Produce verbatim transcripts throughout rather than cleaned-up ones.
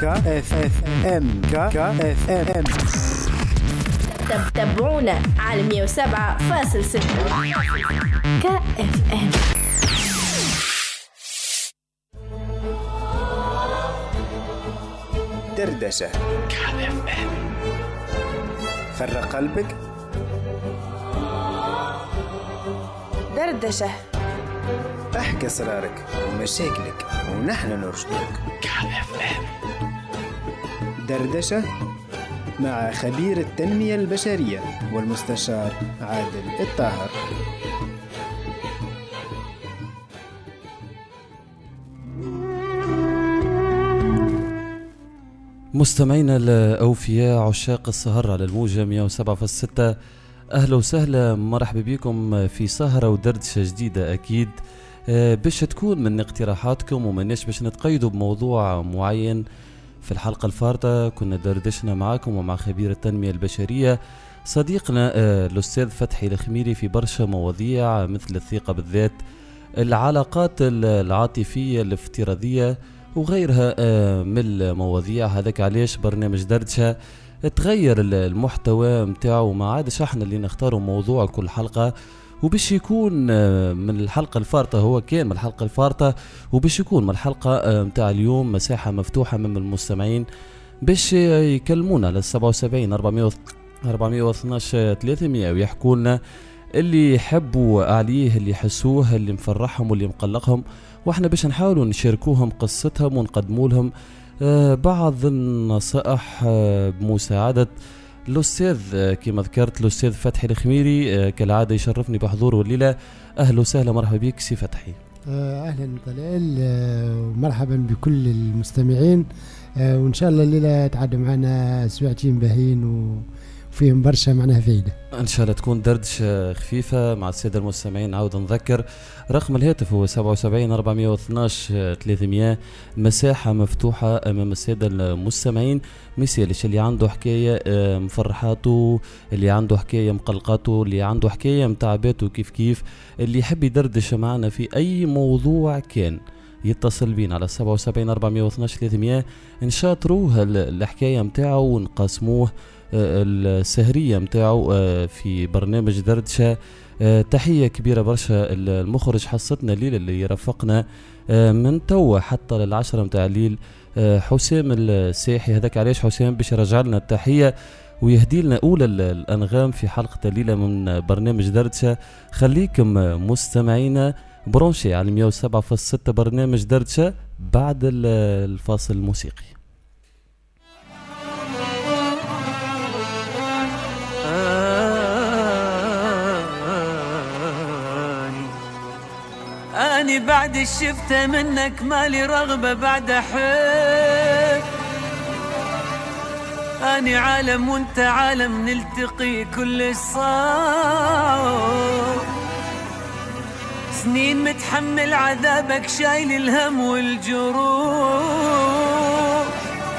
اف ام كا اف ام. تابعونا على مية وسبعة فاصلة ستة كا اف ام. دردشة كا اف ام. فرق قلبك. دردشة. احكي اسرارك ومشاكلك ونحن نرشدوك. كا اف ام. دردشة مع خبير التنمية البشرية والمستشار عادل الطاهر. مستمعينا الأوفياء عشاق السهر على الموجة مية وسبعة فاصلة ستة، أهلا وسهلا، مرحبا بكم في سهرة ودردشة جديدة أكيد باش تكون من اقتراحاتكم ومناش باش نتقيدوا بموضوع معين. في الحلقة الفارطة كنا دردشنا معاكم ومع خبير التنمية البشرية صديقنا الأستاذ فتحي الخميري في برشا مواضيع مثل الثقة بالذات، العلاقات العاطفية الافتراضية وغيرها من المواضيع. هذاك علاش برنامج دردشة تغير المحتوى متاعه، ما عادش احنا اللي نختاروا موضوع كل حلقة، وباش يكون من الحلقة الفارطة هو كان من الحلقة الفارطة، وباش يكون من الحلقة متاع اليوم مساحة مفتوحة من المستمعين باش يكلمونا على سبعة وسبعين أربعمية واثناش ثلاثمية ويحكوا لنا اللي يحبوا عليه، اللي يحسوه، اللي مفرحهم واللي مقلقهم، واحنا باش نحاولوا نشاركوهم قصتهم ونقدموا لهم بعض النصائح بمساعدة الأستاذ كما ذكرت الأستاذ فتحي الخميري. كالعادة يشرفني بحضوره الليلة. أهلا وسهلا، مرحبا بك سي فتحي. أهلا طلال ومرحبا بكل المستمعين، وإن شاء الله الليلة تعدوا معنا سبعتين باهين وفيهم برشا معناها فايدة إن شاء الله. تكون دردش خفيفة مع السادة المستمعين. عاود نذكر رقم الهاتف هو سبعة وسبعين أربعمية واثناش ثلاثمية، مساحة مفتوحة أمام السادة المستمعين. مثالش اللي عنده حكاية مفرحاته، اللي عنده حكاية مقلقاته، اللي عنده حكاية متعباته، كيف كيف اللي يحب يدردش معنا في أي موضوع كان يتصل بينا على سبعة وسبعين أربعمية واثناش ثلاثمية، نشاطروه الحكاية متاعه ونقاسموه السهرية متاعه في برنامج دردشة. تحية كبيرة برشا المخرج حصتنا الليل اللي يرافقنا من توا حتى للعشرة متاع الليل، حسام الساحي. هذاك علاش حسام باش يرجع لنا التحية ويهدي لنا أولى الأنغام في حلقة الليلة من برنامج دردشة. خليكم مستمعينا برونشي على مية وسبعة فاصلة ستة برنامج دردشة بعد الفاصل الموسيقي. أني بعد الشفتة منك مالي رغبة بعد أحب، أني عالم وانت عالم نلتقي كل الصعب، سنين متحمل عذابك شايل الهم والجروح،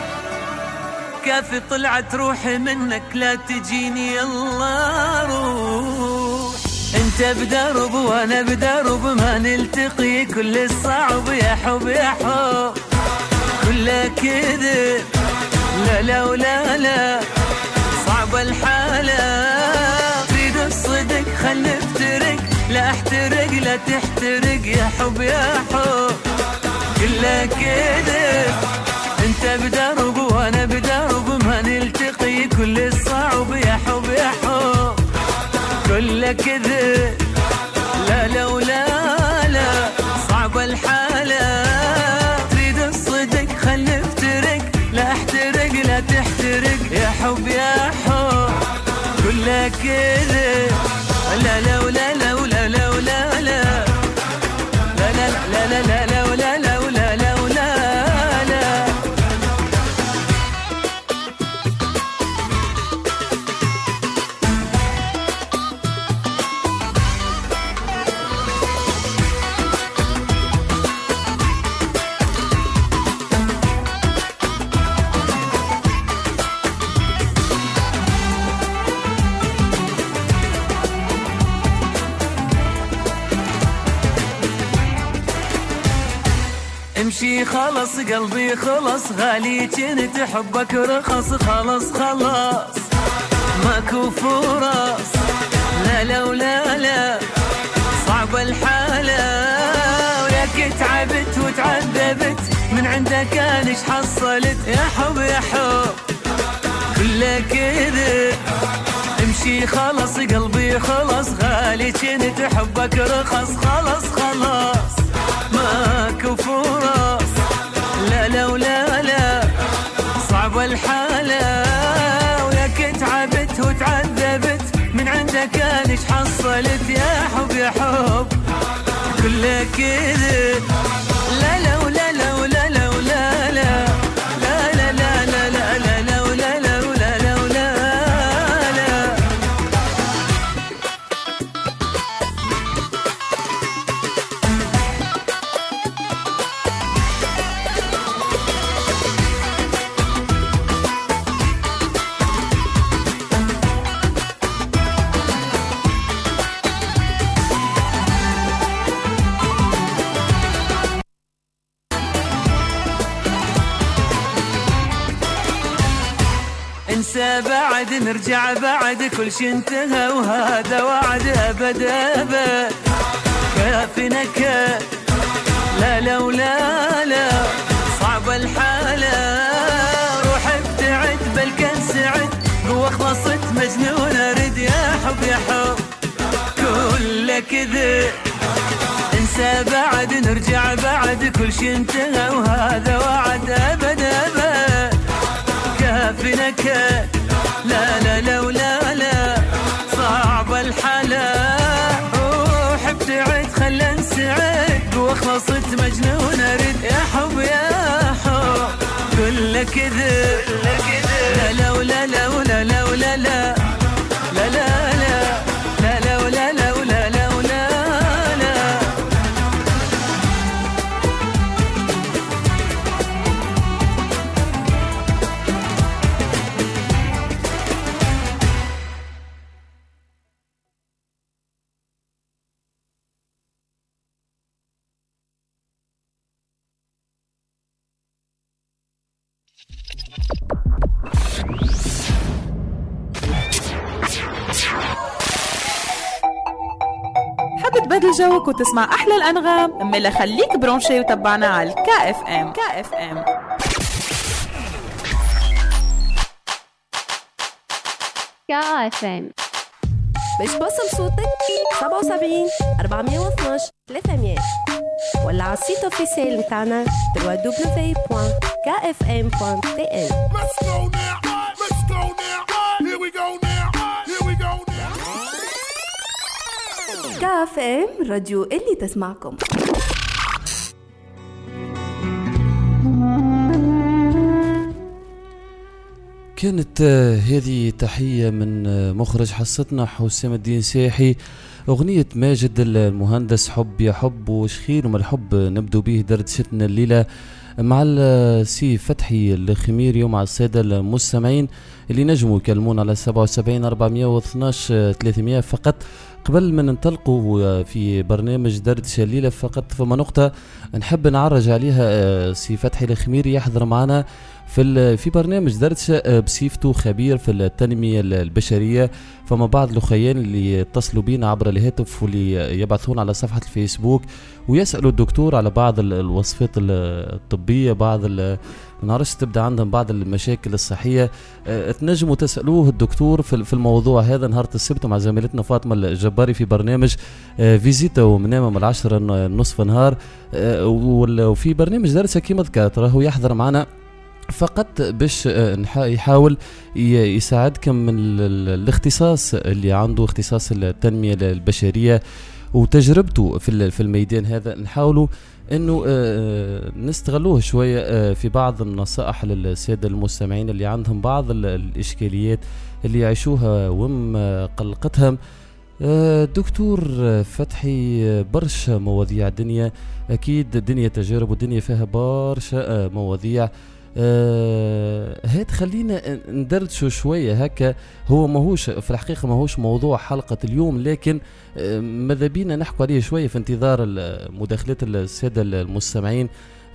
كافي طلعت روحي منك لا تجيني يلا روح، انت بدرب وانا بدرب ما نلتقي كل الصعب يا حب يا حب كله كذب لا لا ولا لا صعب الحالة تريد الصدق خل نفترق لا احترق لا تحترق يا حب يا حب كله كذب انت بدرب وانا بدرب ما نلتقي كل الصعب يا حب يا حب كل كذب لا لا ولا لا صعب الحالة تريد الصدق خل نفترق لا احترق لا تحترق يا حب يا حب كل كذب لا لا ولا لا ولا لا ولا لا لا لا لا لا لا ولا لا ولا لا ولا لا. امشي خلص قلبي خلص غالي كنت حبك رخص خلص خلاص ماكو فرص لا لا ولا لا صعب الحالة وياك تعبت وتعذبت من عندك انش حصلت يا حب يا حب كله كذب امشي خلص قلبي خلص غالي كنت حبك رخص خلص خلاص ماكو فرص لا لا ولا لا صعب الحالة وياك تعبت وتعذبت من عندك انش حصلت يا حب يا حب كله كذب لا لا ولا لا ولا لا ولا لا لا لا لا لا لا لا لا ولا لا ولا لا ولا لا انسى بعد نرجع بعد كل شي انتهى وهذا وعد ابد ابد كافي نكد لا لا ولا لا صعب الحالة روح ابتعد بل كان سعد قوة خلصت مجنون ارد يا حب يا حب كل كذب انسى بعد نرجع بعد كل شي انتهى وهذا وعد ابد ابد كافي نكد لا لا لا ولا لا صعب الحالة روح ابتعد خلى نسعد وخلصت مجنون ارد يا حب يا حب كل كذب لا لا ولا لا ولا لا ولا لا لا لا لا لا لا ولا لا ولا لا ولا لا حابب تبدل جوك وتسمع أحلى الأنغام؟ أملا خليك برونشي وتبعنا على كا اف ام. كا اف ام كا اف ام باش توصل صوتك سبعة وسبعين أربعمية واثناش ثلاثمية ولا على السيت اوفيسيال متاعنا دبليو دبليو دبليو دوت كا اف ام دوت تي ان. Let's go now. Let's go now. Here we go now. Here we go now. كا اف ام راديو اللي تسمعكم. كانت هذه تحية من مخرج حصتنا حسام الدين ساحي، أغنية ماجد المهندس حب يا حب وشخير وما الحب نبدو به دردشتنا الليلة مع السي فتحي الخميري ومع السادة المستمعين اللي نجموا يكلمون على سبعة وسبعين أربعمية واثناش ثلاثمية. فقط قبل ما ننطلقوا في برنامج دردشة الليلة فقط فما نقطة نحب نعرج عليها سي فتحي الخميري يحضر معنا في في برنامج دردشة بصفته خبير في التنمية البشرية. فما بعض الأخيان اللي يتصلوا بينا عبر الهاتف واللي يبعثون على صفحة الفيسبوك ويسألوا الدكتور على بعض الوصفات الطبية، بعض نعرفش تبدأ عندهم بعض المشاكل الصحية، تنجموا تسألوه الدكتور في الموضوع هذا نهار السبت مع زميلتنا فاطمة الجباري في برنامج فيزيتا ومن من العشرة نصف نهار. وفي برنامج دردشة كيما ذكرت راهو يحضر معنا فقط باش يحاول يساعدكم من الاختصاص اللي عنده، اختصاص التنمية البشرية وتجربته في الميدان هذا، نحاولوا انه نستغلوه شوية في بعض النصائح للسادة المستمعين اللي عندهم بعض الاشكاليات اللي يعيشوها وم قلقتهم. دكتور فتحي برشا مواضيع الدنيا، اكيد الدنيا تجارب والدنيا فيها برشا مواضيع. آه هات خلينا ندردشوا شوية هكا. هو ماهوش في الحقيقة ماهوش موضوع حلقة اليوم، لكن آه ماذا بينا نحكوا عليه شوية في انتظار مداخلة السادة المستمعين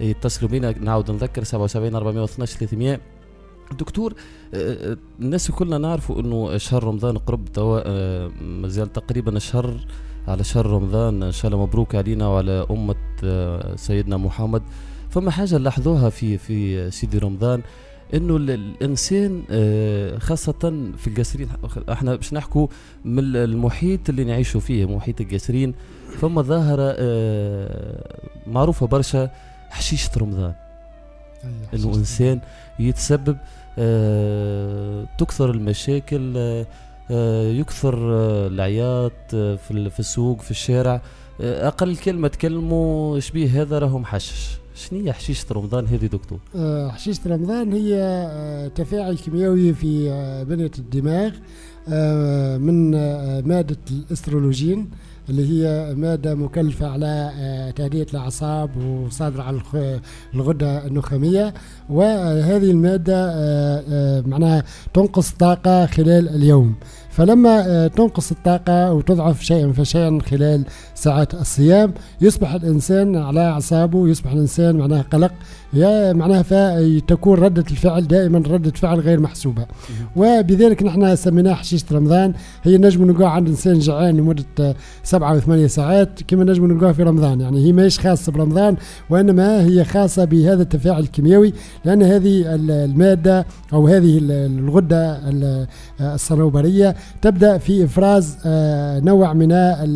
يتصلوا بينا. نعود نذكر سبعة وسبعين أربعمائة واثني عشر ثلاثمائة. دكتور الناس كلنا نعرفوا انه شهر رمضان قرب توا، مازال تقريبا الشهر على شهر رمضان ان شاء الله مبروك علينا وعلى امه سيدنا محمد. فما حاجه نلاحظوها في في سيدي رمضان انه الانسان خاصه في القاسرين، احنا باش نحكوا من المحيط اللي نعيشوا فيه محيط القاسرين، فما ظاهره معروفه برشا حشيشه رمضان، انه انسان يتسبب آه، تكثر المشاكل، آه، يكثر آه، العياط آه، في في السوق في الشارع، آه، اقل كلمه تكلموا شبيه هذا راهو محشش. شنو هي حشيشه رمضان هذه دكتور؟ آه، حشيشه رمضان هي آه، تفاعل كيميائي في آه، بنيه الدماغ آه، من آه، ماده الاسترولوجين اللي هي مادة مكلفة على تهدئة الأعصاب وصادرة على الغدة النخامية، وهذه المادة معناها تنقص طاقة خلال اليوم. فلما تنقص الطاقة وتضعف شيئا فشيئا خلال ساعات الصيام يصبح الإنسان على أعصابه، يصبح الإنسان معناها قلق، يا معناها فتكون ردة الفعل دائما ردة فعل غير محسوبة. وبذلك نحن سميناها حشيشة رمضان. هي نجم نلقاها عند إنسان جعان لمدة سبعة وثمانية ساعات كما نجم نلقاها في رمضان، يعني هي ماهيش خاصة برمضان وإنما هي خاصة بهذا التفاعل الكيميائي، لأن هذه المادة أو هذه الغدة الصنوبرية تبدأ في إفراز نوع من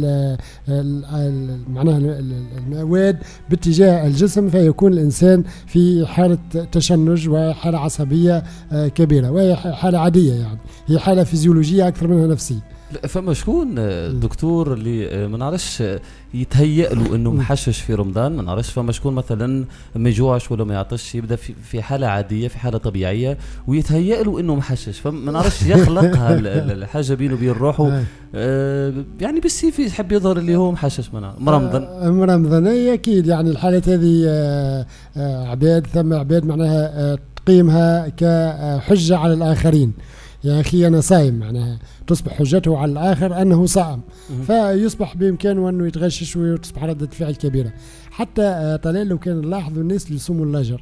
معناها المواد باتجاه الجسم، فيكون الإنسان في حالة تشنج وحالة عصبية كبيرة، وهي حالة عادية، يعني هي حالة فيزيولوجية أكثر منها نفسية. فما شكون دكتور اللي ما نعرفش يتهيأ له انه محشش في رمضان، ما نعرفش فما شكون مثلا ما يجوعش ولا ما يعطش، يبدا في في حاله عاديه في حاله طبيعيه ويتهيأ له انه محشش، فما نعرفش يخلقها الحاجه بينه وبين روحه آه يعني بالسيف يحب يظهر اللي هو محشش من رمضان. رمضان اكيد يعني الحالات هذه آه آه عباد، ثم عباد معناها آه تقيمها كحجه على الاخرين، يا أخي أنا صايم، معناها تصبح حجته على الآخر أنه صائم، فيصبح بإمكانه أنه يتغشش وتصبح ردة فعل كبيرة. حتى طلال لو كان نلاحظوا الناس اللي يصوموا اللاجر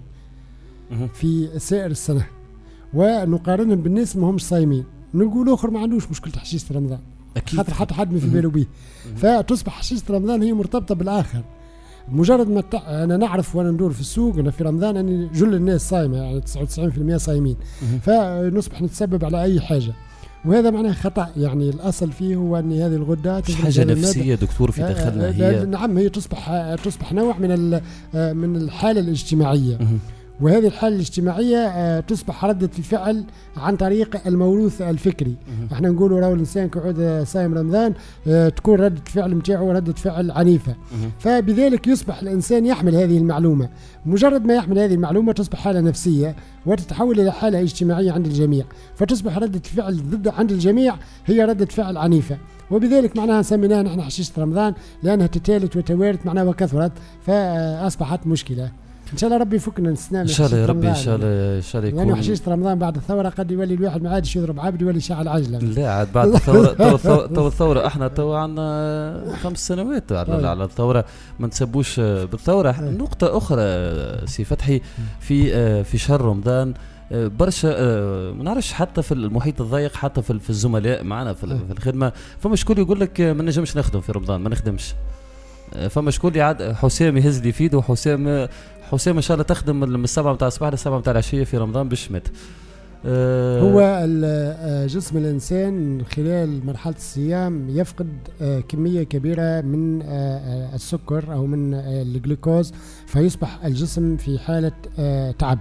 في سائر السنة ونقارنهم بالناس ما همش صايمين، نقول آخر ما عندوش مشكلة حشيشة رمضان أكيد، خاطر حتى حد ما في باله به، فتصبح حشيشة رمضان هي مرتبطة بالآخر. مجرد ما تع... أنا نعرف وأنا ندور في السوق أنا في رمضان أن جل الناس صايمة، يعني تسعة وتسعين بالمئة صايمين، فنصبح نتسبب على أي حاجة، وهذا معناه خطأ. يعني الأصل فيه هو أن هذه الغدة حاجة نفسية دكتور في داخلنا، هي نعم هي تصبح تصبح نوع من من الحالة الاجتماعية، وهذه الحالة الاجتماعية تصبح ردة الفعل عن طريق الموروث الفكري. احنا نقولوا راهو الانسان كعود صايم رمضان تكون ردة الفعل نتاعو ردة فعل عنيفة، فبذلك يصبح الانسان يحمل هذه المعلومة. مجرد ما يحمل هذه المعلومة تصبح حالة نفسية وتتحول الى حالة اجتماعية عند الجميع، فتصبح ردة الفعل ضد عند الجميع هي ردة فعل عنيفة، وبذلك معناها سميناها نحن حشيشة رمضان لانها تتالت وتوارت معناها وكثرت، فاصبحت مشكلة. ان شاء الله ربي يفكنا نستنى ان شاء الله يا ربي، ان شاء الله ان شاء الله يكون يعني حشيشة رمضان بعد الثوره قد يولي الواحد ما عادش يضرب عبد يولي شاعل عجله. لا عاد بعد الثوره تو الثوره احنا تو عندنا خمس سنوات على على الثوره، ما نسبوش بالثوره. نقطه اخرى سي فتحي في في شهر رمضان برشا ما نعرفش حتى في المحيط الضيق حتى في الزملاء معنا في الخدمه، فما شكون يقول لك ما نجمش نخدم في رمضان ما نخدمش، فما شكون يعد حسام يهز لي فيدو، حسام حسام ان شاء الله تخدم من السبعة متاع الصباح للسبعة متاع العشيه في رمضان باش مات. أه هو جسم الانسان خلال مرحله الصيام يفقد كميه كبيره من السكر او من الجلوكوز، فيصبح الجسم في حاله تعب.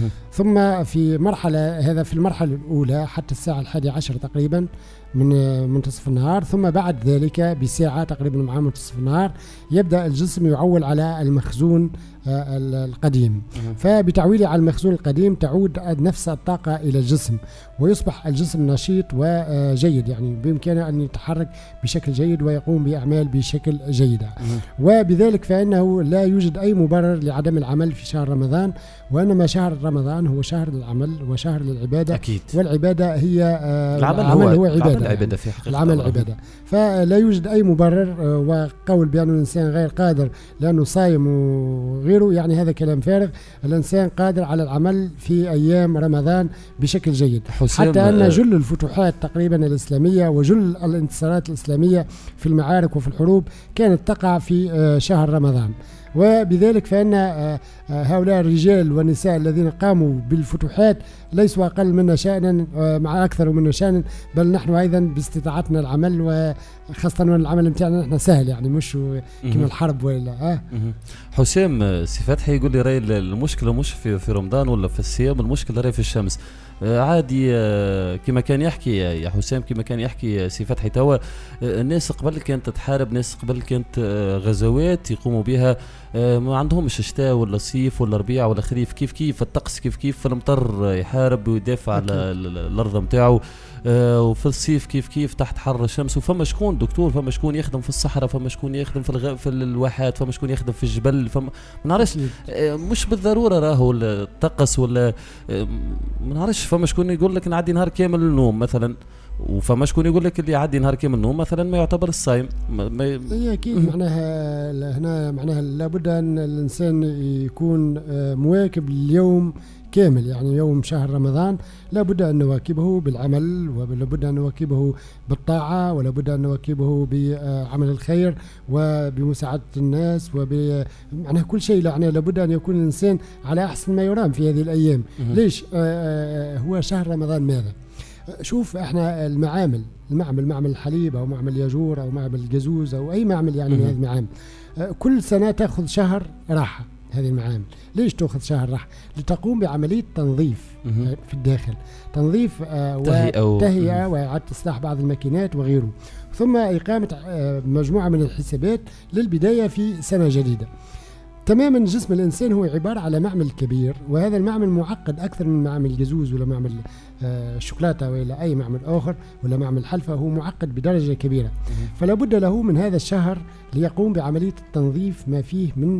ثم في مرحله هذا في المرحله الاولى حتى الساعه الحادية عشر تقريبا من منتصف النهار، ثم بعد ذلك بساعة تقريبا مع منتصف النهار يبدأ الجسم يعول على المخزون القديم، فبتعويله على المخزون القديم تعود نفس الطاقة إلى الجسم ويصبح الجسم نشيط وجيد، يعني بإمكانه أن يتحرك بشكل جيد ويقوم بأعمال بشكل جيد. وبذلك فإنه لا يوجد أي مبرر لعدم العمل في شهر رمضان، وإنما شهر رمضان هو شهر للعمل وشهر للعبادة أكيد. والعبادة هي العمل, العمل هو, هو عبادة، العبادة في حقيقة العمل عبادة، فلا يوجد أي مبرر وقول بأن الإنسان غير قادر لأنه صايم وغير وغيره، يعني هذا كلام فارغ. الإنسان قادر على العمل في أيام رمضان بشكل جيد، حتى أن جل الفتوحات تقريبا الإسلامية وجل الانتصارات الإسلامية في المعارك وفي الحروب كانت تقع في شهر رمضان. وبذلك فإن هؤلاء الرجال والنساء الذين قاموا بالفتوحات ليسوا أقل منا شأنا مع أكثر منا شأنا، بل نحن أيضا باستطاعتنا العمل، وخاصة أن العمل متاعنا نحن سهل، يعني مش كما الحرب ولا آه. حسام سي فتحي يقول لي راي المشكلة مش في في رمضان ولا في الصيام، المشكلة راي في الشمس. عادي كما كان يحكي يا حسام، كما كان يحكي سي فتحي توا، الناس قبل كانت تحارب، ناس قبل كانت غزوات يقوموا بها، ما عندهمش شتاء ولا صيف ولا ربيع ولا خريف، كيف كيف الطقس كيف كيف، في المطر يحارب ويدافع على الارض نتاعو، وفي الصيف كيف كيف تحت حر الشمس. وفما شكون دكتور، فما شكون يخدم في الصحراء، فما شكون يخدم في الغ... في الواحات، فما شكون يخدم في الجبل، فما ما نعرفش، مش بالضروره راهو الطقس ولا ما نعرفش. فما شكون يقول لك نعدي نهار كامل النوم مثلا، وفما شكون يقول لك اللي يعدي نهار كامل النوم مثلا ما يعتبر الصايم. ما هي اكيد معناها هنا معناها لابد ان الانسان يكون مواكب اليوم كامل، يعني يوم شهر رمضان لابد أن نواكبه بالعمل، ولابد أن نواكبه بالطاعة، ولابد أن نواكبه بعمل الخير وبمساعدة الناس وبمعنى كل شيء. يعني لابد أن يكون الإنسان على أحسن ما يرام في هذه الأيام. ليش؟ آه هو شهر رمضان ماذا؟ شوف احنا المعامل المعمل معمل الحليب أو معمل ياجور أو معمل الجزوز أو أي معمل يعني من هذه المعامل، آه كل سنة تأخذ شهر راحة. هذه المعامل ليش تأخذ شهر راحة؟ لتقوم بعملية تنظيف في الداخل، تنظيف آه وتهيئة وإعادة إصلاح بعض الماكينات وغيره، ثم إقامة آه مجموعة من الحسابات للبداية في سنة جديدة. تماما جسم الإنسان هو عبارة على معمل كبير، وهذا المعمل معقد أكثر من معمل الجزوز ولا معمل آه الشوكولاتة ولا أي معمل آخر ولا معمل حلفة، هو معقد بدرجة كبيرة. فلا بد له من هذا الشهر ليقوم بعملية التنظيف ما فيه من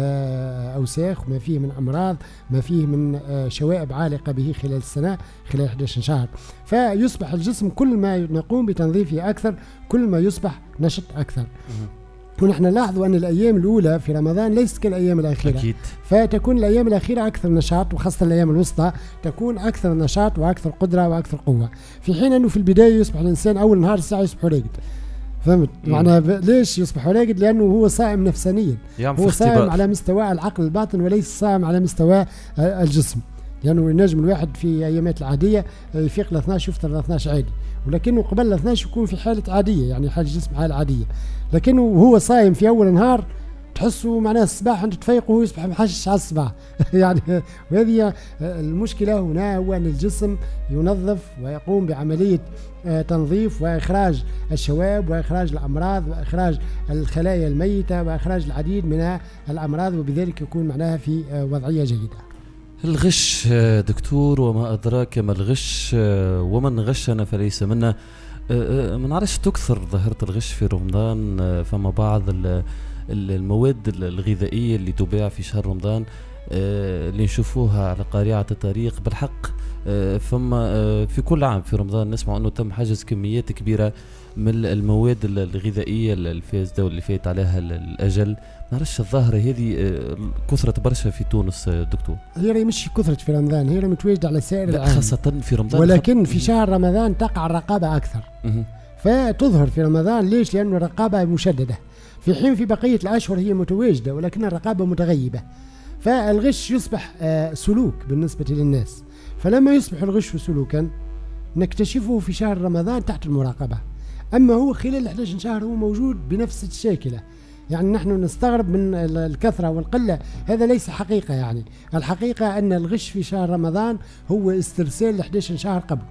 آه أوساخ، ما فيه من أمراض، ما فيه من آه شوائب عالقة به خلال السنة، خلال أحد عشر شهر. فيصبح الجسم كل ما نقوم بتنظيفه أكثر كل ما يصبح نشط أكثر. ونحن نلاحظ أن الأيام الأولى في رمضان ليست كالأيام الأخيرة أكيد. فتكون الأيام الأخيرة أكثر نشاط، وخاصة الأيام الوسطى تكون أكثر نشاط وأكثر قدرة وأكثر قوة، في حين أنه في البداية يصبح الإنسان أول نهار الساعة يصبح راقد. فهمت معناها ليش يصبح راقد؟ لأنه هو صائم نفسانيا، هو صائم على مستوى العقل الباطن وليس صائم على مستوى الجسم. لأنه يعني النجم الواحد في أيامات العادية يفيق ل اثنا عشر يفطر ل اثنا عشر عادي، ولكنه قبل ل اثنا عشر يكون في حالة عادية، يعني حالة جسم حالة عادية، لكنه هو صايم في أول نهار تحسه معناه الصباح أنت تفيقه وهو يصبح محشش على الصباح يعني. وهذه المشكلة هنا، هو أن الجسم ينظف ويقوم بعملية تنظيف وإخراج الشوائب وإخراج الأمراض وإخراج الخلايا الميتة وإخراج العديد من الأمراض، وبذلك يكون معناها في وضعية جيدة. الغش دكتور، وما أدراك ما الغش، ومن غشنا فليس منا. ما نعرفش تكثر ظاهرة الغش في رمضان، فما بعض المواد الغذائية اللي تباع في شهر رمضان اللي نشوفوها على قارعة الطريق بالحق. فما في كل عام في رمضان نسمع أنه تم حجز كميات كبيرة من المواد الغذائية الفاسدة واللي فات عليها الأجل. نعرفش الظاهرة هذه كثرة برشا في تونس دكتور. هي راهي مش كثرة في رمضان، هي راهي متواجدة على سائر العام خاصة في رمضان، ولكن في شهر رمضان تقع الرقابة أكثر فتظهر في رمضان. ليش؟ لأنه الرقابة مشددة، في حين في بقية الأشهر هي متواجدة ولكن الرقابة متغيبة. فالغش يصبح سلوك بالنسبة للناس، فلما يصبح الغش سلوكا نكتشفه في شهر رمضان تحت المراقبة. أما هو خلال أحد عشر شهر هو موجود بنفس الشاكلة، يعني نحن نستغرب من الكثرة والقلة، هذا ليس حقيقة. يعني الحقيقة أن الغش في شهر رمضان هو استرسال ل أحد عشر شهر قبل،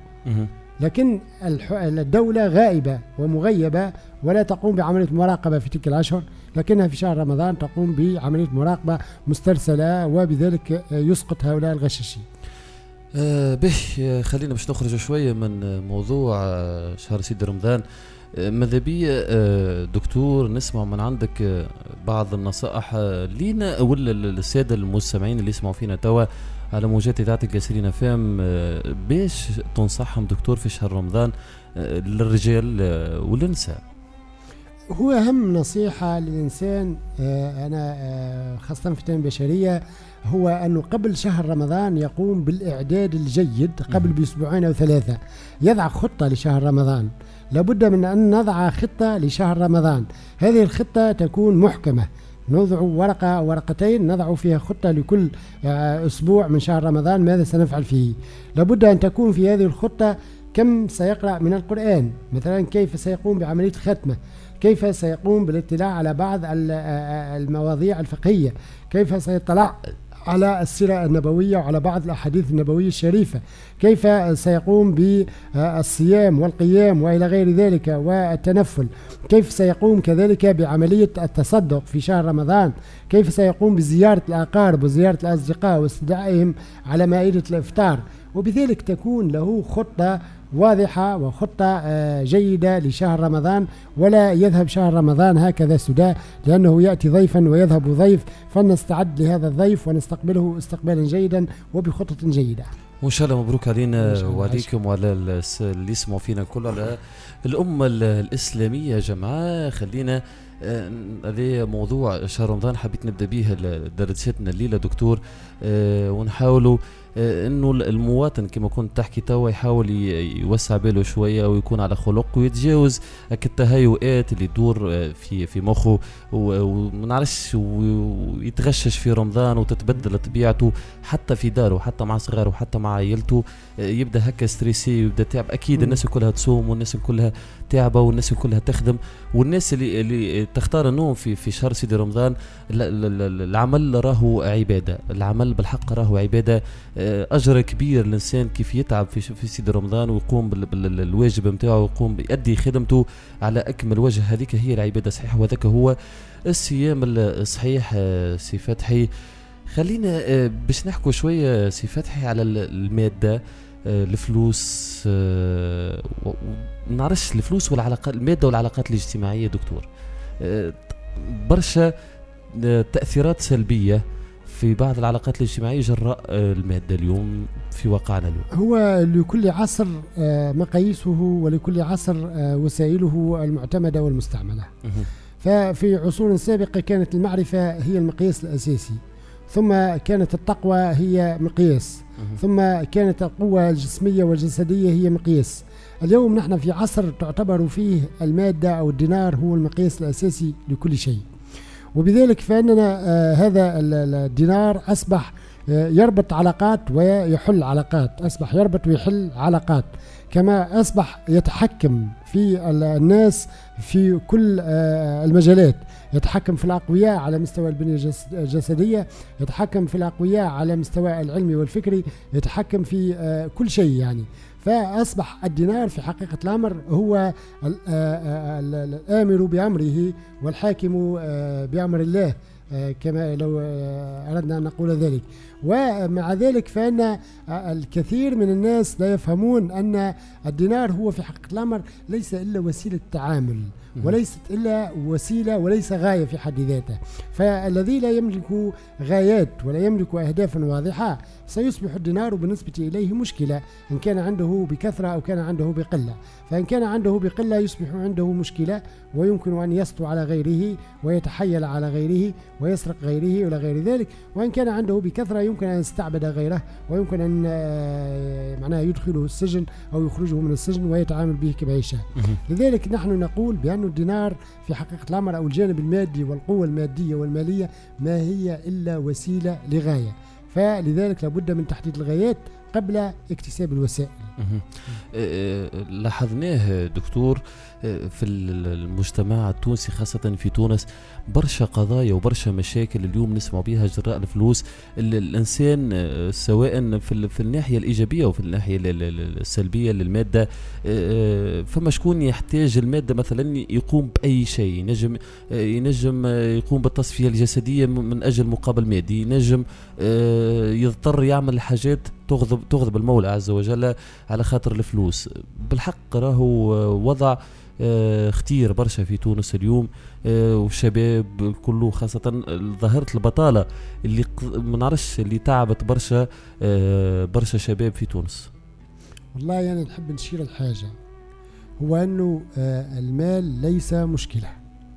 لكن الدولة غائبة ومغيبة ولا تقوم بعملية مراقبة في تلك الأشهر، لكنها في شهر رمضان تقوم بعملية مراقبة مسترسلة، وبذلك يسقط هؤلاء الغشاشين. آه به خلينا باش نخرج شوية من موضوع آه شهر سيد رمضان. آه ماذا بي آه دكتور نسمع من عندك آه بعض النصائح آه لينا ولا السادة المستمعين اللي يسمعوا فينا توا على موجات إذاعة الجاسرين فام، آه باش تنصحهم دكتور في شهر رمضان آه للرجال آه والنساء؟ هو أهم نصيحة للإنسان أنا خاصة في التنمية البشرية هو أنه قبل شهر رمضان يقوم بالإعداد الجيد قبل بأسبوعين أو ثلاثة، يضع خطة لشهر رمضان. لابد من أن نضع خطة لشهر رمضان، هذه الخطة تكون محكمة، نوضع ورقة أو ورقتين نضع فيها خطة لكل أسبوع من شهر رمضان ماذا سنفعل فيه. لابد أن تكون في هذه الخطة كم سيقرأ من القرآن مثلا، كيف سيقوم بعملية ختمة، كيف سيقوم بالاطلاع على بعض المواضيع الفقهية، كيف سيطلع على السيرة النبوية وعلى بعض الأحاديث النبوية الشريفة، كيف سيقوم بالصيام والقيام وإلى غير ذلك والتنفل، كيف سيقوم كذلك بعملية التصدق في شهر رمضان، كيف سيقوم بزيارة الأقارب وزيارة الأصدقاء واستدعائهم على مائدة الإفطار. وبذلك تكون له خطة واضحة وخطة جيدة لشهر رمضان، ولا يذهب شهر رمضان هكذا سدى، لأنه يأتي ضيفا ويذهب ضيف، فلنستعد لهذا الضيف ونستقبله استقبالا جيدا وبخطة جيدة. وإن شاء الله مبروك علينا وعليكم وعلى اللي يسمعوا فينا كل على الأمة الإسلامية يا جماعة. خلينا هذا موضوع شهر رمضان حبيت نبدأ به درستنا الليلة دكتور، ونحاولوا انه المواطن كما كنت تحكي توا يحاول يوسع باله شويه ويكون على خلق ويتجاوز التهيؤات اللي تدور في في مخه ومنعرفش ويتغشش في رمضان وتتبدل طبيعته حتى في داره حتى مع صغاره حتى مع عائلته، يبدا هكا ستريسي ويبدا تعب. اكيد الناس كلها تصوم والناس كلها تعبه والناس كلها تخدم، والناس اللي اللي تختار النوم في في شهر سيدي رمضان العمل راهو عباده، العمل بالحق راهو عباده، أجر كبير الإنسان كيف يتعب في في سيد رمضان ويقوم بالواجب متاعه ويقوم بيأدي خدمته على أكمل وجه. هذيك هي العبادة صحيح، وذاك هو الصيام الصحيح. سي فتحي خلينا باش نحكوا شوية سي فتحي على المادة، الفلوس، نعرفش الفلوس والعلاقات، المادة والعلاقات الاجتماعية دكتور، برشا تأثيرات سلبية في بعض العلاقات الاجتماعية جراء المادة اليوم في واقعنا اليوم. هو لكل عصر مقاييسه ولكل عصر وسائله المعتمدة والمستعملة. ففي عصور سابقة كانت المعرفة هي المقياس الأساسي، ثم كانت التقوى هي مقياس، ثم كانت القوة الجسمية والجسدية هي مقياس. اليوم نحن في عصر تعتبر فيه المادة أو الدينار هو المقياس الأساسي لكل شيء، وبذلك فإننا آه هذا الدينار أصبح آه يربط علاقات ويحل علاقات، أصبح يربط ويحل علاقات، كما أصبح يتحكم في الناس في كل آه المجالات، يتحكم في الأقوياء على مستوى البنية الجسدية، يتحكم في الأقوياء على مستوى العلمي والفكري، يتحكم في آه كل شيء يعني. فأصبح الدينار في حقيقة الأمر هو الآمر بأمره والحاكم بأمر الله، كما لو أردنا أن نقول ذلك. ومع ذلك فإن الكثير من الناس لا يفهمون أن الدينار هو في حقيقة الأمر ليس إلا وسيلة تعامل، وليست إلا وسيلة وليس غاية في حد ذاته. فالذي لا يملك غايات ولا يملك أهدافا واضحة سيصبح الدينار بالنسبة إليه مشكلة، إن كان عنده بكثرة أو كان عنده بقلة. فإن كان عنده بقلة يصبح عنده مشكلة، ويمكن أن يسطو على غيره ويتحيل على غيره ويسرق غيره إلى غير ذلك. وإن كان عنده بكثرة يمكن أن يستعبد غيره، ويمكن أن معناه يدخله السجن أو يخرجه من السجن ويتعامل به كما يشاء. لذلك نحن نقول بأن الدينار في حقيقة الأمر أو الجانب المادي والقوة المادية والمالية ما هي إلا وسيلة لغاية، فلذلك لابد من تحديد الغايات قبل اكتساب الوسائل. لاحظناه دكتور في المجتمع التونسي خاصة في تونس برشا قضايا وبرشا مشاكل اليوم نسمع بها جراء الفلوس. الإنسان سواء في الناحية الإيجابية وفي الناحية السلبية للمادة، فما شكون يحتاج المادة مثلا يقوم بأي شيء، ينجم ينجم يقوم بالتصفية الجسدية من أجل مقابل مادي، ينجم يضطر يعمل حاجات تغضب تغضب المولى عز وجل على خاطر الفلوس. بالحق راهو وضع اختير برشا في تونس اليوم، والشباب كله خاصة ظاهرة البطالة اللي ما نعرفش اللي تعبت برشا برشا شباب في تونس. والله يعني نحب نشير الحاجة، هو أنه المال ليس مشكلة،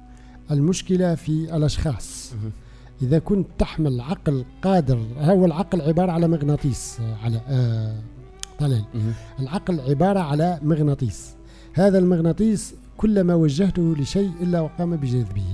المشكلة في الأشخاص. إذا كنت تحمل عقل قادر، هو العقل عبارة على مغناطيس على آه طلال. العقل عبارة على مغناطيس، هذا المغناطيس كلما وجهته لشيء إلا وقام بجذبه.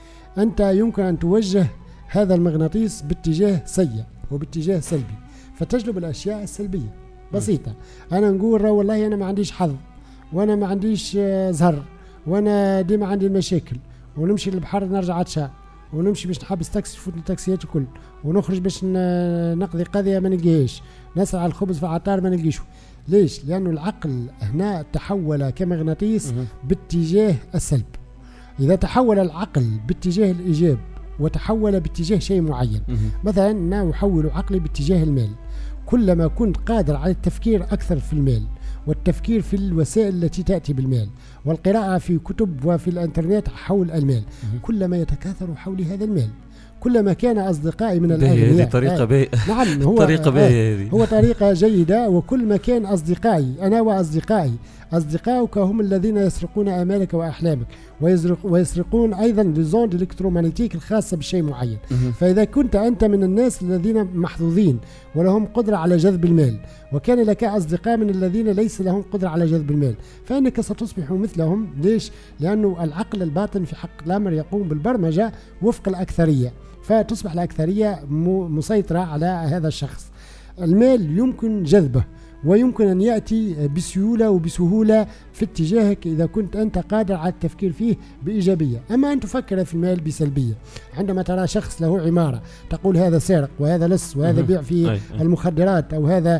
أنت يمكن أن توجه هذا المغناطيس باتجاه سيء وباتجاه سلبي فتجلب الأشياء السلبية. بسيطة، أنا نقول والله أنا ما عنديش حظ، وأنا ما عنديش زهر، وأنا ديما عندي المشاكل، ونمشي للبحر نرجع عطشان، ونمشي باش نحبس تاكسي فوت التاكسيات الكل، ونخرج باش نقضي قضية ما نلقيهاش، نسعى على الخبز في العطار ما نلقيشه. ليش؟ لأنه العقل هنا تحول كمغناطيس باتجاه السلب. إذا تحول العقل باتجاه الإيجاب وتحول باتجاه شيء معين، مثلا أنا أحول عقلي باتجاه المال، كلما كنت قادر على التفكير أكثر في المال والتفكير في الوسائل التي تأتي بالمال والقراءة في كتب وفي الانترنت حول المال، كلما يتكاثر حول هذا المال، كلما كان أصدقائي من الأغنياء. هذه طريقة بي... نعم هو طريقة بي... هو طريقة جيدة. وكل ما كان أصدقائي أنا وأصدقائي، أصدقائك هم الذين يسرقون آمالك وأحلامك، ويسرق ويسرقون أيضا لزوند الإلكترومغناطيك الخاصة بشيء معين. فإذا كنت أنت من الناس الذين محظوظين ولهم قدرة على جذب المال، وكان لك أصدقاء من الذين ليس لهم قدرة على جذب المال، فإنك ستصبح مثلهم. ليش؟ لأنه العقل الباطن في حق الأمر يقوم بالبرمجة وفق الأكثرية، فتصبح الأكثرية مسيطرة على هذا الشخص. المال يمكن جذبه ويمكن أن يأتي بسهولة وبسهولة في اتجاهك إذا كنت أنت قادر على التفكير فيه بإيجابية. أما أن تفكر في المال بسلبية، عندما ترى شخص له عمارة تقول هذا سارق وهذا لص وهذا بيع في المخدرات أو هذا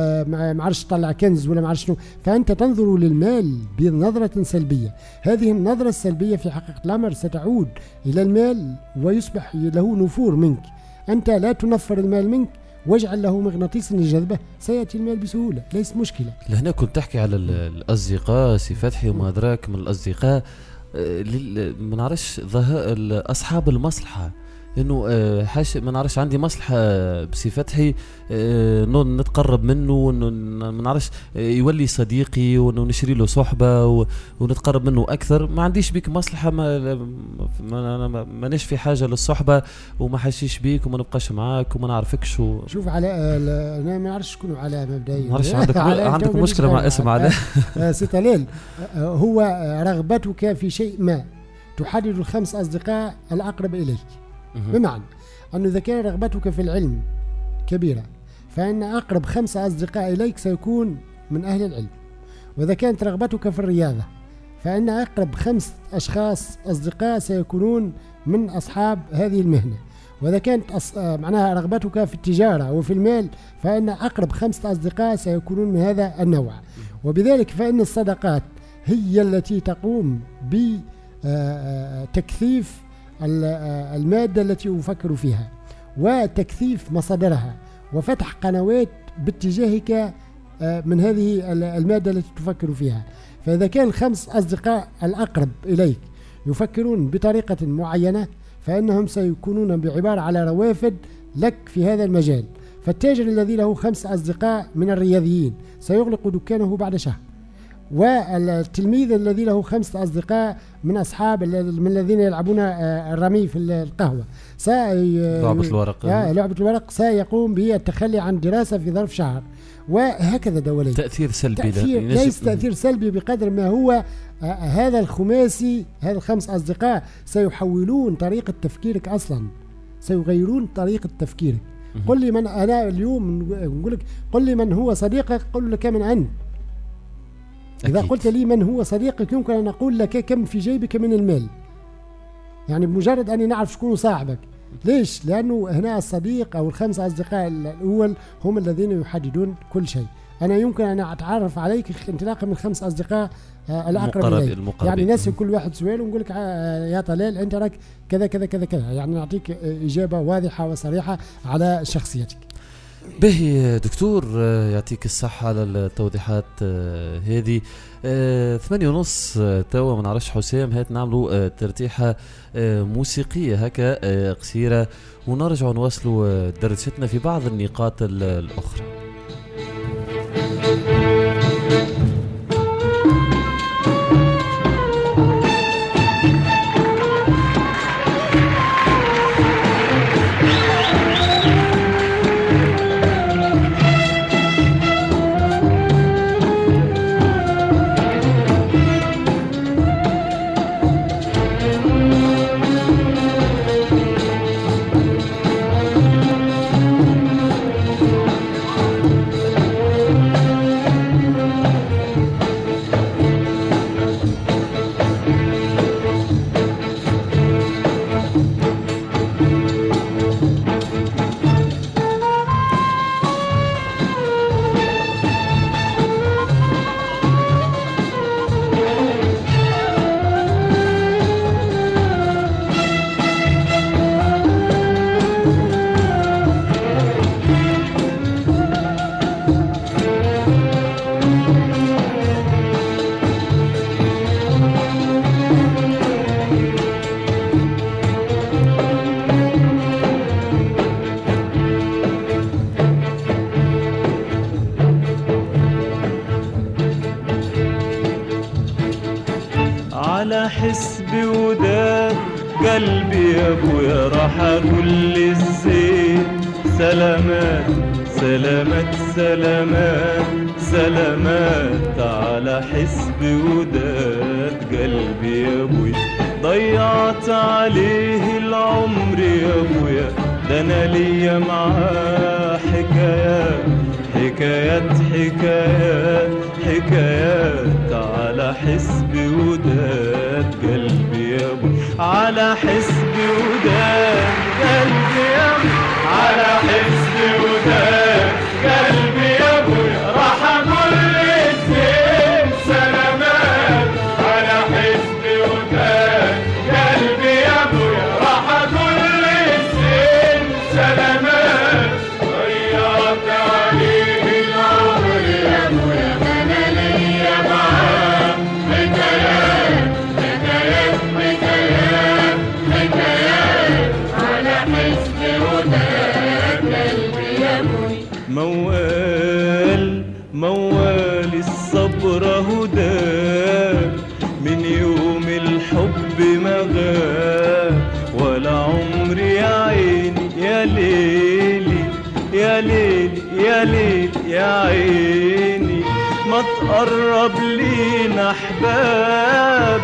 آه معرش طلع كنز ولا معرش شنو، فأنت تنظر للمال بنظرة سلبية. هذه النظرة السلبية في حقيقة الأمر ستعود إلى المال ويصبح له نفور منك. أنت لا تنفر المال منك واجعل له مغناطيس لجذبه، سيأتي المال بسهولة، ليس مشكلة. لهنا كنت تحكي على الأصدقاء سي فتحي وما أدراك من الأصدقاء، ما نعرفش أصحاب المصلحة، انه حاش ما نعرفش عندي مصلحه بسي فتحي نتقرب منه، ما نعرفش يولي صديقي ونشري له صحبه ونتقرب منه اكثر. ما عنديش بيك مصلحه، ما ما مانيش في حاجه للصحبه وما حاشيش بيك وما نبقاش معاك وما نعرفكش و... شوف على انا ما نعرفش شكون على مبدئيا، ما نعرفش عندك عندك مشكله مع اسم على سي طلال. هو رغبتك في شيء ما تحدد الخمس اصدقاء الاقرب اليك، بمعنى أنه إذا كان رغبتك في العلم كبيرة فإن أقرب خمسة أصدقاء إليك سيكون من أهل العلم، وإذا كانت رغبتك في الرياضة فإن أقرب خمس أشخاص أصدقاء سيكونون من أصحاب هذه المهنة، وإذا كانت أص... معناها رغبتك في التجارة وفي المال فإن أقرب خمسة أصدقاء سيكونون من هذا النوع. وبذلك فإن الصداقات هي التي تقوم بتكثيف المادة التي أفكر فيها وتكثيف مصادرها وفتح قنوات باتجاهك من هذه المادة التي تفكر فيها. فإذا كان الخمس أصدقاء الأقرب إليك يفكرون بطريقة معينة فإنهم سيكونون بعبارة على روافد لك في هذا المجال. فالتاجر الذي له خمس أصدقاء من الرياضيين سيغلق دكانه بعد شهر، والتلميذ الذي له خمسة أصدقاء من أصحاب من الذين يلعبون الرمي في القهوة لعبة الورق لعبة الورق سيقوم بالتخلي عن دراسة في ظرف شهر، وهكذا دولي. تأثير سلبي، تأثير ليس تأثير سلبي بقدر ما هو آه هذا الخماسي، هذا الخمس أصدقاء سيحولون طريقة تفكيرك أصلا، سيغيرون طريقة تفكيرك. قل لي من أنا اليوم نقول لك قل لي من هو صديقك، قل لك من أنت. إذا قلت لي من هو صديقك يمكن أن أقول لك كم في جيبك من المال، يعني بمجرد أني نعرف شكون صاحبك. ليش؟ لأنه هنا الصديق أو الخمس أصدقاء الأول هم الذين يحددون كل شيء. أنا يمكن أن أتعرف عليك انطلاقا من خمس أصدقاء الأقرب إليك، يعني نسأل كل واحد سؤال ونقول لك يا طلال أنت راك كذا كذا كذا كذا، يعني نعطيك إجابة واضحة وصريحة على شخصيتك. باهي دكتور، يعطيك الصحة على التوضيحات هذه. ثمانية ونص توا ما نعرفش حسام، هات نعملوا ترتيحة موسيقية هكا قصيرة ونرجع نواصلوا درستنا في بعض النقاط الأخرى. على حسبي وداد قلبي يا ابويا راح اقول للزين سلامات سلامات سلامات سلامات. على حسبي وداد قلبي يا ابويا ضيعت عليه العمر يا ابويا، ده انا ليا معاه حكايات حكايات حكايات حكايات. على حسبي وداد قلبي يا ابو، على حسبي وداد قلبي يا ابو، على حسبي وداد قلبي يا ابو راح اقول للزين سلامات. على حسبي وداد قلبي يا ابو راح اقول للزين سلامات. ضيعت عليه العمر يا ابو انا ليا معاه حكايات حكايات حكايات حكايات. على حسبي وداد قلبي يا ابو موال موال الصبر هداه من يوم الحب ما غاب، ولا عمري يا عيني يا ليلي يا ليلي يا ليلي يا عيني ما تقرب لينا احباب.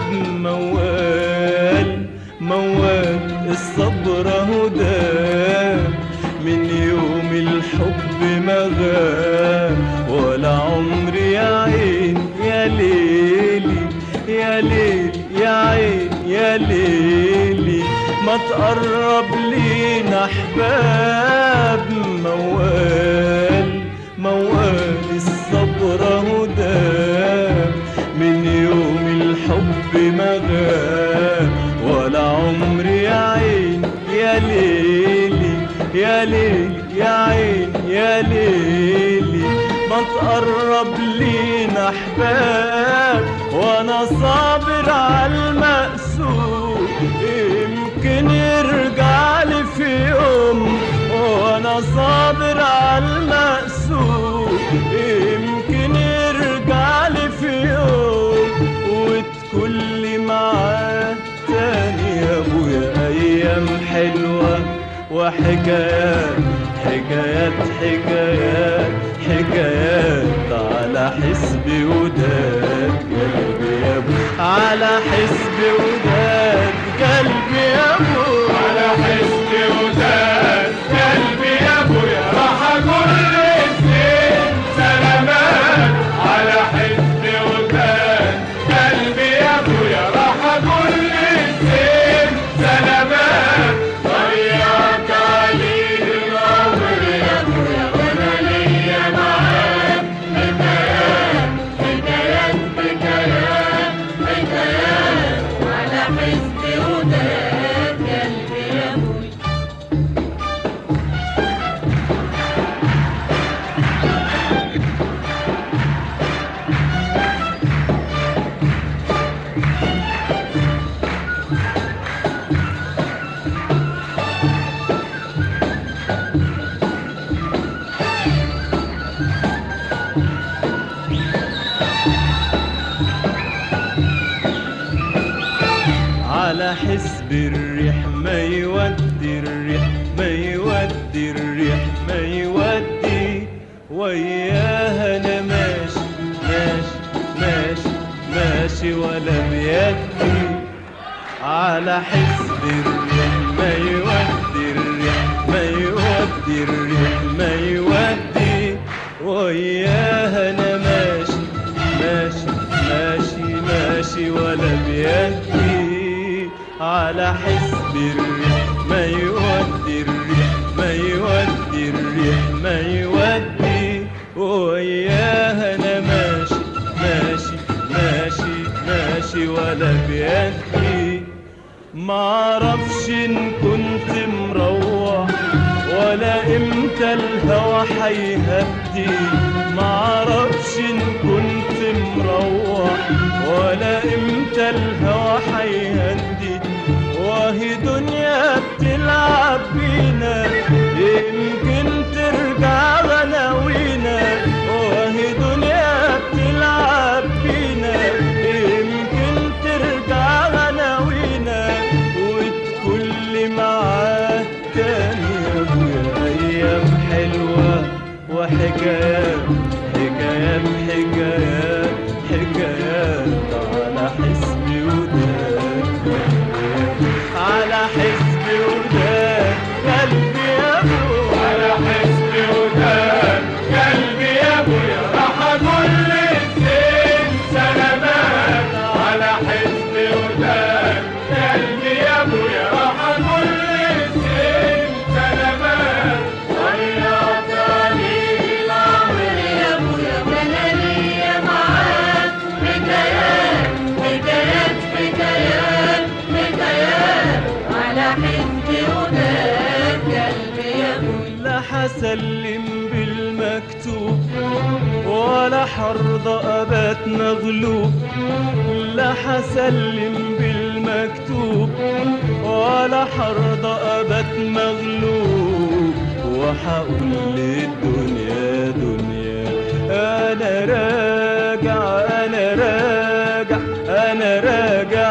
موال موال الصبر هداه من يوم الحب ما غاب، ولا عمري يا عين يا ليلي يا ليلي يا عين يا ليلي ما تقرب لينا احباب. موال موال الصبر هداه من يوم الحب ما غاب، ولا عمري يا عين يا ليلي يا ليلي يا عين يا ليلي ما تقرب لينا احباب. وانا صابر على المقسوم يمكن يرجع لي في يوم، وانا صابر على المقسوم يمكن يرجع لي في يوم، وتكون لي معاه تاني يا ابويا ايام حلوه وحكايات حكايات حكايات حكايات. على حسبي وداد قلبي يا ابو، على حسبي وداد قلبي يا ابو، على حسبي وداد قلبي يا ابو راح اقول للزين سلامات. على حسبي وداد قلبي يا ابو راح اقول للزين سلامات. ضيعت عليه العمر يا ابو وانا ليا معاه حكايات حكايات حكايات حكايات. على حسبي وداد قلبي يا ابو. على حسب الريح ما يودي الريح ما يودي الريح ما يودي، وياها انا ماشي ماشي ماشي ماشي ولا بيدي. على حسب الريح ما يودي الريح ما يودي الريح ما يودي، وياها انا ماشي ماشي ماشي ماشي ولا بيدي. على حسب الريح ما يودي مروح ولا امتى الهوى حيهدي، معرفش ان كنت مروح ولا امتى الهوى حيهدي، وهي دنيا بتلعب بينا يمكن ترجع غناوينا، وهي دنيا بتلعب بينا يمكن ترجع غناوينا، وتكل معاه تاني يا ابويا ايام حلوة وحكايات حكايات حكايات حكايات على حسبي وداد على حسبي وداد قلبي يا ابويا على حسبي وداد قلبي يا ابويا راح اقول للزين سلامات على حسبي وداد قلبي يا ابويا راح اقول للزين سلامات ضيعتني العمر يا ابويا وانا ليا معاك حكايات حكايات حكايات حكايات على حسبي وداد قلبي يا ابويا، لا حسلم بالمكتوب ولا حرضى ابات مغلوب، لا حسلم بالمكتوب ولا حرضى ابات مغلوب، وحقول للدنيا دنيا انا راجع انا راجع انا راجع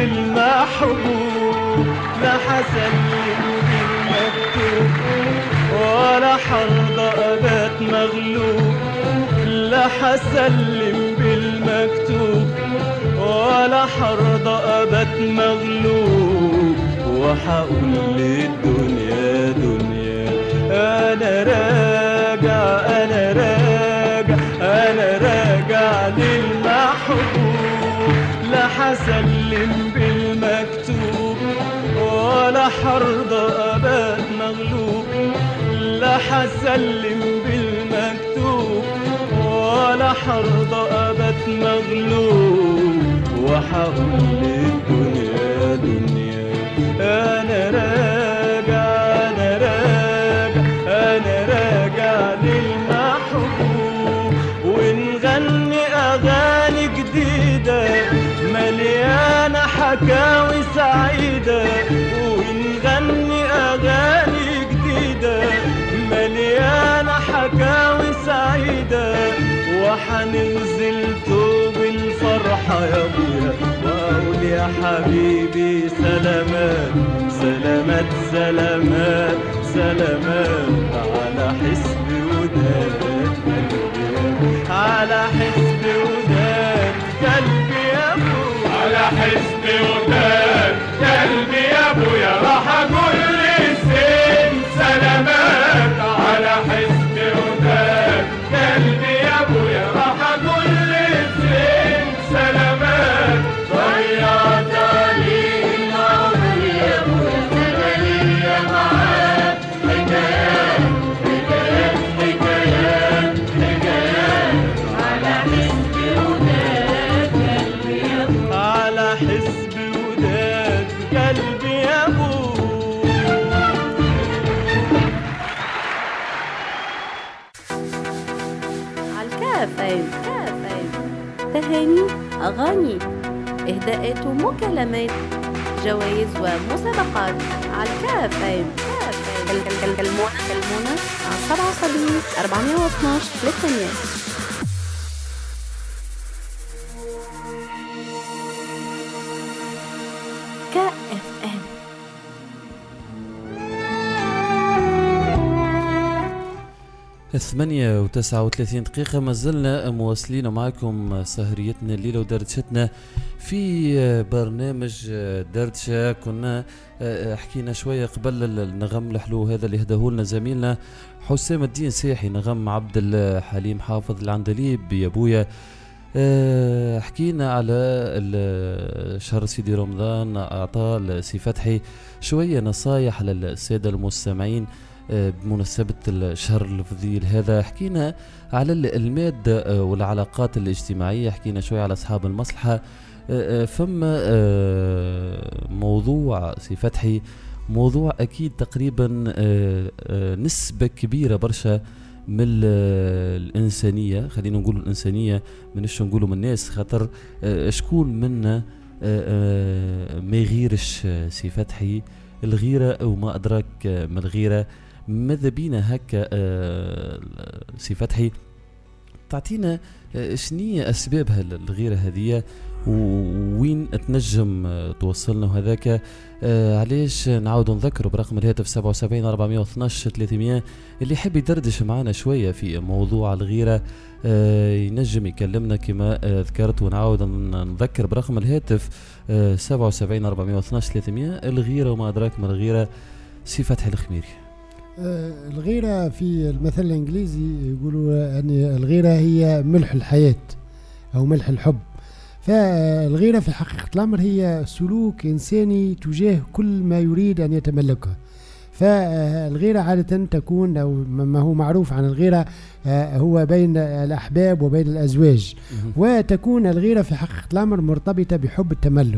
للمحبوب، لا حسلم بالمكتوب ولا حرضى ابات مغلوب، لا حسلم بالمكتوب ولا حرضى ابات مغلوب، وحقول للدنيا دنيا انا راجع انا راجع انا راجع للمحبوب، لا حسلم بالمكتوب ولا حرضى ابات مغلوب، لا حسلم بالمكتوب ولا حرضى ابات مغلوب، وحقول للدنيا دنيا انا راجع انا راجع انا راجع للمحبوب، ونغني اغاني جديده مليانه حكاوي سعيده، ونغني اغاني جديده مليانه حكاوي سعيده، وحننزل توب الفرحه يا ابويا واقول يا حبيبي سلامات سلامات سلامات سلامات على حسبي وداد على حسبي وداد قلبي يا ابويا على حسبي وداد قلبي يا ابويا راح اقول للزين سلامات على حسبي وداد قلبي يا ابويا راح اقول للزين سلامات ضيعتني العمر يا ابويا وانا ليا معاك حكايات حكايات حكايات حكايات على حسبي وداد قلبي يا ابويا على حسبي وداد قلبي يا ابويا. عالكافين كافين تهاني أغاني إهداءات ومكالمات جوائز ومسابقات عالكافين كافين كلمونا كلمونا على سبعة وسبعين أربعمية واثناش ثلاثمية. كا اف ام ثمانية وتسعة وثلاثين دقيقة، ما زلنا مواصلين معكم سهريتنا الليلة ودردشتنا في برنامج دردشة. كنا حكينا شوية قبل النغم الحلو هذا اللي هداه لنا زميلنا حسام الدين ساحي، نغم عبد الحليم حافظ العندليب يا بويا. حكينا على شهر سيدي رمضان، أعطى سي فتحي شوية نصايح للسادة المستمعين بمناسبة الشهر الفضيل هذا. حكينا على المادة والعلاقات الاجتماعية، حكينا شوية على أصحاب المصلحة. فما موضوع سي فتحي موضوع أكيد تقريبا آه آه نسبة كبيرة برشا من الإنسانية، خلينا نقول الإنسانية منش نقولوا من الناس، خاطر آه شكون منا آه آه ما يغيرش سي فتحي الغيرة أو ما أدراك من الغيرة. ماذا بينا هكا آه سي فتحي تعطينا آه شنية أسبابها الغيرة هذه ووين تنجم توصلنا؟ وهذاك آه علاش نعاود نذكر برقم الهاتف سبعة وسبعين أربعمية واثناش ثلاثمية اللي يحب يدردش معنا شوية في موضوع الغيرة آه ينجم يكلمنا كما آه ذكرت، ونعاود نذكر برقم الهاتف آه سبعة وسبعين أربعمية واثناش ثلاثمية. الغيرة وما أدراك ما الغيرة سي فتحي الخميري. آه الغيرة في المثل الإنجليزي يقولوا أن الغيرة هي ملح الحياة أو ملح الحب. فالغيرة في حقيقة الأمر هي سلوك إنساني تجاه كل ما يريد أن يتملكه. فالغيرة عادة تكون أو ما هو معروف عن الغيرة هو بين الأحباب وبين الأزواج، وتكون الغيرة في حقيقة الأمر مرتبطة بحب التملك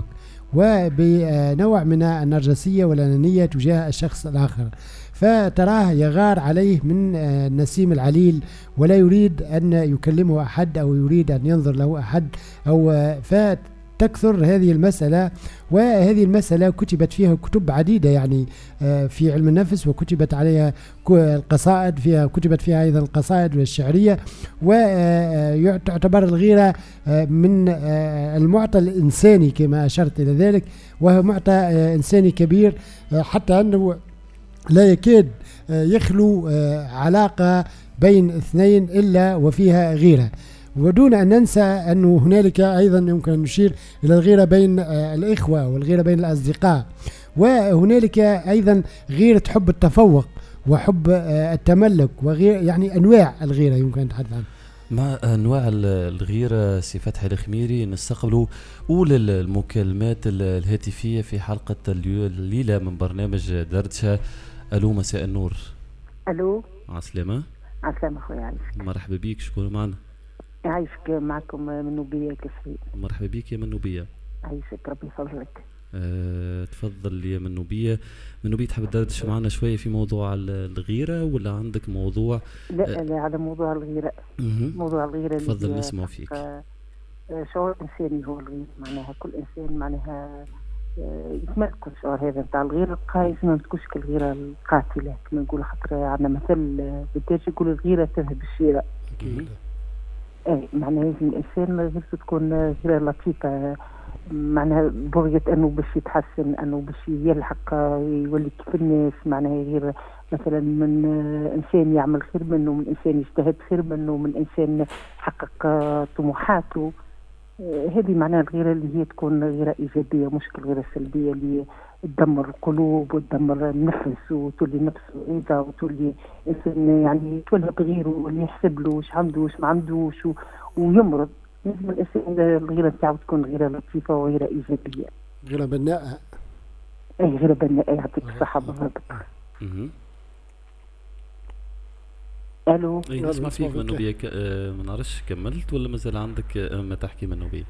وبنوع من النرجسية والأنانية تجاه الشخص الآخر. فتراه يغار عليه من النسيم العليل ولا يريد أن يكلمه أحد أو يريد أن ينظر له أحد أو فتكثر هذه المسألة. وهذه المسألة كتبت فيها كتب عديدة يعني في علم النفس، وكتبت عليها القصائد فيها كتبت فيها أيضا القصائد والشعرية. وتعتبر الغيرة من المعطى الإنساني كما أشرت إلى ذلك، وهو معطى إنساني كبير حتى أنه لا يكاد يخلو علاقة بين اثنين إلا وفيها غيرة. ودون أن ننسى أنه هنالك أيضا يمكن أن نشير إلى الغيرة بين الإخوة والغيرة بين الأصدقاء، وهنالك أيضا غيرة حب التفوق وحب التملك وغير يعني أنواع الغيرة يمكن أن نتحدث عنها. مع أنواع الغيرة سي فتحي الخميري نستقبلوا أولى المكالمات الهاتفية في حلقة الليلة من برنامج دردشة. ألو مساء النور. ألو عسلامة. عسلامة خويا عايشك. مرحبا بيك، شكون معنا؟ عايشك معكم من نوبية كسري. مرحبا بيك يا من نوبية. عايشك ربي يفضلك. أه تفضل يا من نوبية. من نوبية تحب تدردش معنا شوية في موضوع الغيرة ولا عندك موضوع؟ لا أه لا على موضوع الغيرة. موضوع الغيرة تفضل نسمع فيك. شعور إنساني هو الغيرة، معناها كل إنسان معناها يتملك الشعور هذا نتاع الغيرة القايس، ما تكونش كالغيرة القاتلة كما نقول، خاطر عندنا مثل بالدارجة يقول الغيرة تذهب الشراء. اي معناها لازم الانسان غيرته تكون غير لطيفه، معناها بغية انه باش يتحسن، انه باش يلحق يولي كيف الناس، معناها غير مثلا من انسان يعمل خير منه، من انسان يجتهد خير منه، من انسان يحقق طموحاته. هذه معناها الغيرة اللي هي تكون غيرة إيجابية، مش الغيرة السلبية اللي تدمر القلوب وتدمر النفس وتولي نفسه عيدة وتولي إنسان يعني تولي بغيره واللي يحسب له وش عنده وش ما عندوش ويمرض. لازم الإنسان الغيرة بتاعه تكون غيرة لطيفة وغيرة إيجابية. غيرة بناءة. أي غيرة بناءة، يعطيك الصحة بالضبط. ألو. اي نسمع فيك من نوبية. آه ما نعرفش كملت ولا مازال عندك آه ما تحكي من نوبية؟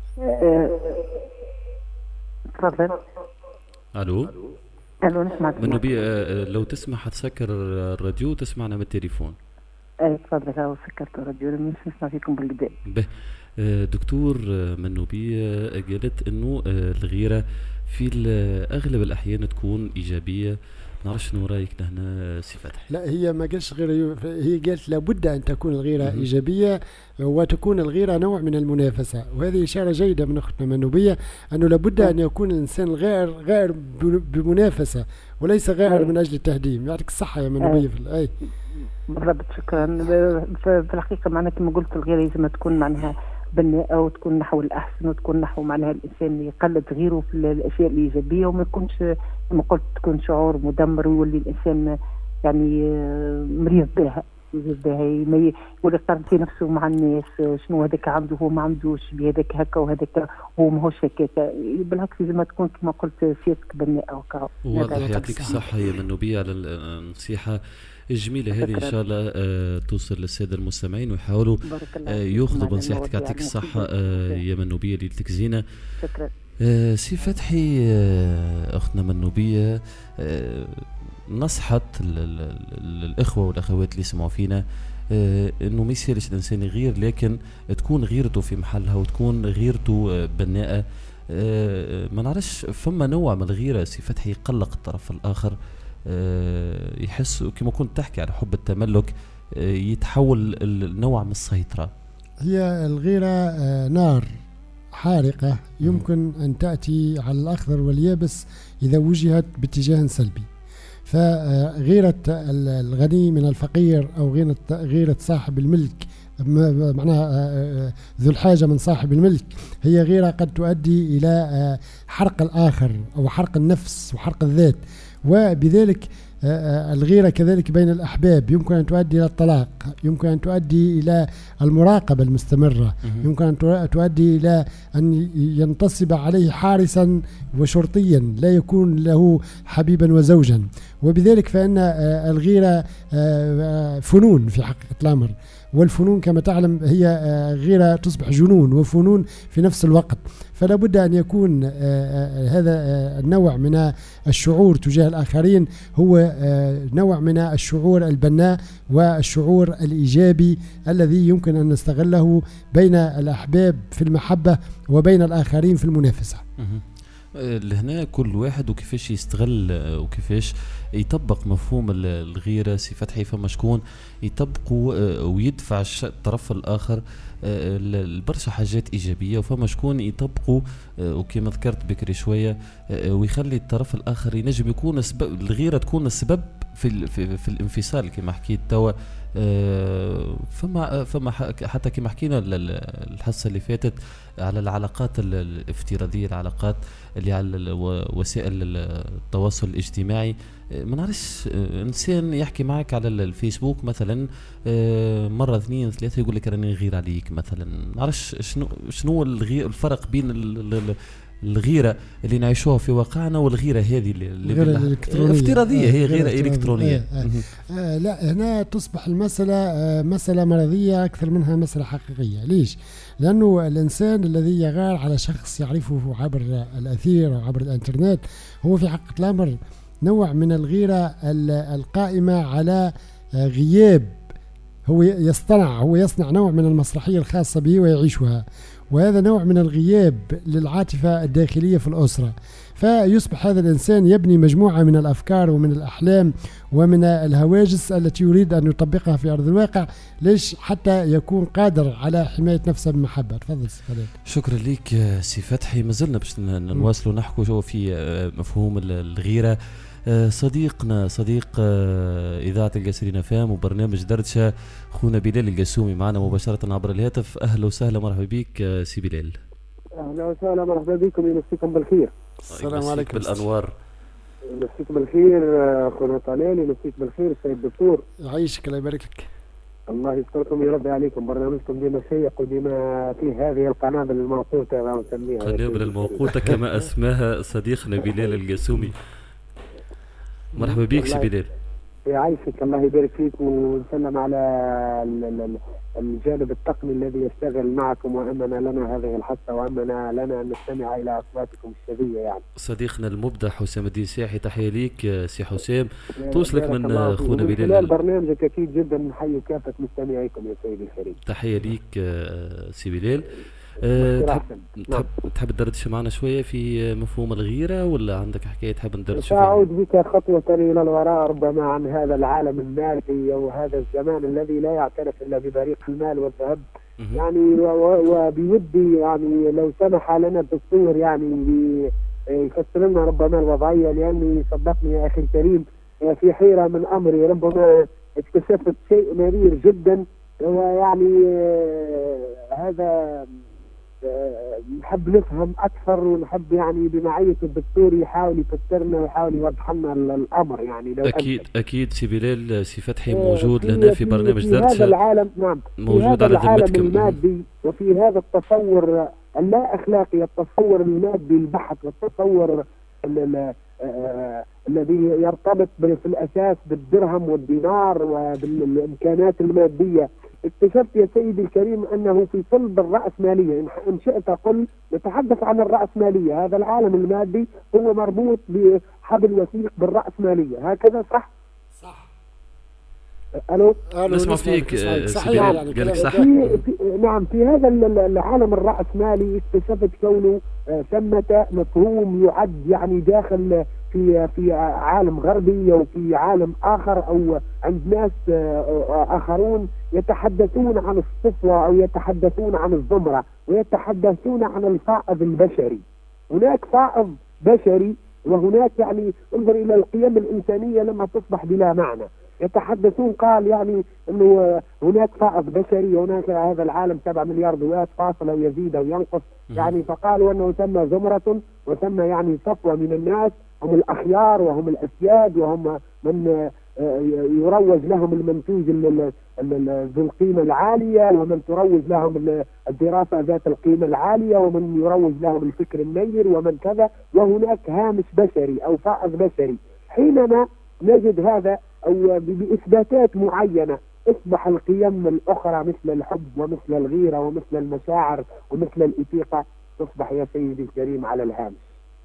تفضل. الو. الو نسمعك من نوبية. آه لو تسمح تسكر الراديو تسمعنا من التليفون. اي تفضل. هاو سكرت الراديو مش نسمع فيكم بالكدا. به آه دكتور من نوبية قالت انه آه الغيرة في اغلب الاحيان تكون ايجابية. نعرفش شنو رايك هنا سي فتحي؟ لا هي ما قالش غير، هي قالت لابد ان تكون الغيره م- ايجابيه وتكون الغيره نوع من المنافسه، وهذه اشاره جيده من اختنا منوبيه انه لابد ان يكون الانسان غير غير بمنافسه وليس غير من اجل التهديم. يعطيك الصحه يا منوبيه. في الاي بالضبط شكرا. في الحقيقه معناها كما قلت الغيره لازم تكون معناها بناءة وتكون نحو الأحسن وتكون نحو معناها الإنسان يقلد غيره في الأشياء الإيجابية وما يكونش كما قلت تكون شعور مدمر ويولي الإنسان يعني مريض بها مريض بها يولي يقارن في نفسه مع الناس، شنو هذاك عنده هو ما عندوش، بهذاك هكا وهذاك هو ماهوش هكاك. بالعكس لازم تكون كما قلت سياسك بناءة وكا. واضح. يعطيك الصحة يا منوبية على النصيحة الجميلة هذه. إن شاء الله آه توصل للسادة المستمعين ويحاولوا آه يأخذوا بنصيحتك. يعطيك الصحة آه يا منوبية ليلتك زينة. شكرا. آه سي فتحي، آه أختنا منوبية آه نصحت الإخوة والأخوات اللي يسمعوا فينا آه إنه ما يصيرش الإنسان يغير، لكن تكون غيرته في محلها وتكون غيرته آه بناءة. آه ما نعرفش، فما نوع من الغيرة سي فتحي يقلق الطرف الآخر، آه يحس كما كنت تحكي على حب التملك، آه يتحول النوع من السيطرة. هي الغيرة آه نار حارقة يمكن أن تأتي على الأخضر واليابس إذا وجهت باتجاه سلبي. فغيرة الغني من الفقير أو غيرة غيرة صاحب الملك، معناها ذو الحاجة من صاحب الملك، هي غيرة قد تؤدي إلى حرق الآخر أو حرق النفس وحرق الذات. وبذلك الغيرة كذلك بين الأحباب يمكن أن تؤدي إلى الطلاق، يمكن أن تؤدي إلى المراقبة المستمرة، يمكن أن تؤدي إلى أن ينتصب عليه حارسا وشرطيا لا يكون له حبيبا وزوجا. وبذلك فإن الغيرة فنون في حقيقة الأمر، والفنون كما تعلم هي غيرة تصبح جنون وفنون في نفس الوقت. فلا بد أن يكون هذا النوع من الشعور تجاه الآخرين هو نوع من الشعور البناء والشعور الإيجابي الذي يمكن أن نستغله بين الأحباب في المحبة وبين الآخرين في المنافسة. لهنا كل واحد وكيفاش يستغل وكيفاش يطبق مفهوم الغيرة. سي فتحي فما شكون يطبقوا ويدفع الطرف الآخر البرشا حاجات إيجابية، وفما شكون يطبقوا وكما ذكرت بكري شوية ويخلي الطرف الآخر ينجم يكون سبب الغيرة، تكون السبب في في, في الانفصال كما حكيت توا. فما فما حتى كما حكينا الحصة اللي فاتت على العلاقات الافتراضية، العلاقات اللي على وسائل التواصل الاجتماعي. ما نعرفش انسان يحكي معك على الفيسبوك مثلا مرة اثنين ثلاثة يقول لك راني غير عليك مثلا. ما نعرفش شنو شنو الفرق بين الغيرة اللي نعيشوها في واقعنا والغيرة هذه اللي الافتراضية، هي غيرة إلكترونية. آه آه لا، هنا تصبح المسألة آه مسألة مرضية أكثر منها مسألة حقيقية. ليش؟ لأنه الإنسان الذي يغار على شخص يعرفه عبر الأثير أو عبر الإنترنت هو في حقيقة الأمر نوع من الغيرة القائمة على غياب، هو يصطنع هو يصنع نوع من المسرحية الخاصة به ويعيشها، وهذا نوع من الغياب للعاطفة الداخلية في الأسرة. فيصبح هذا الإنسان يبني مجموعة من الأفكار ومن الأحلام ومن الهواجس التي يريد أن يطبقها في أرض الواقع، ليش؟ حتى يكون قادر على حماية نفسه بالمحبة. تفضل سيدي. شكرا لك سي فتحي. ما زلنا باش نواصلوا نحكوا في مفهوم الغيرة. صديقنا صديق إذاعة القاسرين فام وبرنامج دردشة خونا بلال القسومي معنا مباشرة عبر الهاتف. أهلا وسهلا، مرحبا بك سي بلال. أهلا وسهلا، مرحبا بكم، يمسيكم بالخير. السلام عليكم. بالأنوار. يمسيك بالخير خونا طلال، يمسيك بالخير السيد الدكتور. يعيشك الله يبارك لك. الله يستركم ويرضي عليكم. برنامجكم ديما شيق وديما فيه هذه القنابل الموقوتة ما نسميها قنابل الموقوتة كما اسمها صديقنا بلال القسومي. مرحبا بك سي بلال. يعيشك الله يبارك فيك، ونسلم على الجانب التقني الذي يشتغل معكم وأمنا لنا هذه الحصة وأمنا لنا أن نستمع إلى أصواتكم الشبية. يعني صديقنا المبدع حسام الدين ساحي، تحية ليك سي حسام، توصلك من خونا بلال. خلال برنامجك أكيد جدا نحيي كافة مستمعيكم يا سيدي الكريم. تحية ليك سي بلال. أه تحب تحب, تحب تدردش معنا شوية في مفهوم الغيرة ولا عندك حكاية تحب ندردش فيها؟ سأعود بك خطوة إلى الوراء ربما عن هذا العالم المادي وهذا الزمان الذي لا يعترف إلا ببريق المال والذهب. يعني وبودي يعني لو سمح لنا الدكتور يعني يفسر لنا ربما الوضعية، لأني صدقني يا أخي الكريم في حيرة من أمري. ربما اكتشفت شيء مرير جدا، ويعني هذا نحب نفهم أكثر ونحب يعني بمعية الدكتور يحاول يفسرنا ويحاول يوضح لنا الأمر. يعني لو أكيد أنت. أكيد سي بلال سي فتحي موجود لنا في برنامج دردشة. في هذا العالم نعم موجود على ذمتكم المادي وفي هذا التصور اللا أخلاقي، التصور المادي البحت والتصور الذي يرتبط في الأساس بالدرهم والدينار وبالإمكانات المادية اكتشفت يا سيدي الكريم أنه في صلب الرأسمالية، إن شئت قل نتحدث عن الرأسمالية، هذا العالم المادي هو مربوط بحبل وثيق بالرأسمالية، هكذا صح؟ صح. ألو؟ نسمع فيك. صحيح يعني قالك صح. في في نعم في هذا العالم الرأسمالي اكتشفت كونه ثمة مفهوم يعد يعني داخل في في عالم غربي أو في عالم آخر أو عند ناس آخرون يتحدثون عن الصفوة أو يتحدثون عن الزمرة ويتحدثون عن الفائض البشري. هناك فائض بشري وهناك يعني انظر إلى القيم الإنسانية لما تصبح بلا معنى. يتحدثون قال يعني انه هناك فائض بشري، هناك هذا العالم سبعة مليار ذوات فاصل ويزيد او ينقص يعني، فقالوا انه ثم زمرة وثم يعني صفوة من الناس هم الاخيار وهم الاسياد وهم من يروج لهم المنتوج ذو القيمة العالية ومن تروج لهم الدراسة ذات القيمة العالية ومن يروج لهم الفكر النير ومن كذا، وهناك هامش بشري او فائض بشري. حينما نجد هذا أو بإثباتات معينة اصبح القيم الأخرى مثل الحب ومثل الغيرة ومثل المشاعر ومثل الإثيقة تصبح يا سيدي الكريم على الهامش.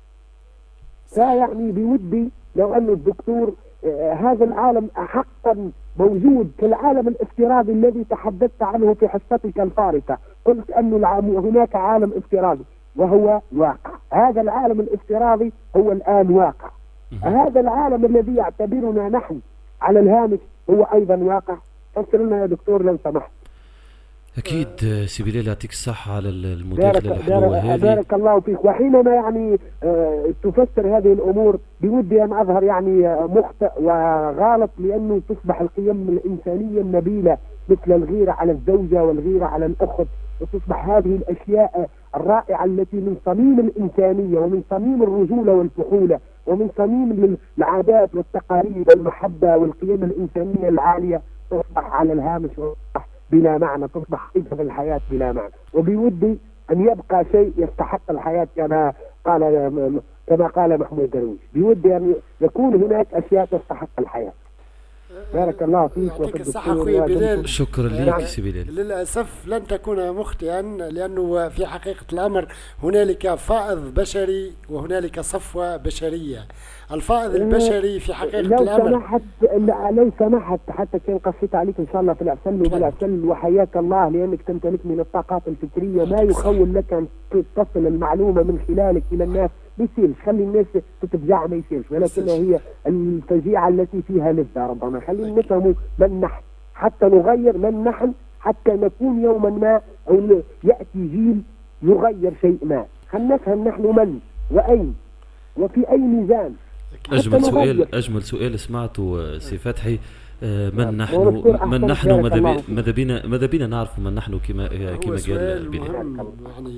فيعني بودي لو أن الدكتور آه هذا العالم حقا موجود كالعالم الافتراضي الذي تحدثت عنه في حصتك الفارطة، قلت أن هناك عالم افتراضي وهو واقع، هذا العالم الافتراضي هو الآن واقع. هذا العالم الذي يعتبرنا نحن على الهامش هو أيضا واقع. فسر لنا يا دكتور لو سمحت. أكيد سي بلال يعطيك الصحة على المداخلة الحلوة هذه. بارك الله فيك. وحينما يعني آه تفسر هذه الأمور بودي أن أظهر يعني مخطئ وغالط، لأنه تصبح القيم الإنسانية النبيلة مثل الغيرة على الزوجة والغيرة على الأخت، وتصبح هذه الأشياء الرائعة التي من صميم الإنسانية ومن صميم الرجولة والفحولة ومن صميم العادات والتقاليد والمحبة والقيم الإنسانية العالية تصبح على الهامش وتصبح بلا معنى، تصبح في الحياة بلا معنى. وبودي أن يبقى شيء يستحق الحياة كما قال كما قال محمود درويش، بودي أن يكون هناك أشياء تستحق الحياة. بارك الله فيك وفيك الصحة أخوي بلال. شكرا لك سي بلال. للأسف لن تكون مخطئا، لأنه في حقيقة الأمر هنالك فائض بشري وهنالك صفوة بشرية. الفائض البشري في حقيقة لو الأمر سمحت لو سمحت حتى كان قصيت عليك إن شاء الله في الأعسل وبالأعسل وحياك الله، لأنك تمتلك من الطاقات الفكرية ما يخول لك أن تصل المعلومة من خلالك إلى الناس. بيصيرش خلي الناس تتفجع ما يصيرش، ولكنها هي الفجيعة التي فيها لذة. ربما خلينا نفهم من نحن حتى نغير من نحن، حتى نكون يوما ما أو يأتي جيل يغير شيء ما. خلينا نفهم نحن من وأين وفي أي ميزان. أجمل سؤال أجمل سؤال سمعته سي فتحي. من نحن من نحن ماذا بينا ماذا بينا نعرف من نحن كما كما قال بلال. يعني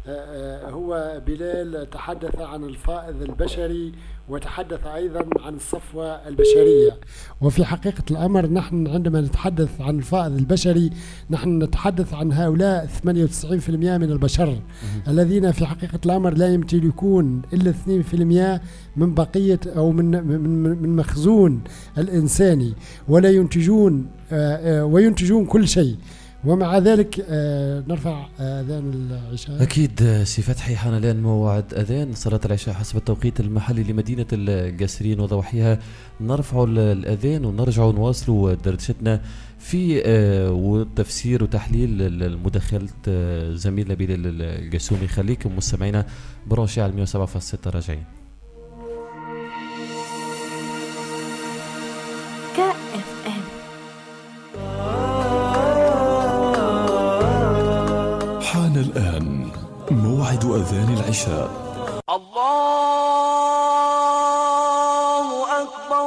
هو بلال تحدث عن الفائض البشري وتحدث أيضا عن الصفوة البشرية. وفي حقيقة الأمر نحن عندما نتحدث عن الفائض البشري نحن نتحدث عن هؤلاء ثمانية وتسعين بالمئة من البشر الذين في حقيقة الأمر لا يمتلكون إلا اثنين بالمئة من بقية أو من من من مخزون الإنساني، ولا ينتجون وينتجون كل شيء، ومع ذلك نرفع أذان العشاء. أكيد سي فتحي، حان الآن موعد أذان صلاة العشاء حسب التوقيت المحلي لمدينة القصرين وضواحيها. نرفع الأذان ونرجع نواصل دردشتنا في وتفسير وتحليل المداخلة زميلنا بلال القسومي. خليكم مستمعينا برونشي على مية وسبعة فاصلة ستة راجعين. حان الآن موعد أذان العشاء. الله أكبر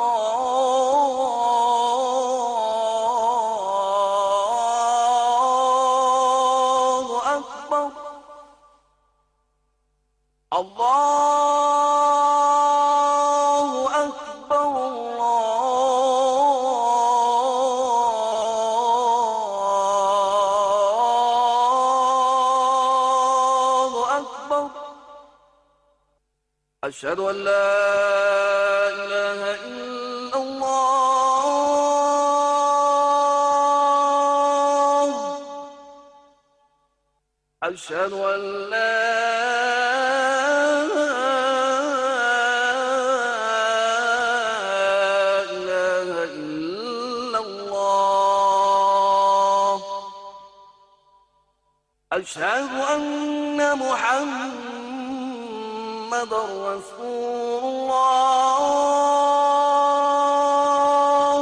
الله أكبر الله أكبر الله أكبر. أشهد أن لا إله إلا الله أشهد أن لا إله إلا الله. أشهد أن محمدا رسول الله.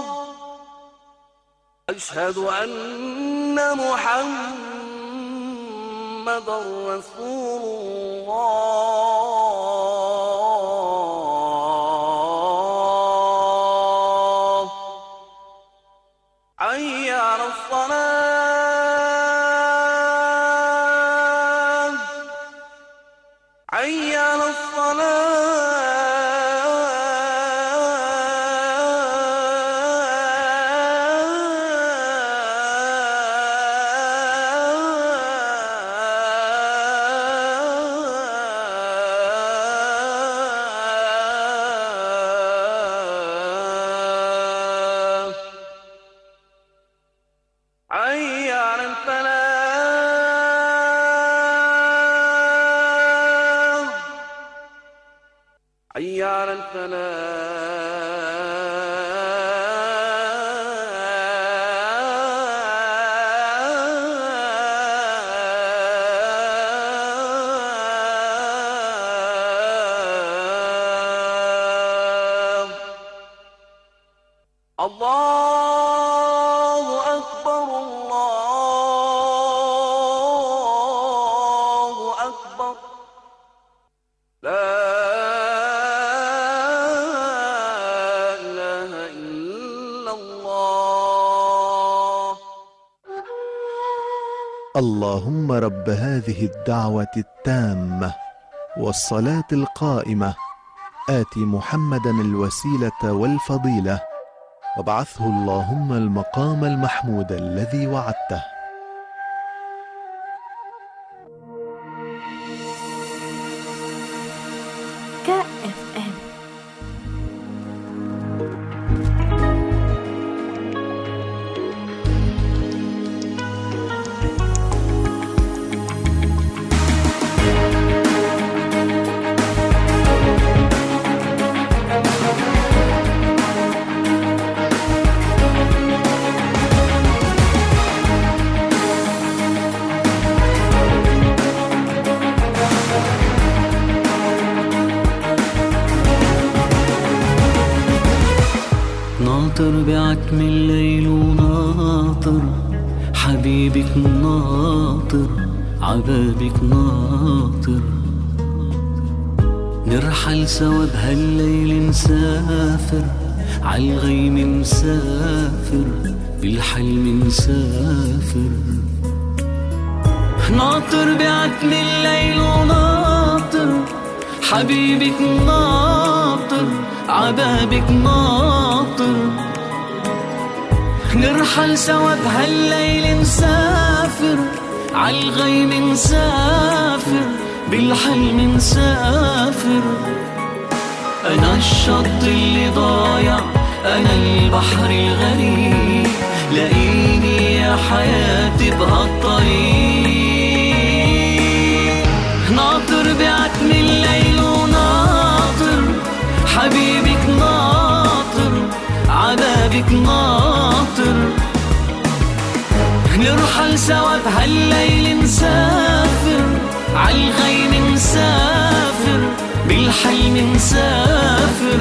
أشهد أن محمدا رسول الله. حي على الصلاة. حي على حي على الفلاح. الله أكبر الله أكبر. لا اللهم رب هذه الدعوة التامة والصلاة القائمة آت محمدا الوسيلة والفضيلة وابعثه اللهم المقام المحمود الذي وعدته. ناطر بعتم الليل وناطر حبيبك ناطر عبابك ناطر نرحل سوا بهالليل نسافر عالغيم مسافر بالحلم مسافر. ناطر بعتم الليل وناطر حبيبك ناطر عبابك ناطر نرحل سوا بهالليل نسافر عالغيم نسافر بالحلم نسافر. أنا الشط اللي ضايع أنا البحر الغريب لاقيني يا حياتي بهالطريق. ناطر بعتم الليل وناطر حبيبك ناطر عذابك ناطر نرحل سوا بهالليل نسافر عالغيم نسافر بالحلم نسافر.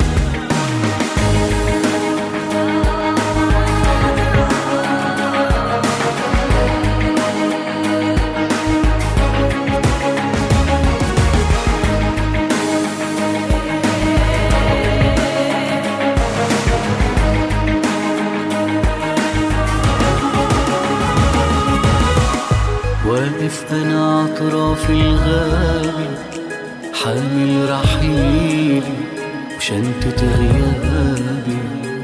واقف أنا عطراف الغابة حامل رحيلي وشنطة غيابي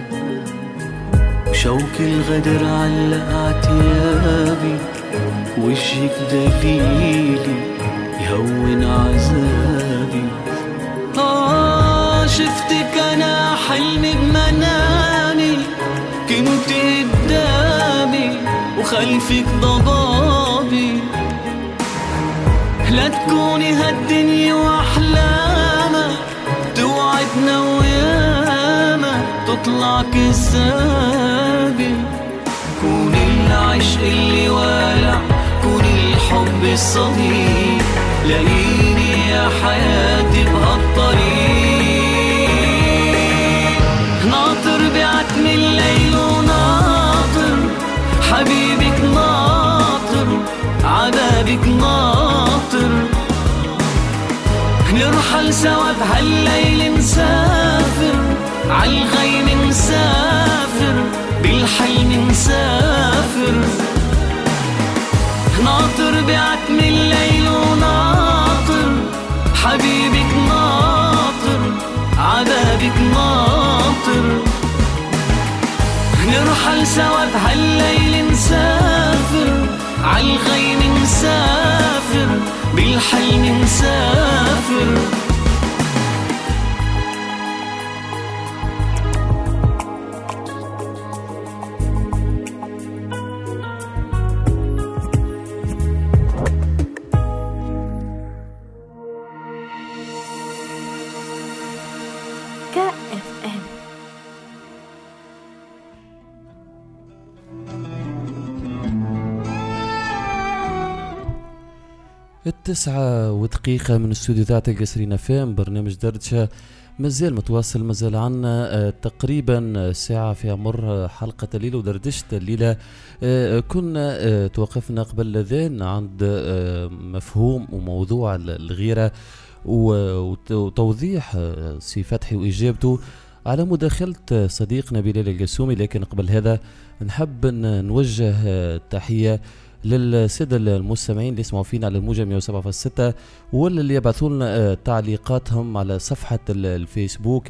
وشوك الغدر علق عتيابي وجهك دليلي يهون عذابي. آه شفتك أنا حلم بمنامي كنت قدامي وخلفك ضبابي لا تكوني هالدنيا واحلامك توعدنا وياما تطلع كذابة. كوني العشق اللي والع كوني الحب الصديق لاقيني يا حياتي بهالطريق. ناطر بعتم الليل وناطر حبيبك ناطر عذابك ناطر. نرحل سوا بهالليل نسافر عالغيم نسافر بالحلم نسافر. ناطر بعتم الليل وناطر حبيبك ناطر عذابك ناطر. نرحل سوا بهالليل نسافر عالغيم نسافر بالحلم نسافر. التسعة ودقيقة من استوديو ذات القصرين فام برنامج دردشة مازال متواصل. مازال عنا تقريبا ساعة في عمر حلقة الليلة ودردشة الليلة. كنا توقفنا قبل الأذان عند مفهوم وموضوع الغيرة وتوضيح سي فتحي وإجابته على مداخلة صديقنا بلال القسومي. لكن قبل هذا نحب نوجه تحية للسادة المستمعين اللي يسمعوا فينا على الموجة مية وسبعة فاصلة ستة ولا اللي يبعثوا لنا تعليقاتهم على صفحة الفيسبوك.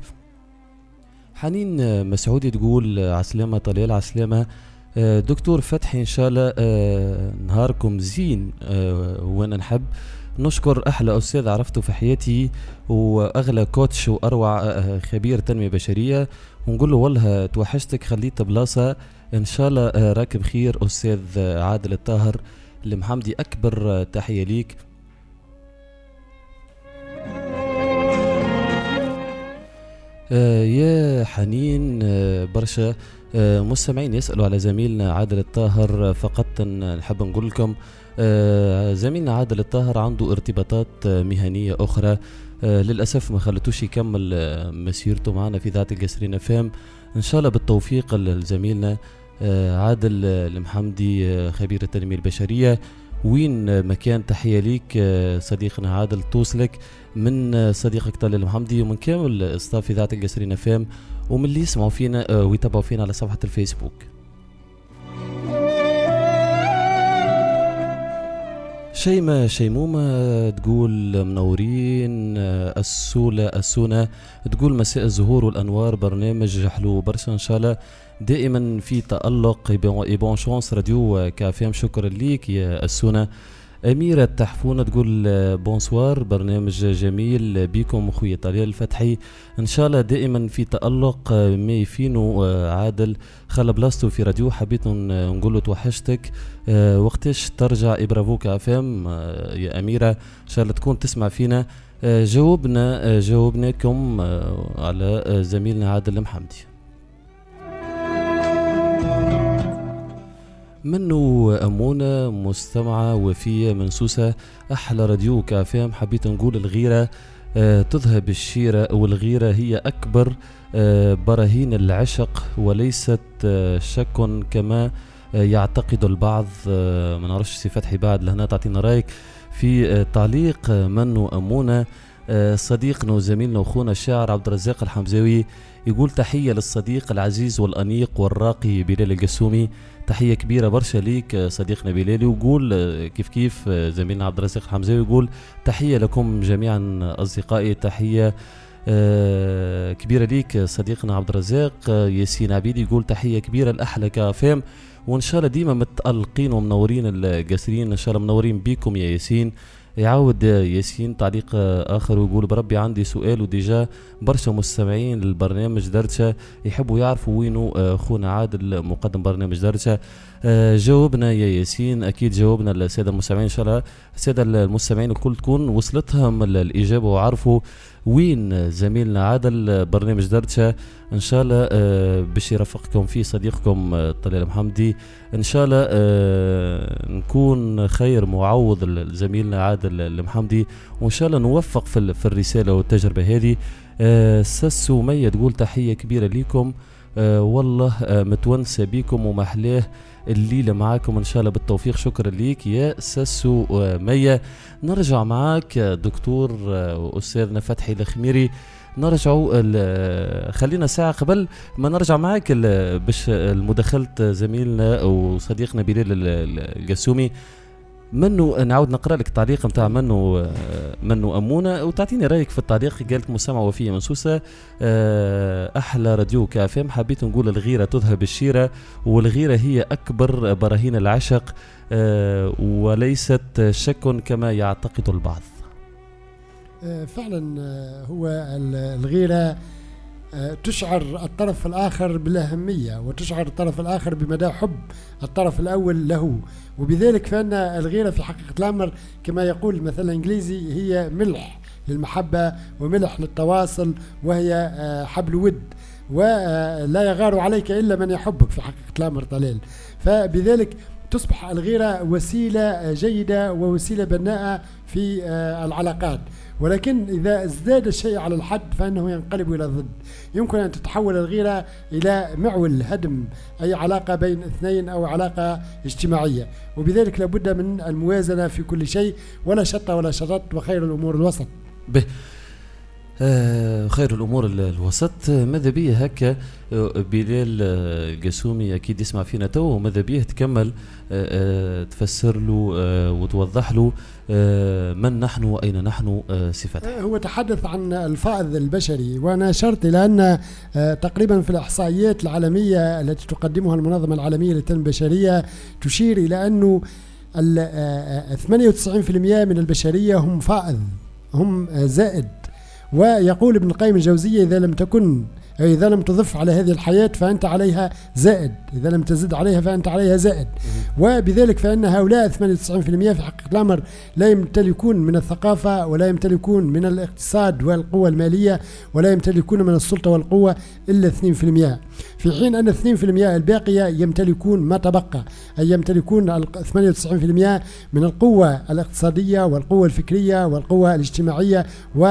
حنين مسعودي تقول عسلامة طليل عسلامة دكتور فتحي إن شاء الله نهاركم زين. وانا نحب نشكر أحلى أستاذ عرفته في حياتي وأغلى كوتش وأروع خبير تنمية بشرية ونقول له والله توحشتك خليت بلاصة إن شاء الله راك بخير أستاذ عادل الطاهر المحمدي. أكبر تحية ليك. آه يا حنين آه برشا آه مستمعين يسألوا على زميلنا عادل الطاهر. فقط نحب نقول لكم آه زميلنا عادل الطاهر عنده ارتباطات آه مهنية أخرى آه للأسف ما خلتوش يكمل آه مسيرته معنا في ذات القصرين فام. إن شاء الله بالتوفيق لزميلنا آه عادل المحمدي آه خبير التنمية البشرية. وين مكان تحية ليك آه صديقنا عادل توصلك من آه صديقك طلال المحمدي ومن كامل استاف ذات القصرين فام ومن اللي يسمعوا فينا آه ويتابعوا فينا على صفحة الفيسبوك. شيمة شيمومة تقول منورين. السولة السونة تقول مساء الزهور والأنوار برنامج حلو برشا إن شاء الله دائما في تألق. يبون شانس راديو كافيم. شكرا ليك يا السونة. أميرة تحفونة تقول بونسوار برنامج جميل بيكم أخوي طلال الفتحي إن شاء الله دائما في تألق. ما يفينو عادل خلى بلاستو في راديو. حبيت نقول له توحشتك وقتاش ترجع إبرافو كافيم يا أميرة إن شاء الله تكون تسمع فينا. جاوبنا جاوبناكم على زميلنا عادل المحمدي. منو أمونة مستمعة وفية من سوسة أحلى راديو كافيم. حبيت نقول الغيرة آه تذهب الشيرة والغيرة هي أكبر آه براهين العشق وليست آه شك كما آه يعتقد البعض. آه ما نعرفش سي فتحي بعد لهنا تعطينا رأيك في آه تعليق آه منو أمونة. آه صديقنا وزميلنا وأخونا الشاعر عبد الرزاق الحمزاوي يقول تحية للصديق العزيز والأنيق والراقي بلال القسومي. تحية كبيرة برشا ليك صديقنا بلالي. وقول كيف كيف زميلنا عبد الرزاق الحمزاوي يقول تحية لكم جميعا أصدقائي. تحية آه كبيرة ليك صديقنا عبد الرزاق. ياسين عبيد يقول تحية كبيرة لأحلى كافام وإن شاء الله ديما متألقين ومنورين القاسرين. إن شاء الله منورين بيكم يا ياسين. يعاود ياسين تعليق آخر ويقول بربي عندي سؤال، وديجا برشا مستمعين للبرنامج دردشة يحبوا يعرفوا وينه خونا عادل مقدم برنامج دردشة. جاوبنا يا ياسين، أكيد جاوبنا السادة المستمعين، إن شاء الله السادة المستمعين الكل تكون وصلتهم الإجابة وعرفوا وين زميلنا عادل برنامج دردشة. إن شاء الله باش يرافقكم فيه صديقكم طلال محمدي، إن شاء الله نكون خير معوض لزميلنا عادل المحمدي، وإن شاء الله نوفق في, في الرسالة والتجربة هذه. ساسو مية تقول تحية كبيرة لكم، والله متونسة بكم ومحلاه الليلة معاكم إن شاء الله بالتوفيق. شكرا ليك يا ساسو مية. نرجع معاك دكتور أستاذنا فتحي الخميري، نرجعوا خلينا ساعة قبل ما نرجع معاك باش المداخلة زميلنا وصديقنا بلال القسومي. منو نعود نقرأ لك التعليق متاع منو منو أمونة وتعطيني رأيك في التعليق. قالت مستمعة وفية منسوسة، أحلى راديو كافم، حبيت نقول الغيرة تذهب الشيرة، والغيرة هي أكبر براهين العشق وليست شك كما يعتقد البعض. فعلا هو الغيرة تشعر الطرف الآخر بالأهمية، وتشعر الطرف الآخر بمدى حب الطرف الأول له، وبذلك فإن الغيرة في حقيقة الأمر كما يقول المثل الإنجليزي هي ملح للمحبة وملح للتواصل، وهي حبل ود، ولا يغار عليك إلا من يحبك في حقيقة الأمر طلال. فبذلك تصبح الغيرة وسيلة جيدة ووسيلة بناءة في العلاقات، ولكن إذا ازداد الشيء على الحد فإنه ينقلب إلى الضد. يمكن أن تتحول الغيرة إلى معول هدم أي علاقة بين اثنين أو علاقة اجتماعية، وبذلك لابد من الموازنة في كل شيء، ولا شط ولا شطط، وخير الأمور الوسط. به آه خير الأمور الوسط. ماذا بيه هكا بلال القسومي أكيد يسمع فينا تو، وماذا بيه تكمل آه آه تفسر له آه وتوضح له آه من نحن وأين نحن آه صفتنا. هو تحدث عن الفائض البشري، وأنا أشرت إلى أن آه تقريبا في الإحصائيات العالمية التي تقدمها المنظمة العالمية للتنمية البشرية تشير إلى أنه ثمانية وتسعين بالمئة من البشرية هم فائض، هم زائد. ويقول ابن القيم الجوزية إذا لم تكن إذا لم تضف على هذه الحياة فأنت عليها زائد، إذا لم تزد عليها فأنت عليها زائد. وبذلك فإن هؤلاء ثمانية وتسعين بالمئة في حقيقة الأمر لا يمتلكون من الثقافة، ولا يمتلكون من الاقتصاد والقوة المالية، ولا يمتلكون من السلطة والقوة إلا اثنين بالمئة، في حين أن اثنين بالمئة الباقية يمتلكون ما تبقى، أي يمتلكون ثمانية وتسعين بالمئة من القوة الاقتصادية والقوة الفكرية والقوة الاجتماعية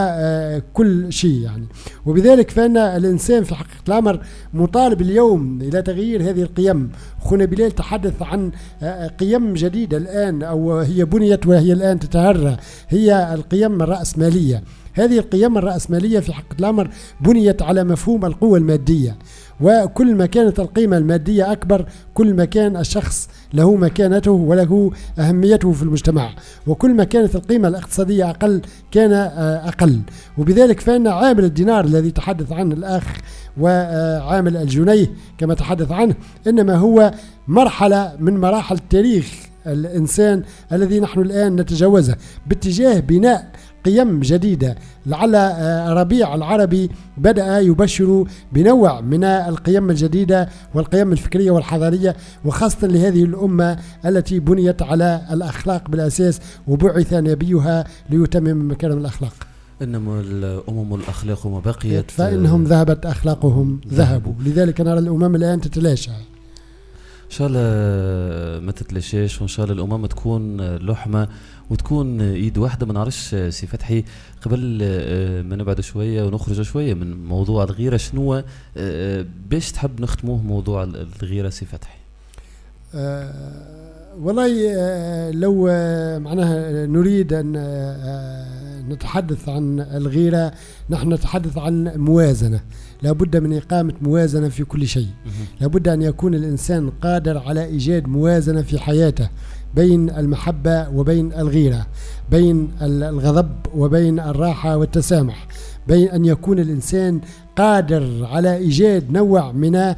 وكل شيء يعني. وبذلك فإن الإنسان في حقيقة الأمر مطالب اليوم إلى تغيير هذه القيم. أخونا بلال تحدث عن قيم جديدة الآن، أو هي بنيت وهي الآن تتهرى، هي القيم الرأسمالية. هذه القيم الرأسمالية في حقيقة الأمر بنيت على مفهوم القوة المادية، وكل ما كانت القيمة المادية أكبر كل ما كان الشخص له مكانته وله أهميته في المجتمع، وكل ما كانت القيمة الاقتصادية أقل كان أقل. وبذلك فإن عامل الدينار الذي تحدث عنه الأخ وعامل الجنيه كما تحدث عنه إنما هو مرحلة من مراحل تاريخ الإنسان الذي نحن الآن نتجاوزه باتجاه بناء قيم جديدة. لعل ربيع العربي بدأ يبشر بنوع من القيم الجديدة والقيم الفكرية والحضارية، وخاصة لهذه الأمة التي بنيت على الأخلاق بالأساس، وبعث نبيها ليتمم مكارم الأخلاق. إنما الأمم الأخلاق ما بقيت فإنهم ذهبت أخلاقهم ذهبوا، لذلك نرى الأمم الآن تتلاشى. إن شاء الله ما تتلاشاش، وإن شاء الله الأمم تكون لحمة وتكون إيد واحدة. ما نعرفش سي فتحي قبل ما نبعد شوية ونخرج شوية من موضوع الغيرة، شنو باش تحب نختموه موضوع الغيرة سي فتحي؟ أه والله أه لو أه معناها نريد أن أه نتحدث عن الغيرة، نحن نتحدث عن موازنة. لابد من إقامة موازنة في كل شيء. لابد أن يكون الإنسان قادر على إيجاد موازنة في حياته بين المحبة وبين الغيرة، بين الغضب وبين الراحة والتسامح، بين أن يكون الإنسان قادر على إيجاد نوع من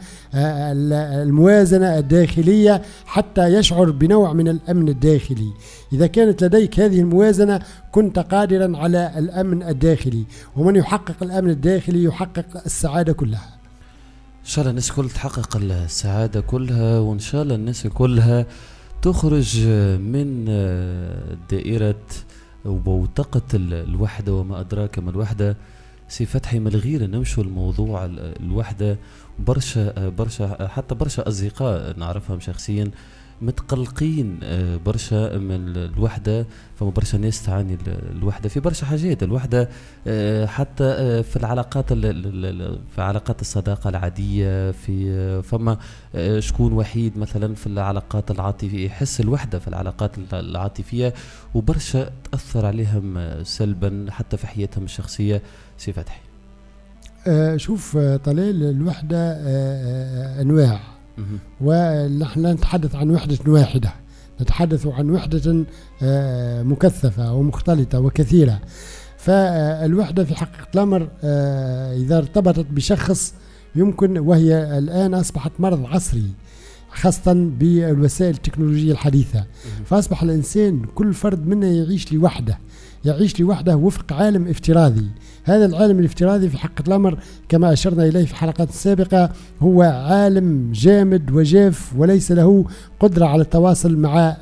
الموازنة الداخلية حتى يشعر بنوع من الأمن الداخلي. إذا كانت لديك هذه الموازنة كنت قادرا على الأمن الداخلي، ومن يحقق الأمن الداخلي يحقق السعادة كلها. إن شاء الله الناس كل تحقق السعادة كلها، وإن شاء الله الناس كلها تخرج من دائرة وبوتقة الوحدة وما أدراك ما الوحدة. سي فتحي من الغير نمشوا الموضوع الوحدة، برشا برشا حتى برشا أصدقاء نعرفهم شخصيا متقلقين برشا من الوحدة. فما برشا ناس تعاني الوحدة في برشا حاجات. الوحدة حتى في العلاقات في علاقات الصداقة العادية، في فما شكون وحيد مثلا في العلاقات العاطفية يحس الوحدة في العلاقات العاطفية، وبرشا تأثر عليهم سلبا حتى في حياتهم الشخصية. سي فتحي آه شوف طلال، الوحدة آه أنواع، ونحن لا نتحدث عن وحدة واحدة، نتحدث عن وحدة آه مكثفة ومختلطة وكثيرة. فالوحدة في حقيقة الأمر آه إذا ارتبطت بشخص يمكن، وهي الآن أصبحت مرض عصري خاصة بالوسائل التكنولوجية الحديثة، فأصبح الإنسان كل فرد منا يعيش لوحده، يعيش لوحده وفق عالم افتراضي. هذا العالم الافتراضي في حقيقة الأمر كما أشرنا إليه في حلقات السابقة هو عالم جامد وجاف وليس له قدرة على التواصل مع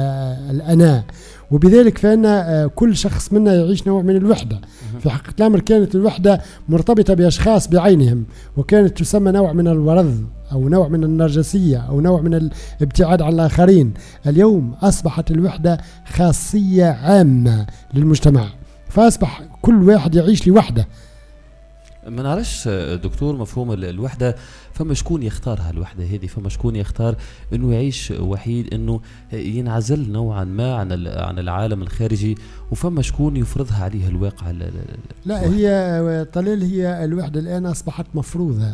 الأنا، وبذلك فإن كل شخص منا يعيش نوع من الوحدة. في حقيقة الأمر كانت الوحدة مرتبطة بأشخاص بعينهم، وكانت تسمى نوع من الورد أو نوع من النرجسية أو نوع من الابتعاد عن الآخرين. اليوم أصبحت الوحدة خاصية عامة للمجتمع، فأصبح كل واحد يعيش لوحده. ما نعرفش دكتور مفهوم الوحدة، فما شكون يختارها الوحدة هذه؟ فما شكون يختار انه يعيش وحيد، انه ينعزل نوعا ما عن عن العالم الخارجي، وفما شكون يفرضها عليه الواقع؟ لا، هي طلال هي الوحدة الآن أصبحت مفروضة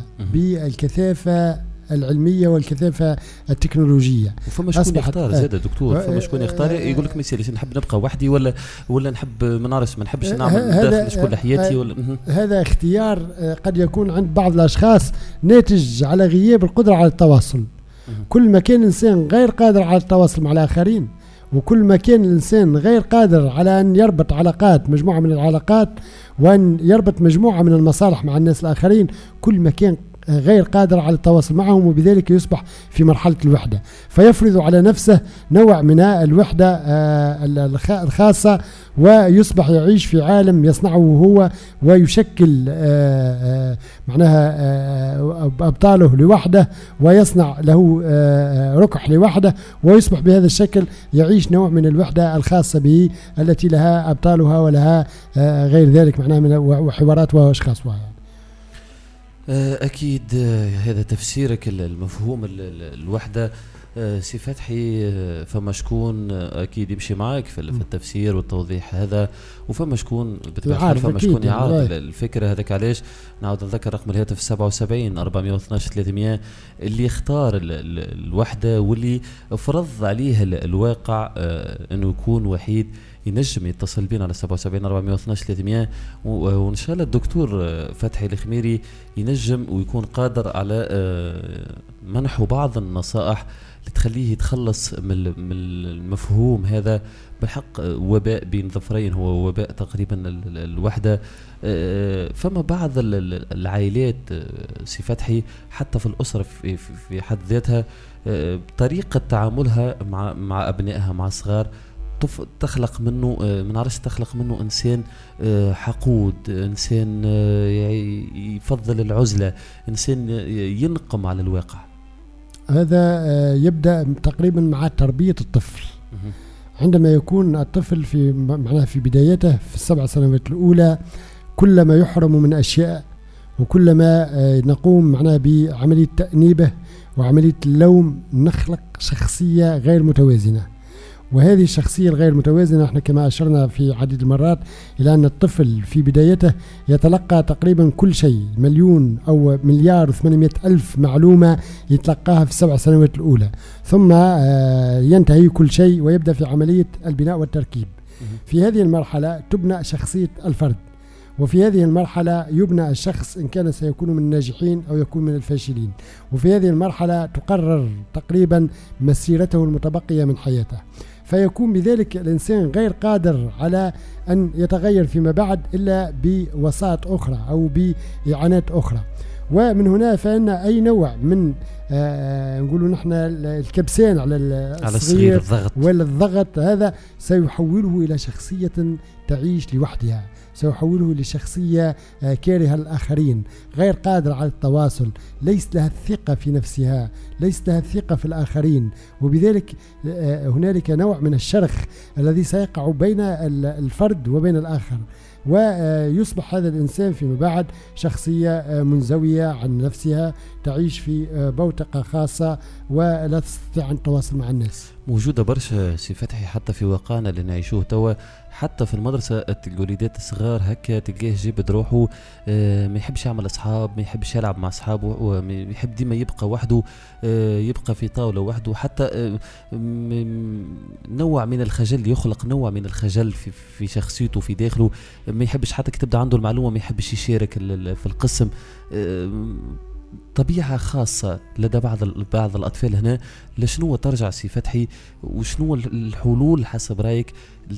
بالكثافة العلمية والكثافة التكنولوجية. وفما شكون يختار زاد دكتور؟ فما شكون يختار يقول لك مثالي نحب نبقى وحدي ولا ولا نحب ما نعرفش ما نحبش نعمل داخل شكون حياتي ولا هذا اختيار قد يكون عند بعض الأشخاص ناتج على غياب القدرة على التواصل. كل ما كان الإنسان غير قادر على التواصل مع الآخرين، وكل ما كان الإنسان غير قادر على أن يربط علاقات مجموعة من العلاقات وأن يربط مجموعة من المصالح مع الناس الآخرين، كل ما كان غير قادر على التواصل معهم، وبذلك يصبح في مرحلة الوحدة، فيفرض على نفسه نوع من الوحدة الخاصة، ويصبح يعيش في عالم يصنعه هو، ويشكل معناها أبطاله لوحده، ويصنع له ركح لوحده، ويصبح بهذا الشكل يعيش نوع من الوحدة الخاصة به التي لها أبطالها ولها غير ذلك معناها من وحوارات وأشخاصها. أكيد هذا تفسيرك المفهوم الوحدة سي فتحي. فما شكون أكيد يمشي معك في التفسير والتوضيح هذا، وفما شكون بتبعث فما شكون يعارض الفكرة هذاك. علاش نعود نذكر رقم الهاتف سبعة وسبعين أربعمائة واثناشر ثلاثمائة اللي يختار الوحدة واللي فرض عليه الواقع أنه يكون وحيد، ينجم يتصل بنا على سبعة وسبعين أربعمائة واثناشر ثلاثمائة، وإن شاء الله الدكتور فتحي الخميري ينجم ويكون قادر على منح بعض النصائح لتخليه يتخلص من المفهوم هذا. بالحق وباء بين ظفرين، هو وباء تقريبا الوحدة. فما بعض العائلات سي فتحي حتى في الأسرة في حد ذاتها طريقة تعاملها مع مع أبنائها مع الصغار تخلق منه ما نعرفش تخلق منه إنسان حقود، إنسان يفضل العزلة، إنسان ينقم على الواقع. هذا يبدأ تقريبا مع تربية الطفل. عندما يكون الطفل في معناه في بدايته في السبع سنوات الأولى، كلما يحرم من أشياء وكلما نقوم معناه بعملية تأنيبه وعملية اللوم، نخلق شخصية غير متوازنة. وهذه الشخصية الغير متوازنة احنا كما أشرنا في عديد المرات إلى أن الطفل في بدايته يتلقى تقريبا كل شيء، مليون أو مليار وثمانمائة ألف معلومة يتلقاها في السبع سنوات الأولى، ثم ينتهي كل شيء ويبدأ في عملية البناء والتركيب. في هذه المرحلة تبنى شخصية الفرد، وفي هذه المرحلة يبنى الشخص إن كان سيكون من الناجحين أو يكون من الفاشلين، وفي هذه المرحلة تقرر تقريبا مسيرته المتبقية من حياته، فيكون بذلك الإنسان غير قادر على أن يتغير فيما بعد إلا بوسائط أخرى أو بإعانات أخرى. ومن هنا فإن أي نوع من آه نقولوا نحن الكبسان على الصغير الضغط ولا الضغط هذا سيحوله إلى شخصية تعيش لوحدها، سيحوله لشخصية آه كارهة الآخرين، غير قادرة على التواصل، ليس لها الثقة في نفسها، ليس لها الثقة في الآخرين، وبذلك آه هنالك نوع من الشرخ الذي سيقع بين الفرد وبين الآخر، ويصبح هذا الإنسان فيما بعد شخصية منزوية عن نفسها، تعيش في بوتقة خاصة ولا تستطيع أن تواصل مع الناس. موجودة برشا سي فتحي حتى في واقعنا اللي نعيشوه توا، حتى في المدرسة الوليدات الصغار هكا تلقاه جيب روحه ما يحبش يعمل أصحاب، ما يحبش يلعب مع أصحابه، ويحب ديما يبقى وحده، يبقى في طاولة وحده، حتى نوع من الخجل، يخلق نوع من الخجل في, في شخصيته في داخله، ما يحبش حتى كتبدا عنده المعلومة ما يحبش يشارك في القسم، طبيعة خاصة لدى بعض بعض الأطفال هنا. لشنو ترجع سي فتحي وشنو الحلول حسب رأيك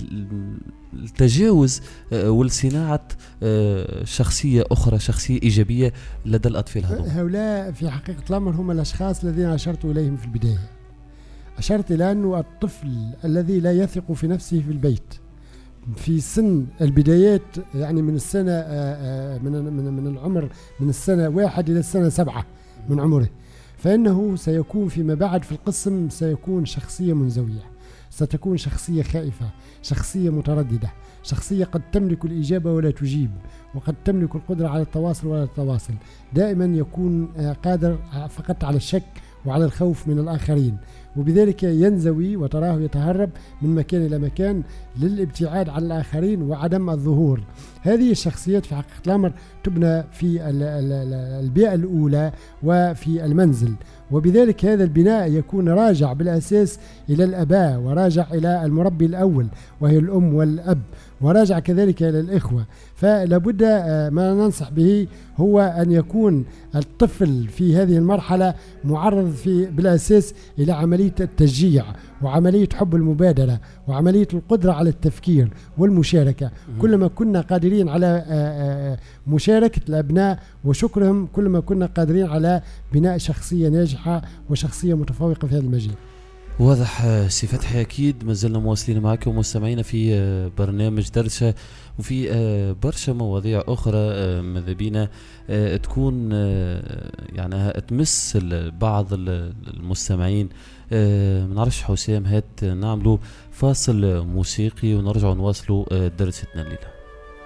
التجاوز والصناعة شخصية أخرى، شخصية إيجابية لدى الأطفال هذول؟ هؤلاء في حقيقة الأمر هم الأشخاص الذين أشرت إليهم في البداية. أشرت إلى أنه الطفل الذي لا يثق في نفسه في البيت في سن البدايات، يعني من السنة من من من العمر من السنة واحد إلى السنة سبعة من عمره، فإنه سيكون فيما بعد في القسم سيكون شخصية منزوية، ستكون شخصية خائفة، شخصية مترددة، شخصية قد تملك الإجابة ولا تجيب، وقد تملك القدرة على التواصل ولا التواصل، دائما يكون قادر فقط على الشك وعلى الخوف من الآخرين، وبذلك ينزوي وتراه يتهرب من مكان إلى مكان للابتعاد عن الآخرين وعدم الظهور. هذه الشخصيات في حقيقة الأمر تبنى في البيئة الأولى وفي المنزل، وبذلك هذا البناء يكون راجع بالأساس إلى الآباء، وراجع إلى المربي الأول وهي الأم والأب، وراجع كذلك إلى الإخوة. فلابد ما ننصح به هو أن يكون الطفل في هذه المرحلة معرض في بالأساس إلى عملية التشجيع وعملية حب المبادرة وعملية القدرة على التفكير والمشاركة. كلما كنا قادرين على مشاركة الأبناء وشكرهم، كلما كنا قادرين على بناء شخصية ناجحة وشخصية متفوقة في هذا المجال. واضح سي فتحي. أكيد ما زلنا مواصلين معكم مستمعينا في برنامج دردشة، وفي برشا مواضيع أخرى ماذا بينا تكون يعني تمس بعض المستمعين. ما نعرفش حسام، هات نعملوا فاصل موسيقي ونرجع نواصلوا دردشتنا الليلة.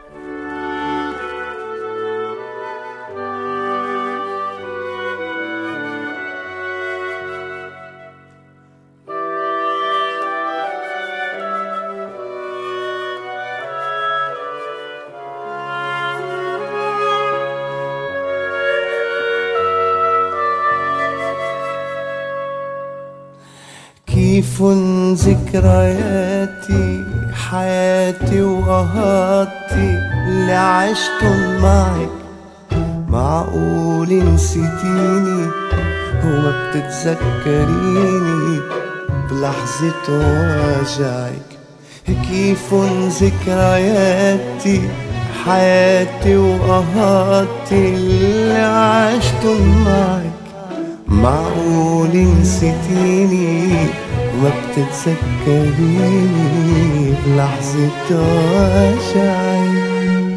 كيف ذكرياتي حياتي وقهاتي اللي عشتن معك، معقول نسيتيني وما بتتذكريني بلحظة وجعك. كيف ذكرياتي حياتي وقهاتي اللي عشتن معك، معقول نسيتيني وما بتتذكريني بلحظة وجعي.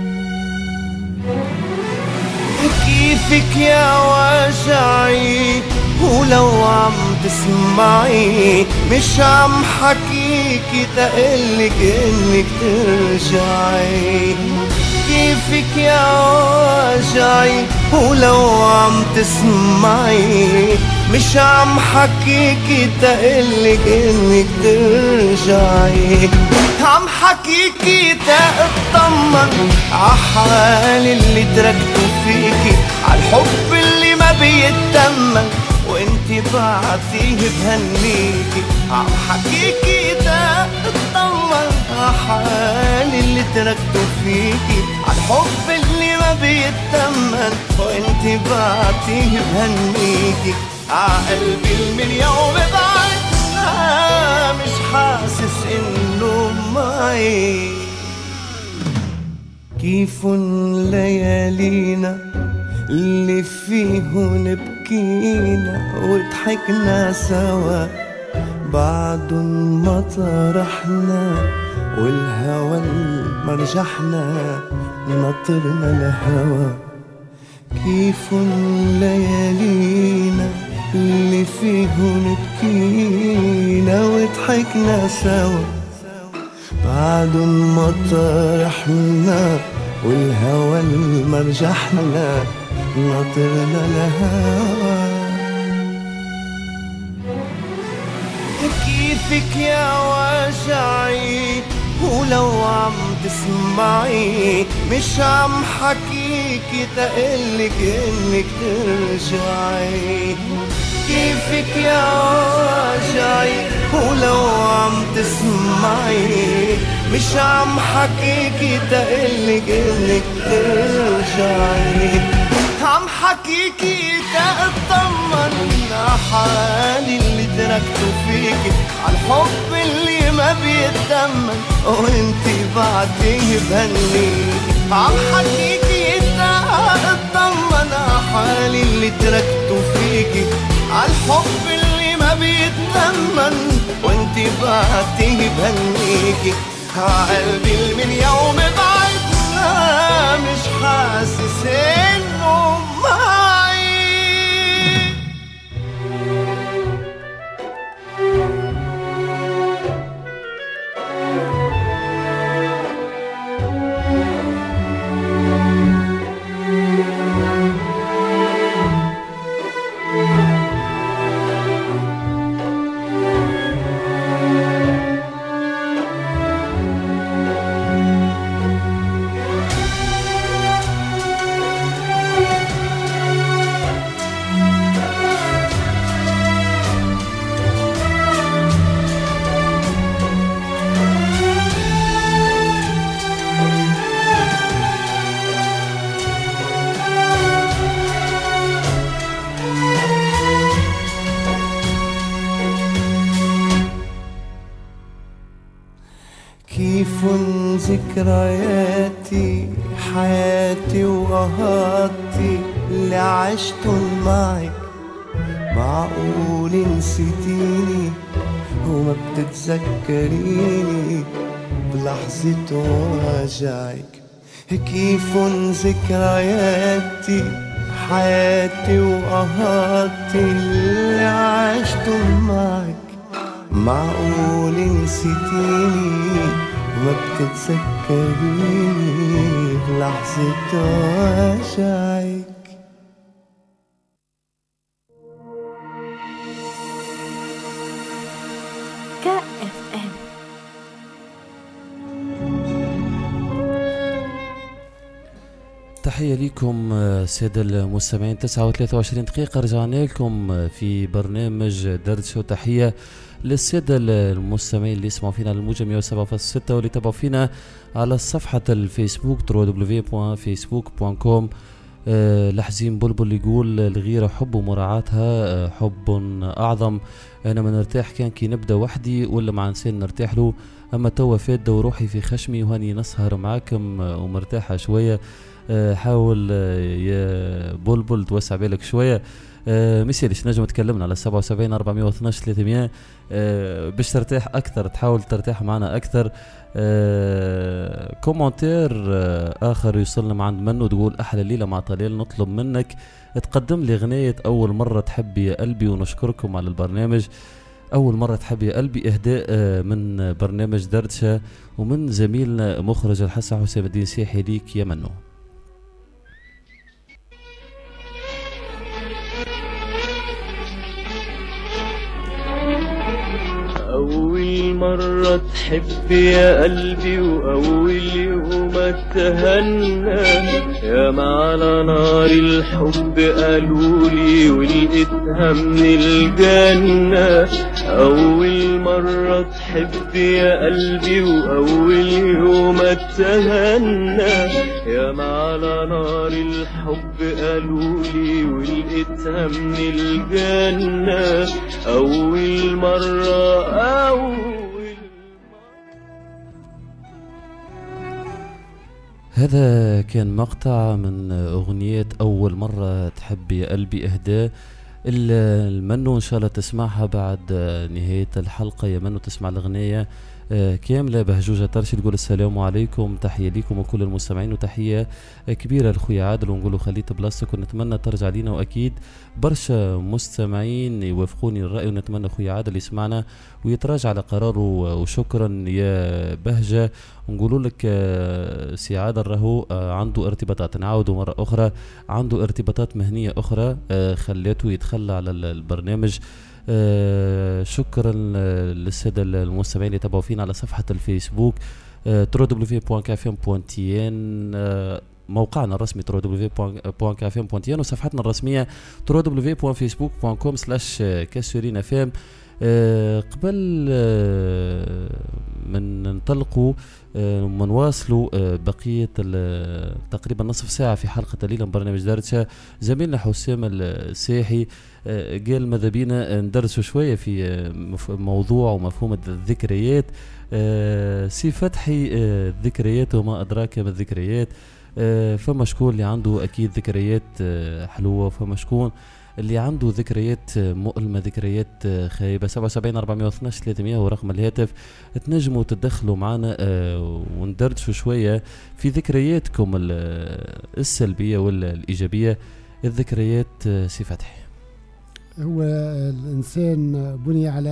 كيفك يا وجعي ولو عم تسمعي مش عم حكيكي تقلك انك ترجعي. كيفك يا وجعي ولو عم تسمعي مش عم حكيكي تقلك انك ترجعي. عم حكيكي تأطمن عحال اللي تركته فيكي، عالحب اللي ما بيتمن وانت وانت بعتيه بهنيكي عم حكيكي ده اطمن عحالي اللي تركته فيكي عالحب اللي ما بيتمن وانت بعتيه بهنيكي عقلبي من يوم بعدنا مش حاسس انه معي. كيف ليالينا اللي فيهن بكينا وضحكنا سوا بعد ما طرحنا والهوى مرجحنا نطرنا الهوى. كيف ليالينا اللي فيهن بكينا وضحكنا سوا بعد ما طرحنا والهوى مرجحنا نطرنا الهوى. كيفك يا وجعي ولو عم تسمعي مش عم حكيكي تقلك انك ترجعي. كيفك يا وجعي ولو عم تسمعي مش عم حكيكي تقلك انك ترجعي. عم حكيكي تأطمن حالي اللي تركته فيكي عالحب اللي ما بيتمن وانتي بعديه بهنيكي. عم حكيكي تأطمن حالي اللي تركته فيكي عالحب اللي ما بيتمن وانتي بعديه بهنيكي. عقلبي من يوم بعدنا مش حاسس انه معي. ذكرياتي حياتي وقهاتي اللي عشتن معك معقول نسيتيني وما بتتذكريني بلحظة وجعك. كيف ذكرياتي حياتي وقهاتي اللي عشتن معك معقول نسيتيني ما بتتذكريني بلحظة وجعك. كا اف ام. تحية لكم سادة المستمعين. تسعة وثلاثة وعشرين دقيقة رجعنا لكم في برنامج دردشة. وتحية للسادة المستمعين اللي يسمعوا فينا على الموجة مية وسبعة فاصلة ستة واللي تابعوا فينا على صفحة الفيسبوك دبليو دبليو دبليو دوت فيسبوك دوت كوم. أه لحزين بلبل يقول الغيرة حب ومراعاتها أه حب أعظم. أنا ما نرتاح كان كي نبدأ وحدي ولا مع إنسان نرتاح له، أما توا فات وروحي في خشمي وهاني نسهر معاكم أه ومرتاحة شوية. أه حاول أه يا بلبل توسع بالك شوية. أه مثالش نجم تكلمنا على سبعة وسبعين أربعمية واثناش ثلاثمية أه باش ترتاح أكثر، تحاول ترتاح معنا أكثر. أه كومنتير أه آخر يوصلنا من عند منو تقول أحلى ليلة مع طليل، نطلب منك تقدم لي غنية أول مرة تحبي يا قلبي، ونشكركم على البرنامج. أول مرة تحبي يا قلبي إهداء أه من برنامج دردشة ومن زميلنا مخرج الحسن حسام الدين سيحي ليك يا منو. أول مرة تحب يا قلبي وأول يوم اتهنى يا ما على نار الحب قالولي ولقيتها من الجنة. أول مرة تحب يا قلبي وأول يوم اتهنى يا ما على نار الحب قالولي ولقيتها من الجنة. أول مرة أول هذا كان مقطع من أغنية أول مرة تحب يا قلبي إهداء المنو. إن شاء الله تسمعها بعد نهاية الحلقة يا منو، تسمع الأغنية كاملة. بهجوجة ترشي تقول السلام عليكم، تحية ليكم وكل المستمعين، وتحية كبيرة لخويا عادل، ونقوله خليت بلاستيك ونتمنى ترجع لينا. وأكيد برشا مستمعين يوافقوني الرأي، ونتمنى خويا عادل يسمعنا ويتراجع على قراره. وشكرا يا بهجة. ونقولوا لك سي عادل راهو عنده ارتباطات، نعاودوا مرة أخرى عنده ارتباطات مهنية أخرى خليته يتخلى على البرنامج. آه شكرا للسادة المستمعين اللي تابعوا فينا على صفحة الفيسبوك دبليو دبليو دبليو دوت كافيم دوت تي ان، آه موقعنا الرسمي دبليو دبليو دبليو دوت كافيم دوت تي ان، وصفحتنا الرسمية دبليو دبليو دبليو دوت فيسبوك دوت كوم سلاش كاسورين اف ام. آه قبل آه من ننطلقوا آه من نواصلوا آه بقية تقريبا نصف ساعة في حلقة الليلة من برنامج دردشة، زميلنا حسام الساحي آه قال ماذا بينا ندرسوا شوية في آه موضوع ومفهوم الذكريات. آه سي فتحي آه الذكريات وما أدراك ما الذكريات. آه فما شكون اللي عنده أكيد ذكريات آه حلوة، فما شكون اللي عنده ذكريات مؤلمة، ذكريات خايبة. سبعة وسبعين أربعمية واثناش ثلاثمية هو رقم الهاتف، تنجموا تدخلوا معنا آه وندردشوا شوية في ذكرياتكم السلبية ولا الإيجابية. الذكريات آه سي فتحي. هو الإنسان بني على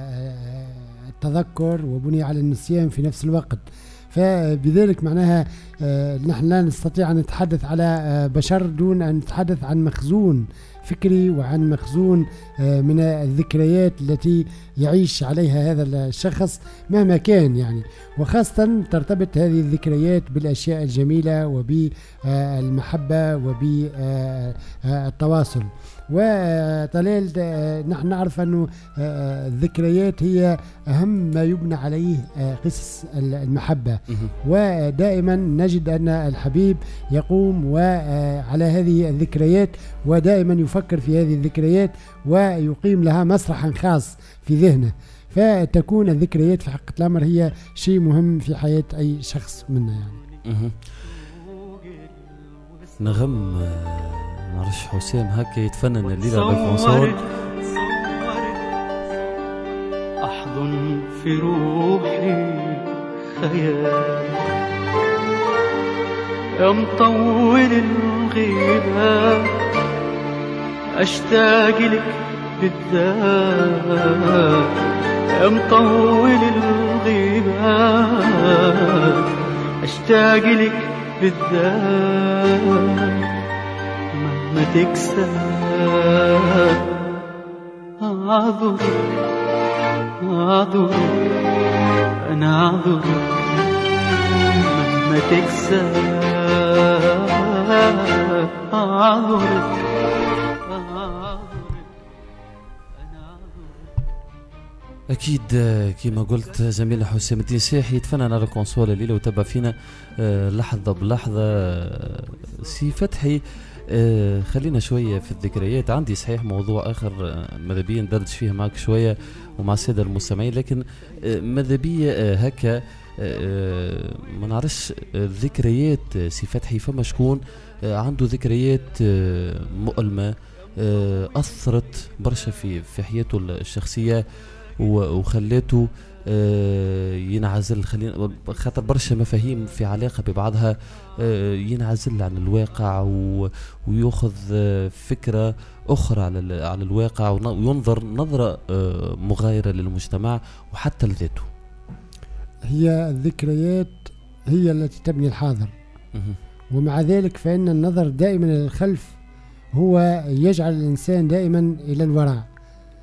التذكر وبني على النسيان في نفس الوقت، فبذلك معناها آه نحن لا نستطيع أن نتحدث على آه بشر دون أن نتحدث عن مخزون فكري وعن مخزون آه من الذكريات التي يعيش عليها هذا الشخص مهما كان يعني، وخاصة ترتبط هذه الذكريات بالأشياء الجميلة وبالمحبة وبالتواصل. وطلال نحن نعرف أنه الذكريات هي أهم ما يبنى عليه قصص المحبة، ودائما نجد أن الحبيب يقوم وعلى هذه الذكريات ودائما يفكر في هذه الذكريات ويقيم لها مسرحا خاص في ذهنه، فتكون الذكريات في حقيقة الأمر هي شيء مهم في حياة أي شخص منا يعني. نغم نعرفش حسام هكا يتفنن الليلة بالكونسول. أحضن في روحي خيال يا مطول الغيبة، أشتاق لك بالذات يا مطول الغيبة، أشتاق لك بالذات ما تكسى أعذرك أعذرك أنا أعذرك ما تكسى أعذرك. أكيد كما قلت زميلنا حسام الدين ساحي يتفنن على الكونسول الليلة وتبع فينا لحظة بلحظة. سي فتحي آه خلينا شوية في الذكريات. عندي صحيح موضوع آخر آه ماذا بيا ندردش فيه معك شوية ومع السادة المستمعين، لكن آه ماذا بيا آه هكا آه ما نعرفش الذكريات. آه سي فتحي فما شكون آه عنده ذكريات آه مؤلمة آه أثرت برشا في في حياته الشخصية وخليته آه ينعزل، خلينا خاطر برشا مفاهيم في علاقة ببعضها آه ينعزل عن الواقع ويأخذ آه فكرة أخرى على على الواقع وينظر نظرة آه مغايرة للمجتمع وحتى لذاته. هي الذكريات هي التي تبني الحاضر، ومع ذلك فإن النظر دائما للخلف هو يجعل الإنسان دائما إلى الوراء.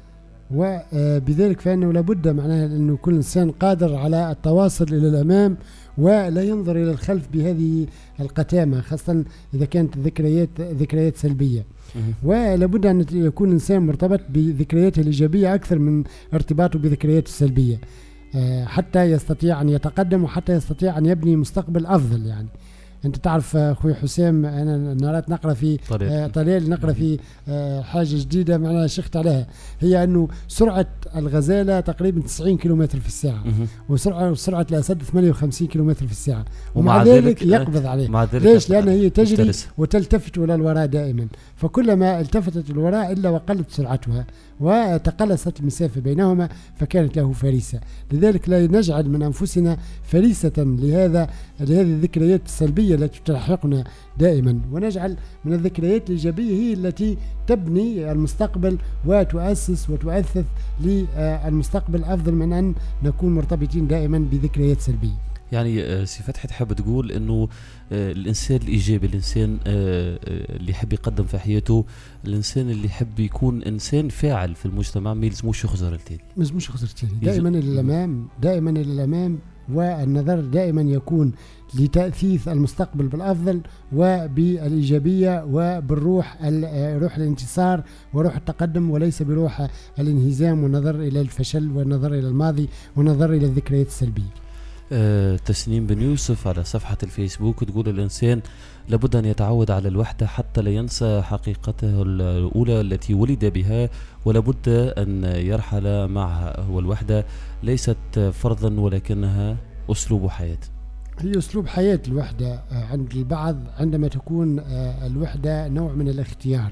وبذلك فإنه لابد معناها أنه كل إنسان قادر على التواصل إلى الأمام ولا ينظر إلى الخلف بهذه القتامة، خاصة إذا كانت ذكريات ذكريات سلبية. ولابد أن يكون الإنسان مرتبط بذكرياته الإيجابية أكثر من ارتباطه بذكرياته السلبية، حتى يستطيع أن يتقدم وحتى يستطيع أن يبني مستقبل أفضل. يعني أنت تعرف أخوي حسام، أنا نرات نقرأ في طليل نقرأ في حاجة جديدة معناها شخت عليها، هي أنه سرعة الغزالة تقريبا تسعين كيلومتر في الساعة، وسرعة سرعة الأسد ثمانية وخمسين كيلومتر في الساعة، ومع ذلك يقبض عليه. ليش؟ لأن هي تجري وتلتفت إلى الوراء دائما، فكلما التفتت الوراء إلا وقلت سرعتها وتقلصت المسافة بينهما فكانت له فريسة. لذلك لا نجعل من أنفسنا فريسة لهذا لهذه الذكريات السلبية التي تلاحقنا دائما، ونجعل من الذكريات الإيجابية هي التي تبني المستقبل وتؤسس وتؤثث للمستقبل أفضل من أن نكون مرتبطين دائما بذكريات سلبية. يعني سي فتحي تحب تقول انه الانسان الايجابي، الانسان اللي يحب يقدم في حياته، الانسان اللي يحب يكون انسان فاعل في المجتمع ما يلزموش يخزر التالي، ما يلزموش يخزر التالي، دائما الى الامام، دائما الى الامام، والنظر دائما يكون لتأثيث المستقبل بالافضل وبالايجابيه وبالروح روح الانتصار وروح التقدم، وليس بروح الانهزام والنظر الى الفشل والنظر الى الماضي والنظر الى الذكريات السلبيه. أه تسنيم بن يوسف على صفحة الفيسبوك تقول الإنسان لابد أن يتعود على الوحدة حتى لا ينسى حقيقته الأولى التي ولد بها، ولابد أن يرحل معها. والوحدة ليست فرضا ولكنها أسلوب حياة. هي أسلوب حياة الوحدة عند البعض عندما تكون الوحدة نوع من الاختيار،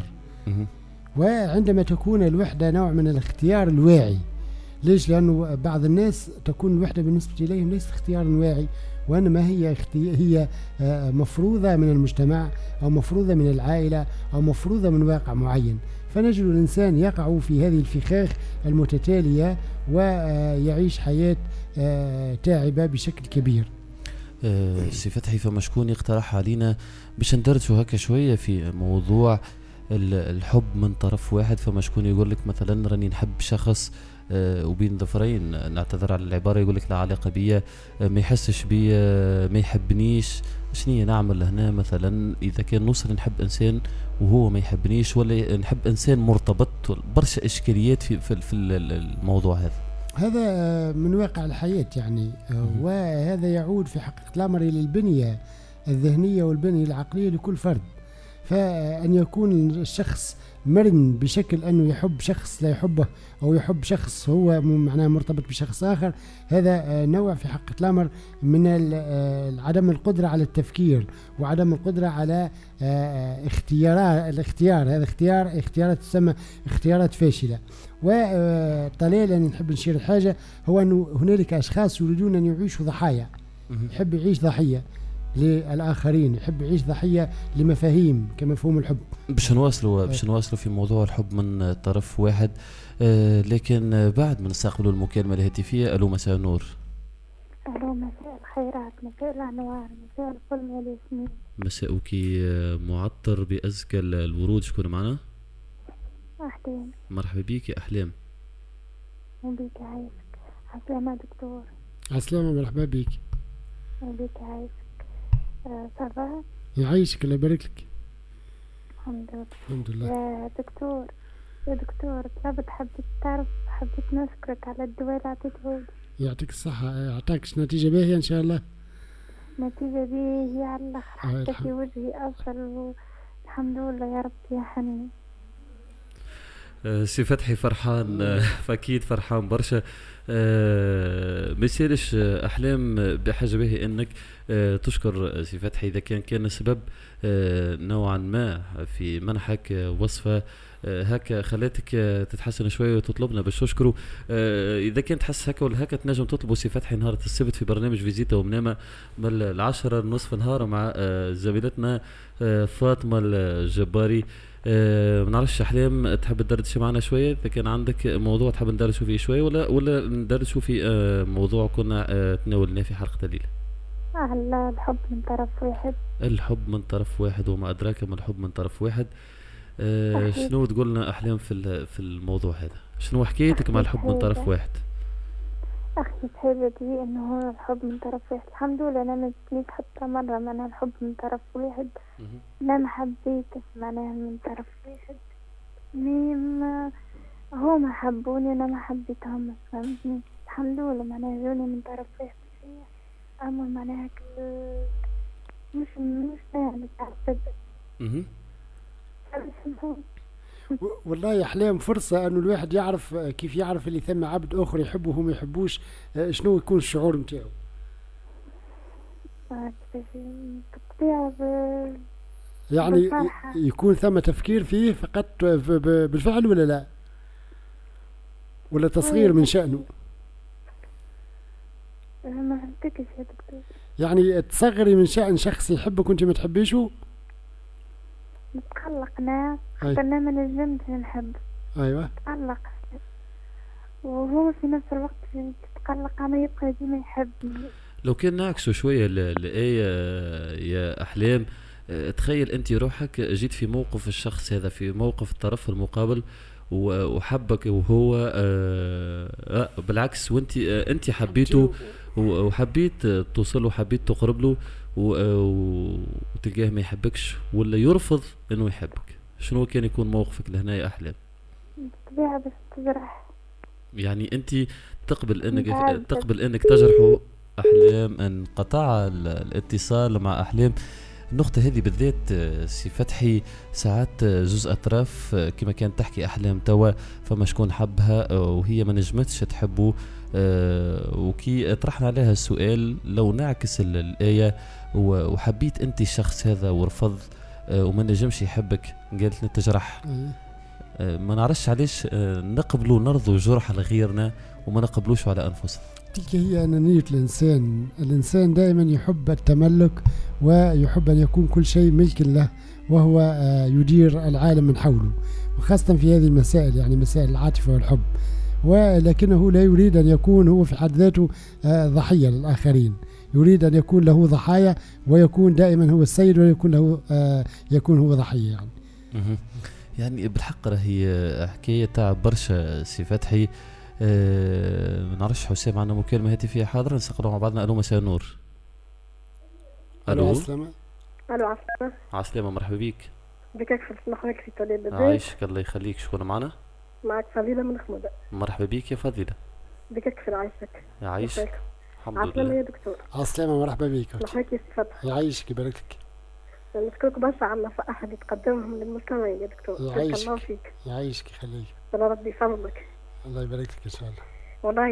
وعندما تكون الوحدة نوع من الاختيار الواعي. ليش؟ لأنه بعض الناس تكون الوحدة بالنسبة إليهم ليست اختيار واعي، وإنما هي هي مفروضة من المجتمع أو مفروضة من العائلة أو مفروضة من واقع معين، فنجد الإنسان يقع في هذه الفخاخ المتتالية ويعيش حياة تعبة بشكل كبير. أه سي فتحي، فما شكون يقترح علينا باش ندرسوا هكا شوية في موضوع الحب من طرف واحد؟ فما شكون يقول لك مثلا راني نحب شخص أه وبين ظفرين، نعتذر على العبارة، يقول لك لا علاقة بيا، أه ما يحسش بيا، أه ما يحبنيش، شنية نعمل هنا مثلا إذا كان نوصل نحب إنسان وهو ما يحبنيش، ولا نحب إنسان مرتبط؟ برشا إشكاليات في, في, في الموضوع هذا. هذا من واقع الحياة يعني، وهذا يعود في حقيقة الأمر إلى البنية الذهنية والبنية العقلية لكل فرد. فأن يكون الشخص مرن بشكل أنه يحب شخص لا يحبه، أو يحب شخص هو معناه مرتبط بشخص آخر، هذا نوع في حقيقة الأمر من عدم القدرة على التفكير وعدم القدرة على اختيارات الاختيار. هذا اختيار اختيارات تسمى اختيارات فاشلة. وطليل أن نحب نشير الحاجة هو أنه هنالك أشخاص يريدون أن يعيشوا ضحايا، يحب يعيش ضحية للآخرين، يحب يعيش ضحية لمفاهيم كمفهوم الحب. باش نواصلوا باش نواصلوا في موضوع الحب من طرف واحد، آه لكن بعد ما نستقبلوا المكالمة الهاتفية. ألو مساء النور. ألو مساء الخيرات، مساء الأنوار، مساء الفل والياسمين. مساءك معطر بأزكى الورود. شكون معنا؟ أحلام. مرحبا بيك يا أحلام. وبيك عايزك. عسلامة دكتور. عسلامة، مرحبا بيك. وبيك عايزك. أه صباح. يعيشك، الله يبارك لك. الحمد لله. الحمد لله. يا دكتور يا دكتور طلبت حبيت تعرف حبيت نشكرك على الدواء اللي عطيته لي. يعطيك الصحة. أعطاكش نتيجة باهية إن شاء الله. نتيجة باهية على الآخر، حتى في وجهي أصل الحمد لله يا رب يا حنين. سي فتحي فرحان، فأكيد فرحان برشا. أه ما يصيرش أحلام بحاجة به أنك أه تشكر سي فتحي إذا كان كان سبب أه نوعا ما في منحك وصفة أه هكا خلاتك تتحسن شوية وتطلبنا باش تشكروا. أه إذا كنت تحس هكا ولا هكا تنجم تطلبوا سي فتحي نهار السبت في برنامج فيزيتا ومنامة من العشرة نصف نهار مع أه زميلتنا أه فاطمة الجباري. أه ما نعرفش أحلام تحب تدردش معنا شوية إذا كان عندك موضوع تحب ندردشوا فيه شوية، ولا ولا ندردشوا في أه موضوع كنا أه تناولناه في حلقة الليلة؟ أهلا. الحب من طرف واحد. الحب من طرف واحد، وما أدراك ما الحب من طرف واحد. أه شنو تقولنا أحلام في في الموضوع هذا؟ شنو حكايتك مع الحب من طرف واحد؟ أختي بحيرتي إنه هو الحب من طرف واحد. الحمد لله أنا ما جتنيش حتى مرة معناها الحب من طرف واحد. لا ما حبيتش معناها من طرف واحد. مين هو ما حبوني أنا ما حبيتهم، فهمتني؟ الحمد لله معناها جوني من طرف واحد. أما معناها مش مش يعني تعرف. والله يا أحلام فرصة أنه الواحد يعرف كيف يعرف اللي ثم عبد آخر يحبه وهو ما يحبوش، شنو يكون الشعور متاعه. يعني يكون ثم تفكير فيه فقط بالفعل ولا لا، ولا تصغير من شأنه؟ ما فهمتكش يا دكتور. يعني تصغري من شأن شخص يحبك وانت ما تحبيشه؟ نتقلق ناس حتى انا ما نجمتش نحب. ايوه تقلق وهو في نفس الوقت تتقلق انا يبقى ديما يحبني. لو كان نعكسوا شويه الآية يا أحلام، تخيل انت روحك جيت في موقف الشخص هذا، في موقف الطرف المقابل وحبك وهو آه بالعكس، وانت آه انت حبيته وحبيت توصل له، حبيت تقرب له وتلقاه ما يحبكش ولا يرفض انه يحبك، شنو كان يكون موقفك لهنا يا أحلام؟ بالطبيعة بس تجرح. يعني انت تقبل انك تقبل انك تجرحه. أحلام انقطع الاتصال مع أحلام. النقطة هذه بالذات سي فتحي ساعات زوز أطراف كما كانت تحكي أحلام توا، فما شكون حبها وهي ما نجمتش تحبه، وكي طرحنا عليها السؤال لو نعكس الآية وحبيت أنت الشخص هذا ورفض وما نجمش يحبك، قالت نتجرح. ما نعرفش علاش نقبلوا نرضوا جرح لغيرنا وما نقبلوش على أنفسنا. تلك هي أنانية الإنسان. الإنسان دائما يحب التملك ويحب أن يكون كل شيء ملك له، وهو يدير العالم من حوله، وخاصة في هذه المسائل يعني مسائل العاطفة والحب، ولكنه لا يريد أن يكون هو في حد ذاته ضحية للآخرين، يريد أن يكون له ضحايا ويكون دائما هو السيد ويكون له يكون هو ضحية يعني. يعني بالحق راهي حكاية تاع برشا سي فتحي. أه ما نعرفش حسام عندنا مكالمة هاتفية حاضرة نسقطوا مع بعضنا. ألو مساء النور. ألو عسلامة. ألو عسلامة. عسلامة مرحبا بيك. بك أكثر سمحوك في طليب عايشك الله يخليك. شكون معنا؟ معك فضيلة من خمودة. مرحبا بيك يا فضيلة. بك أكثر عايشك. يعيشك. الحمد لله. عسلامة يا دكتور. عسلامة مرحبا بيك. مرحبا يا فتحي. يعيشك يبارك لك. نشكرك برشا على النصائح اللي تقدمهم للمستمعين يا دكتور. يعيشك. الله فيك. يعيشك يخليك. الله ربي يفضلك. الله يبارك لك إن شاء الله. والله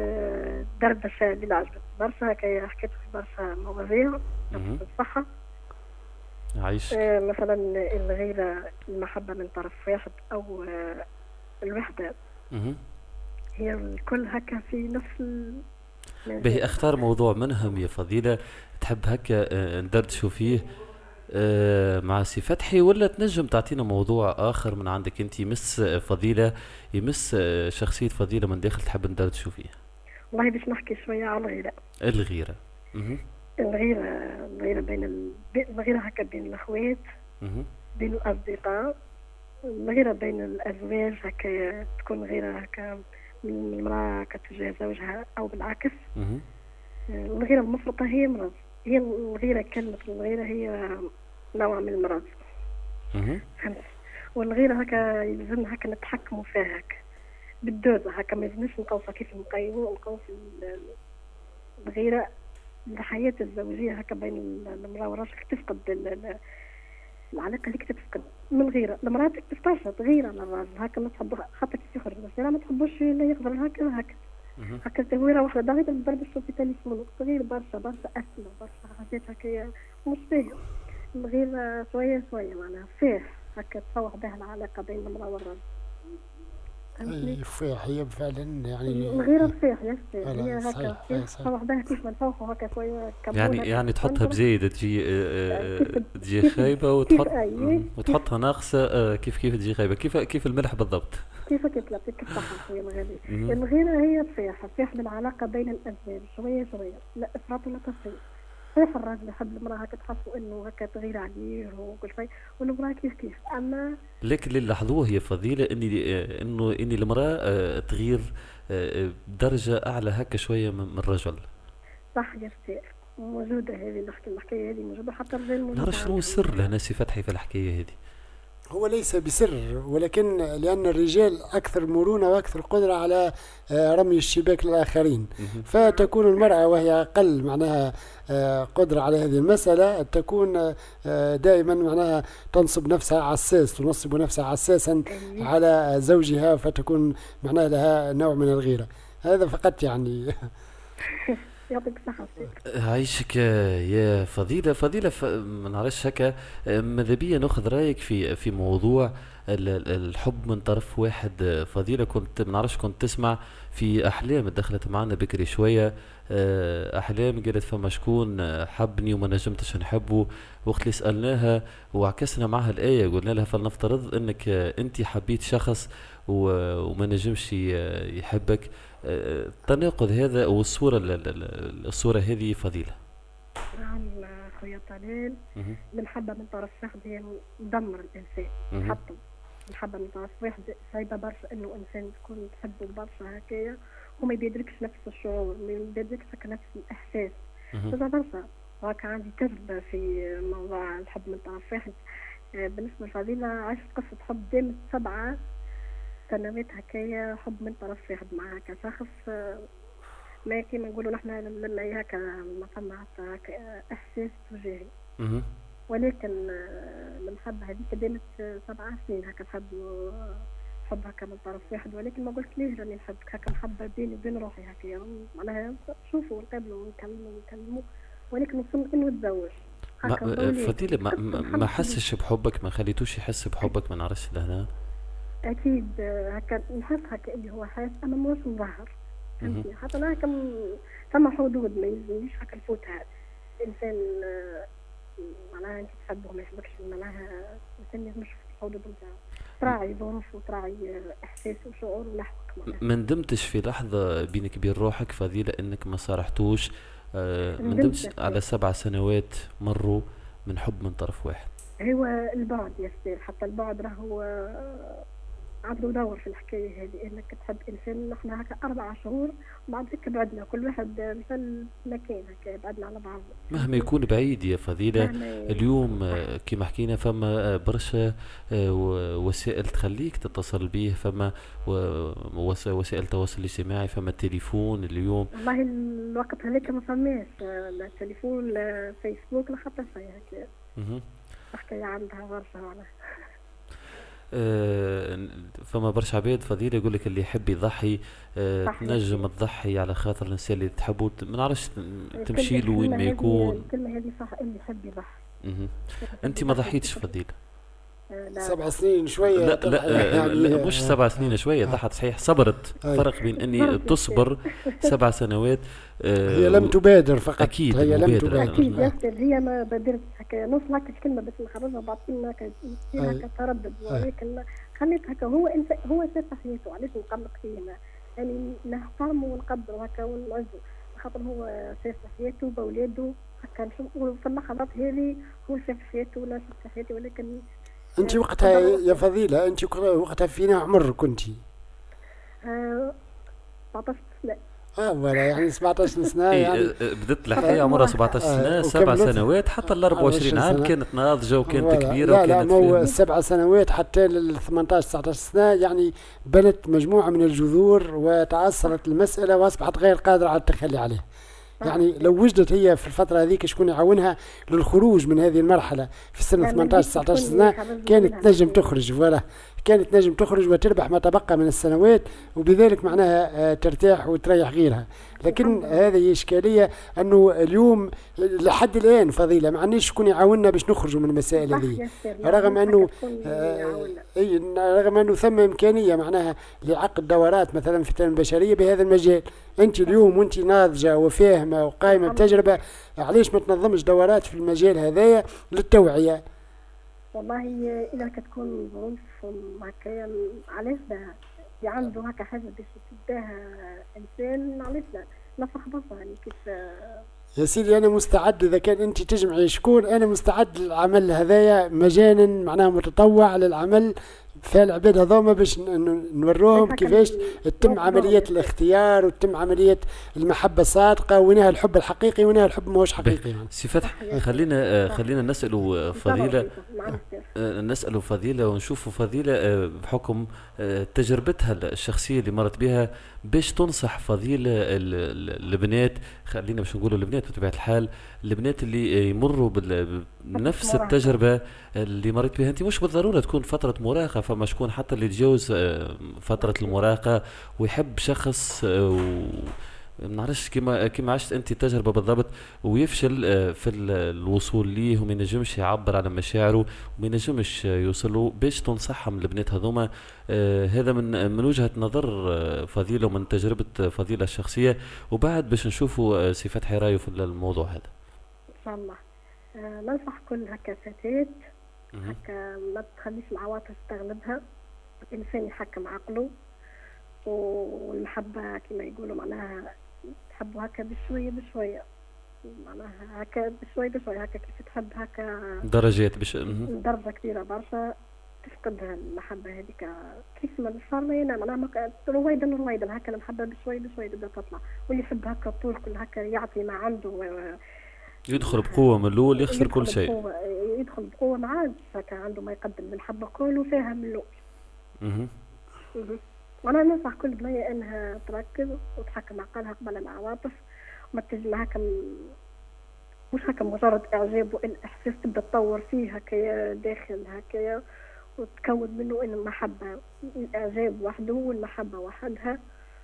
دردشة اللي عجبت برشا، هكايا حكيت في برشا مواضيع في الصحة. عايش. مثلا الغيرة، المحبة من طرف واحد أو الوحدة، هي الكل هكا في نفس ال... به اختار موضوع منهم يا فضيلة تحب هكا ندردشوا فيه مع سي فتحي، ولا تنجم تعطينا موضوع آخر من عندك أنت يمس فضيلة، يمس شخصية فضيلة من داخل تحب ندردشوا فيه؟ والله باش نحكي شوية على الغيرة. الغيرة. الغيرة الغيرة بين ال... الغيرة هكا بين الأخوات، بين الأصدقاء، الغيرة بين الأزواج هكا تكون غيرة هكا من المرأة كتجاه زوجها أو بالعكس. الغيرة المفرطة هي مرض، هي الغيرة كلمة الغيرة هي نوع من المرض. فهمت؟ والغيرة هكا يلزمنا هكا نتحكموا فيها هكا بالدوزة هكا، ما يلزمناش نقوصها كيف نقيموا نقوص الغيرة الحياة الزوجية هكا بين المرأة والرجل تفقد العلاقة اللي تفقد من غيرة. المرأة تسترشد غيرة على الراجل هكا ما تحبها حتى كيف يخرج، بس ما تحبوش لا يقدر هكا هكا هكا تهويرة واحدة ضغيطة بالضرب في تليفونه غير برشا برشا أسمى برشا حاجات هكا مش فاهم. الغيرة شوية شوية معناها فيه هكا تصوح بها العلاقة بين المرأة والرجل. أي فيح هي فعلا يعني الغيرة فيح يا سيدي هي هكا تصوح بها كيف ما نفوحوا هكا شوية يعني يعني تحطها بزايدة تجي تجي خايبة وتحط وتحطها ناقصة كيف كيف تجي خايبة كيف كيف الملح بالضبط. كيف كتلعب كيف صح هي الغالي. الغيرة هي الصياحة الصياحة بالعلاقة بين الأزواج شوية شوية، لا إفراط ولا تفريط. صحيح الراجل يحب المرأة هكا تحسوا انه هكا تغير عليه وكل شيء، والمرأة كيف كيف. اما لكن اللي لاحظوه هي فضيلة اني انه اني المرأة تغير بدرجة اعلى هكا شوية من الرجل. صح يا ستير، موجودة هذه نحكي الحكاية هذه موجودة، حتى الرجال موجودة. نعرف شنو السر لهنا سي فتحي في الحكاية هذه؟ هو ليس بسر، ولكن لأن الرجال أكثر مرونة وأكثر قدرة على رمي الشباك للآخرين، فتكون المرأة وهي أقل معناها قدرة على هذه المسألة تكون دائما معناها تنصب نفسها عساس، تنصب نفسها عساسا على زوجها، فتكون معناها لها نوع من الغيرة. هذا فقط يعني. يعطيك الصحة. عايشك يا فضيلة. فضيلة ف... ما نعرفش هكا ماذا بيا ناخذ رايك في في موضوع الحب من طرف واحد. فضيلة كنت ما نعرفش كنت تسمع في أحلام دخلت معنا بكري شوية، أحلام قالت فما شكون حبني وما نجمتش نحبه، وقت اللي سألناها وعكسنا معها الآية قلنا لها فلنفترض أنك أنت حبيت شخص وما نجمش يحبك، التناقض هذا والصورة الصورة هذه فضيلة. نعم خويا طلال، المحبة من طرف واحد هي مدمر الإنسان. حتى المحبة من طرف واحد صعيبة برشا إنه إنسان تكون تحبه برشا هكايا وما بيدركش نفس الشعور، ما بيدركش نفس الإحساس. هذا برشا. وهكا عندي تجربة في موضوع الحب من طرف واحد. بالنسبة لفضيلة عشت قصة حب دامت سبعة سنوات هكايا، حب من طرف واحد مع هكا شخص، ما كيما نقولوا نحن لما هكا ما فما حتى احساس تجاهي. ولكن المحبه هذيك دامت سبع سنين هكا نحب حب هكا من طرف واحد، ولكن ما قلت ليش راني نحبك، هكا محبه بيني وبين روحي هكا معناها نشوفوا ونقابلوا ونكلموا ونكلموا، ولكن وصلنا انه نتزوج. فضيلة ما, ما حسش بحبك، ما خليتوش يحس بحبك، ما نعرفش لهنا. اكيد هكا نحس هكا اللي هو حاس انا مش مظهر، فهمتني؟ حتى انا هكا ثم حدود ما يلزمنيش هكا نفوتها. الانسان معناها انت تحبه ما يحبكش، معناها الانسان مش في الحدود نتاعو، تراعي ظروف وتراعي احساس وشعور ونحوك. ما ندمتش في لحظه بينك وبين روحك فضيلة انك ما صارحتوش؟ آه ما ندمتش على سبع سنوات مروا من حب من طرف واحد؟ هو البعد يا ستير، حتى البعد راهو عنده دور في الحكايه هذه، انك تحب انسان. نحن هكا اربع شهور بعد هيك بعدنا كل واحد مثل مكان هكا بعدنا على بعض. مهما يكون بعيد يا فضيلة اليوم كما حكينا فما برشا وسائل تخليك تتصل به، فما وسائل التواصل الاجتماعي، فما التليفون اليوم. والله الوقت هذاك ما فماش لا تليفون لا فيسبوك لا حتى شيء هكا. اها حكايه عندها برشا معناها. آه فما برشا عباد فضيلة يقول لك اللي يحب يضحي آه تنجم تضحي على خاطر الانسان اللي تحبه، ما نعرفش تمشي له وين ما يكون. الكلمة هذه صح، اللي يحب يضحي. انت ما ضحيتش فضيلة؟ سبع سنين شوية. لا لا, يعني لا مش سبع سنين شوية، ضحت صحيح، صبرت. فرق بين اني تصبر سبع سنوات. آه هي لم تبادر فقط. اكيد هي لم تبادر. اكيد ياسر هي ما بادرت هكا، نوصل هكا الكلمة بس نخرجها بعد كلمة هكا يصير هكا تردد، ولكن خليت هكا هو انسان، هو شاف حياته، علاش نقلق فيه؟ يعني نحترمه ونقدره هكا ونعزه، خاطر هو شاف حياته باولاده هكا نشوف. وفي اللحظات هذه هو شاف حياته ولا شفت حياتي، ولكن انت وقتها يا فضيلة انت وقتها فينا عمر كنتي؟ آه سبعطاش سنة. اه ولا يعني سبعطاش سنة يعني بدت الحكاية عمرها سبعطاش سنة، سبع سنوات حتى ال أربعة وعشرين عام كانت ناضجة وكانت كبيرة. لا لا مو السبع سنوات حتى لل ثمانية عشر تسعة عشر سنة يعني بنت مجموعة من الجذور وتعثرت المسألة واصبحت غير قادرة على التخلي عليها. يعني لو وجدت هي في الفترة هذيك شكون يعاونها للخروج من هذه المرحلة في سن ثمانية عشر تسعة عشر سنة، كانت نجم تخرج ولا كانت نجم تخرج وتربح ما تبقى من السنوات، وبذلك معناها ترتاح وتريح غيرها. لكن هذه إشكالية أنه اليوم لحد الآن فضيلة ما عندناش شكون يعاوننا باش نخرجوا من المسائل هذه، رغم أنه أي رغم أنه ثم إمكانية معناها لعقد دورات مثلا في التنمية البشرية بهذا المجال. أنت اليوم وأنت ناضجة وفاهمة وقائمة بتجربة، علاش ما تنظمش دورات في المجال هذايا للتوعية؟ والله إذا كتكون ظروف هكايا علاش لا عنده هكا حاجة باش يتباها إنسان، علاش لا نفرح برشا يعني كيف يا سيدي أنا مستعد، إذا كان أنت تجمعي شكون أنا مستعد للعمل هذايا مجانا، معناه متطوع للعمل في العباد هذوما باش نوروهم كيفاش تتم عملية الاختيار وتتم عملية المحبة الصادقة، وينها الحب الحقيقي وينها الحب ماهوش حقيقي. سي فتحي خلينا خلينا نسألوا فضيلة نسألوا فضيلة ونشوفوا فضيلة بحكم تجربتها الشخصية اللي مرت بها باش تنصح فضيلة البنات، خلينا باش نقولوا البنات بطبيعة الحال، البنات اللي يمروا بنفس التجربة اللي مرت بها انت. مش بالضرورة تكون فترة مراهقة، فما شكون حتى اللي يتجاوز فترة المراهقة ويحب شخص و ما نعرفش كيما كيما عشت انت تجربه بالضبط، ويفشل في الوصول ليه وما ينجمش يعبر على مشاعره وما ينجمش يوصلوا. باش تنصحهم البنات هذوما آه هذا من من وجهه نظر فضيله ومن تجربه فضيله الشخصيه، وبعد باش نشوفوا سي فتحي رايه في الموضوع هذا ان شاء الله. آه ننصح كل هكا فتاه هكا ما تخليش العواطف تغلبها، الانسان يحكم عقله، والمحبه كما يقولوا معناها تحبوا هكا بشويه بشويه، معناها هكا بشويه بشويه هكا كيف تحب هكا درجات بش درجه كبيره برشا تفقدها المحبه هذيك كيف ما صار لنا، معناها رويدا رويدا هكا المحبه بشويه بشويه تبدا تطلع، واللي يحب هكا طول كل هكا يعطي ما عنده يدخل بقوه من الاول يخسر كل شيء، يدخل بقوه ما عادش هكا عنده ما يقدم المحبه كله فيها من الاول. اها وانا ننصح كل بنيه انها تركز وتحكم عقلها قبل العواطف، وما تجمع هكا مش هكا مجرد اعجاب والاحساس تبدا تطور فيه هكايا داخل هكايا وتكون منه ان المحبه الاعجاب وحده والمحبه وحدها.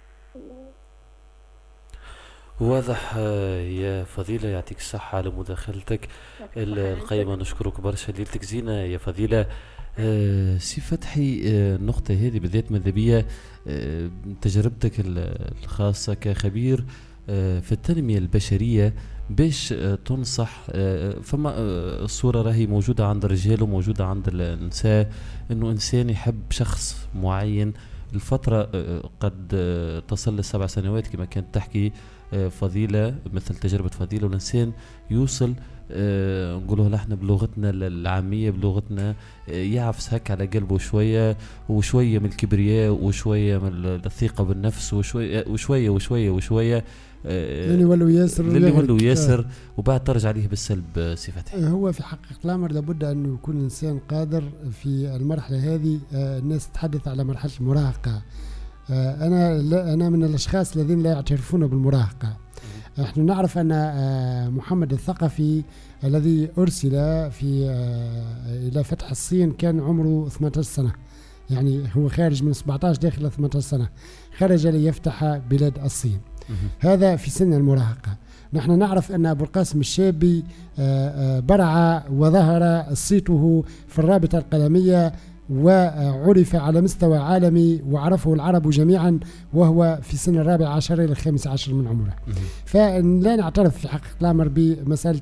واضح يا فضيلة، يعطيك الصحة على مداخلتك القيمة، نشكرك برشا ليلتك زينة يا فضيلة. آه سي فتحي آه النقطة هذه بالذات ماذا بيا آه تجربتك الخاصة كخبير آه في التنمية البشرية باش آه تنصح آه فما آه الصورة راهي موجودة عند الرجال وموجودة عند النساء، انه انسان يحب شخص معين الفترة آه قد آه تصل لسبع سنوات كما كانت تحكي آه فضيلة، مثل تجربة فضيلة، والإنسان يوصل أه نقوله احنا بلغتنا العامية بلغتنا أه يعفس هك على قلبه شوية وشوية من الكبرياء وشوية من الثقة بالنفس وشوية وشوية وشوية وشوية أه اللي ولو ياسر اللي ولو ياسر وبعد ترجع عليه بالسلب. سي فتحي هو في حقيقة الأمر لابد أنه يكون الإنسان قادر في المرحلة هذه. أه الناس تتحدث على مرحلة المراهقة، أه أنا لا أنا من الأشخاص الذين لا يعترفون بالمراهقة. نحن نعرف أن محمد الثقفي الذي أرسل في إلى فتح الصين كان عمره ثمانية عشر سنة، يعني هو خارج من سبعة عشر داخل ثمانية عشر سنة، خرج ليفتح بلاد الصين. هذا في سن المراهقة. نحن نعرف أن أبو القاسم الشابي برع وظهر صيته في الرابطة القلمية وعرف على مستوى عالمي وعرفه العرب جميعا وهو في سن الرابع عشر إلى الخامس عشر من عمره. فلا نعترف في حقيقة الأمر بمسألة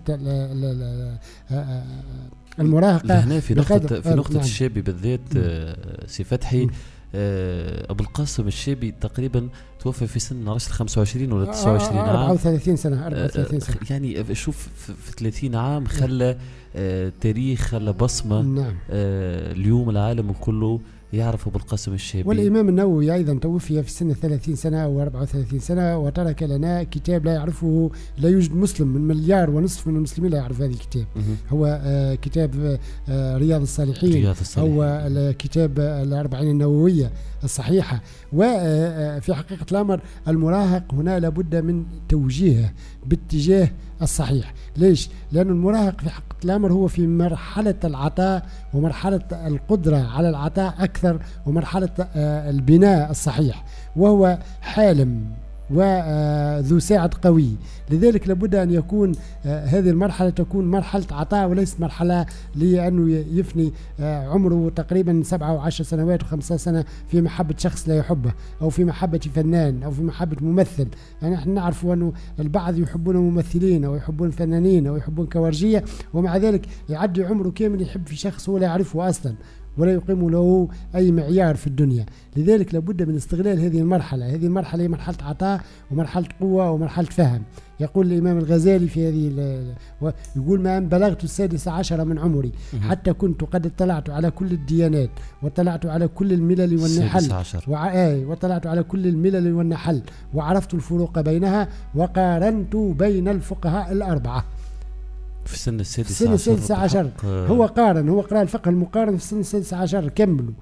المراهقة. هنا في نقطة في نقطة نعم. الشابي بالذات سي فتحي أبو القاسم الشابي تقريبا توفى في سن نعرفش خمسة وعشرين ولا تسعة وعشرين عام، أربعة وثلاثين سنة أربعة وثلاثين سنة. يعني شوف في ثلاثين عام خلى آه تاريخ، خلى بصمة. نعم. آه اليوم العالم كله يعرف أبو القاسم الشابي. والإمام النووي أيضا توفي في سن ثلاثين سنة أو أربعة وثلاثين سنة وترك لنا كتاب لا يعرفه لا يوجد مسلم من مليار ونصف من المسلمين لا يعرف هذا الكتاب. هو آه كتاب آه رياض الصالحين, رياض الصالحين. هو كتاب الأربعين النووية الصحيحة. وفي حقيقة الأمر المراهق هنا لابد من توجيهه باتجاه الصحيح. ليش؟ لأن المراهق في حقيقة الأمر هو في مرحلة العطاء ومرحلة القدرة على العطاء أكثر ومرحلة البناء الصحيح، وهو حالم وذو ساعد قوي. لذلك لابد أن يكون هذه المرحلة تكون مرحلة عطاء وليست مرحلة لأنه يفني عمره تقريبا سبعة وعشر سنوات وخمسة سنة في محبة شخص لا يحبه أو في محبة فنان أو في محبة ممثل. يعني نحن نعرف أنه البعض يحبون ممثلين أو يحبون فنانين أو يحبون كورجية، ومع ذلك يعدي عمره كامل يحب في شخص هو لا يعرفه أصلا ولا يقيم له أي معيار في الدنيا. لذلك لابد من استغلال هذه المرحلة. هذه المرحلة هي مرحلة عطاء ومرحلة قوة ومرحلة فهم. يقول الإمام الغزالي في هذه يقول: ما أن بلغت السادس عشر من عمري حتى كنت قد اطلعت على كل الديانات واطلعت على كل الملل والنحل وع... واطلعت على كل الملل والنحل وعرفت الفروق بينها وقارنت بين الفقهاء الأربعة. في سن السادس عشر, السن السادس عشر. هو قارن، هو قرأ الفقه المقارن في السن السادس عشر كملوا،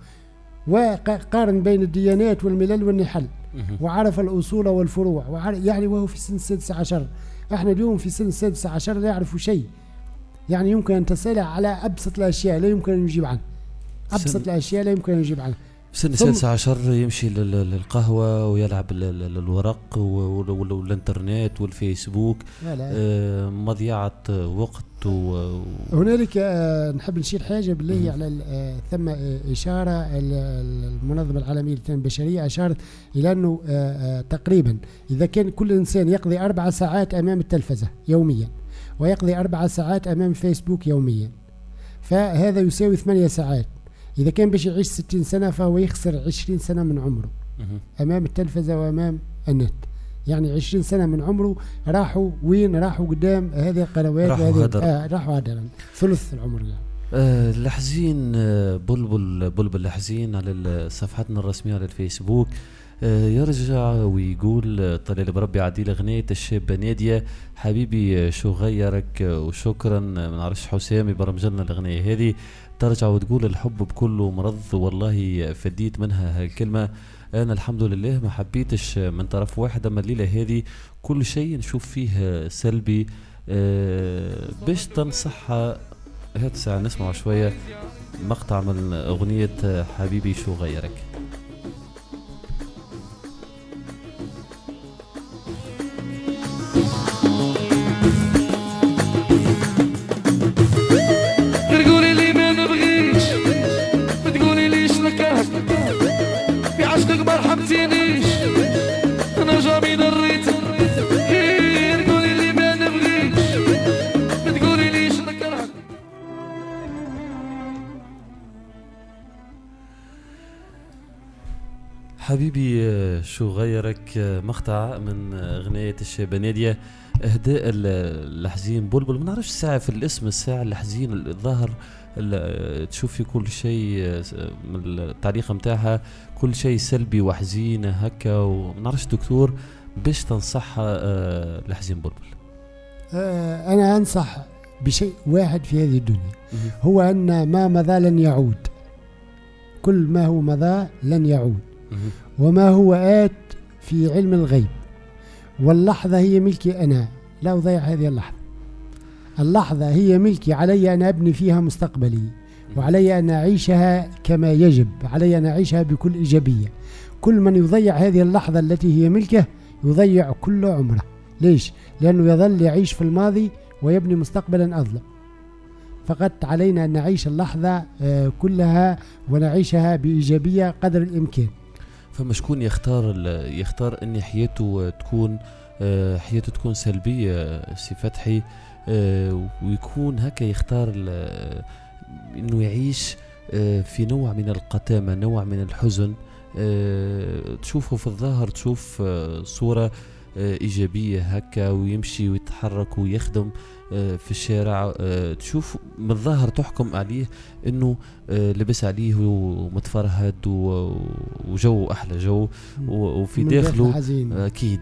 وقارن بين الديانات والملل والنحل وعرف الأصول والفروع وعرف يعني وهو في السن السادس عشر. احنا اليوم في السن السادس عشر لا يعرف شيء، يعني يمكن أن تسأله على أبسط الأشياء لا يمكن أن يجيب عنها. أبسط الأشياء لا يمكن أن يجيب عنها. سن السادس عشر يمشي للقهوة ويلعب الورق والإنترنت والفيسبوك، آه مضيعة وقت. هنالك آه نحب نشير حاجة بالله على آه ثم آه إشارة المنظمة العالمية للتنمية البشرية أشارت إلى أنه آه آه تقريبا إذا كان كل إنسان يقضي أربع ساعات أمام التلفزة يوميا ويقضي أربع ساعات أمام فيسبوك يوميا، فهذا يساوي ثمانية ساعات. إذا كان باش يعيش ستين سنة فهو يخسر عشرين سنة من عمره أمام التلفزة وأمام النت. يعني عشرين سنة من عمره راحوا وين؟ راحوا قدام هذه القنوات راحوا هدر آه راحوا هدرا ثلث العمر يعني. آه الحزين آه بلبل بلبل الحزين على صفحتنا الرسمية على الفيسبوك آه يرجع ويقول: طلال بربي عديل أغنية الشابة نادية حبيبي شو غيرك وشكرا. ما نعرفش حسام يبرمج لنا الأغنية هذه. ترجع وتقول: الحب بكله مرض والله فديت منها هالكلمة. أنا الحمد لله ما حبيتش من طرف واحد، أما الليلة هذه كل شيء نشوف فيه سلبي. أه باش تنصحها هات ساعة نسمع شوية مقطع من أغنية حبيبي شو غيرك. مرحبتينيش انا جامي نريت غير قولي لي ما نبغيش ما تقولي ليش نكرهك. حبيبي شو غيرك مقطع من اغنية الشابة نادية اهداء الحزين بلبل. ما نعرفش الساعة في الاسم الساعة الحزين الظاهر تشوفي كل شيء من التعليق متاعها كل شيء سلبي وحزين هكا. ونعرفش دكتور باش تنصحها أه لحزين بلبل. أه أنا أنصح بشيء واحد في هذه الدنيا هو أن ما مضى لن يعود. كل ما هو مضى لن يعود وما هو آت في علم الغيب، واللحظة هي ملكي أنا لا أضيع هذه اللحظة. اللحظة هي ملكي، علي أن أبني فيها مستقبلي وعلي أن أعيشها كما يجب، علي أن أعيشها بكل إيجابية. كل من يضيع هذه اللحظة التي هي ملكه يضيع كل عمره. ليش؟ لأنه يظل يعيش في الماضي ويبني مستقبلا أظلم. فقط علينا أن نعيش اللحظة كلها ونعيشها بإيجابية قدر الإمكان. فما شكون يختار يختار أن حياته تكون حياته تكون سلبية سي فتحي ويكون هكا يختار انه يعيش في نوع من القتامة نوع من الحزن. تشوفه في الظاهر تشوف صورة إيجابية هكا ويمشي ويتحرك ويخدم في الشارع، تشوف من الظاهر تحكم عليه انه لبس عليه ومتفرهد وجو احلى جو وفي داخله اكيد.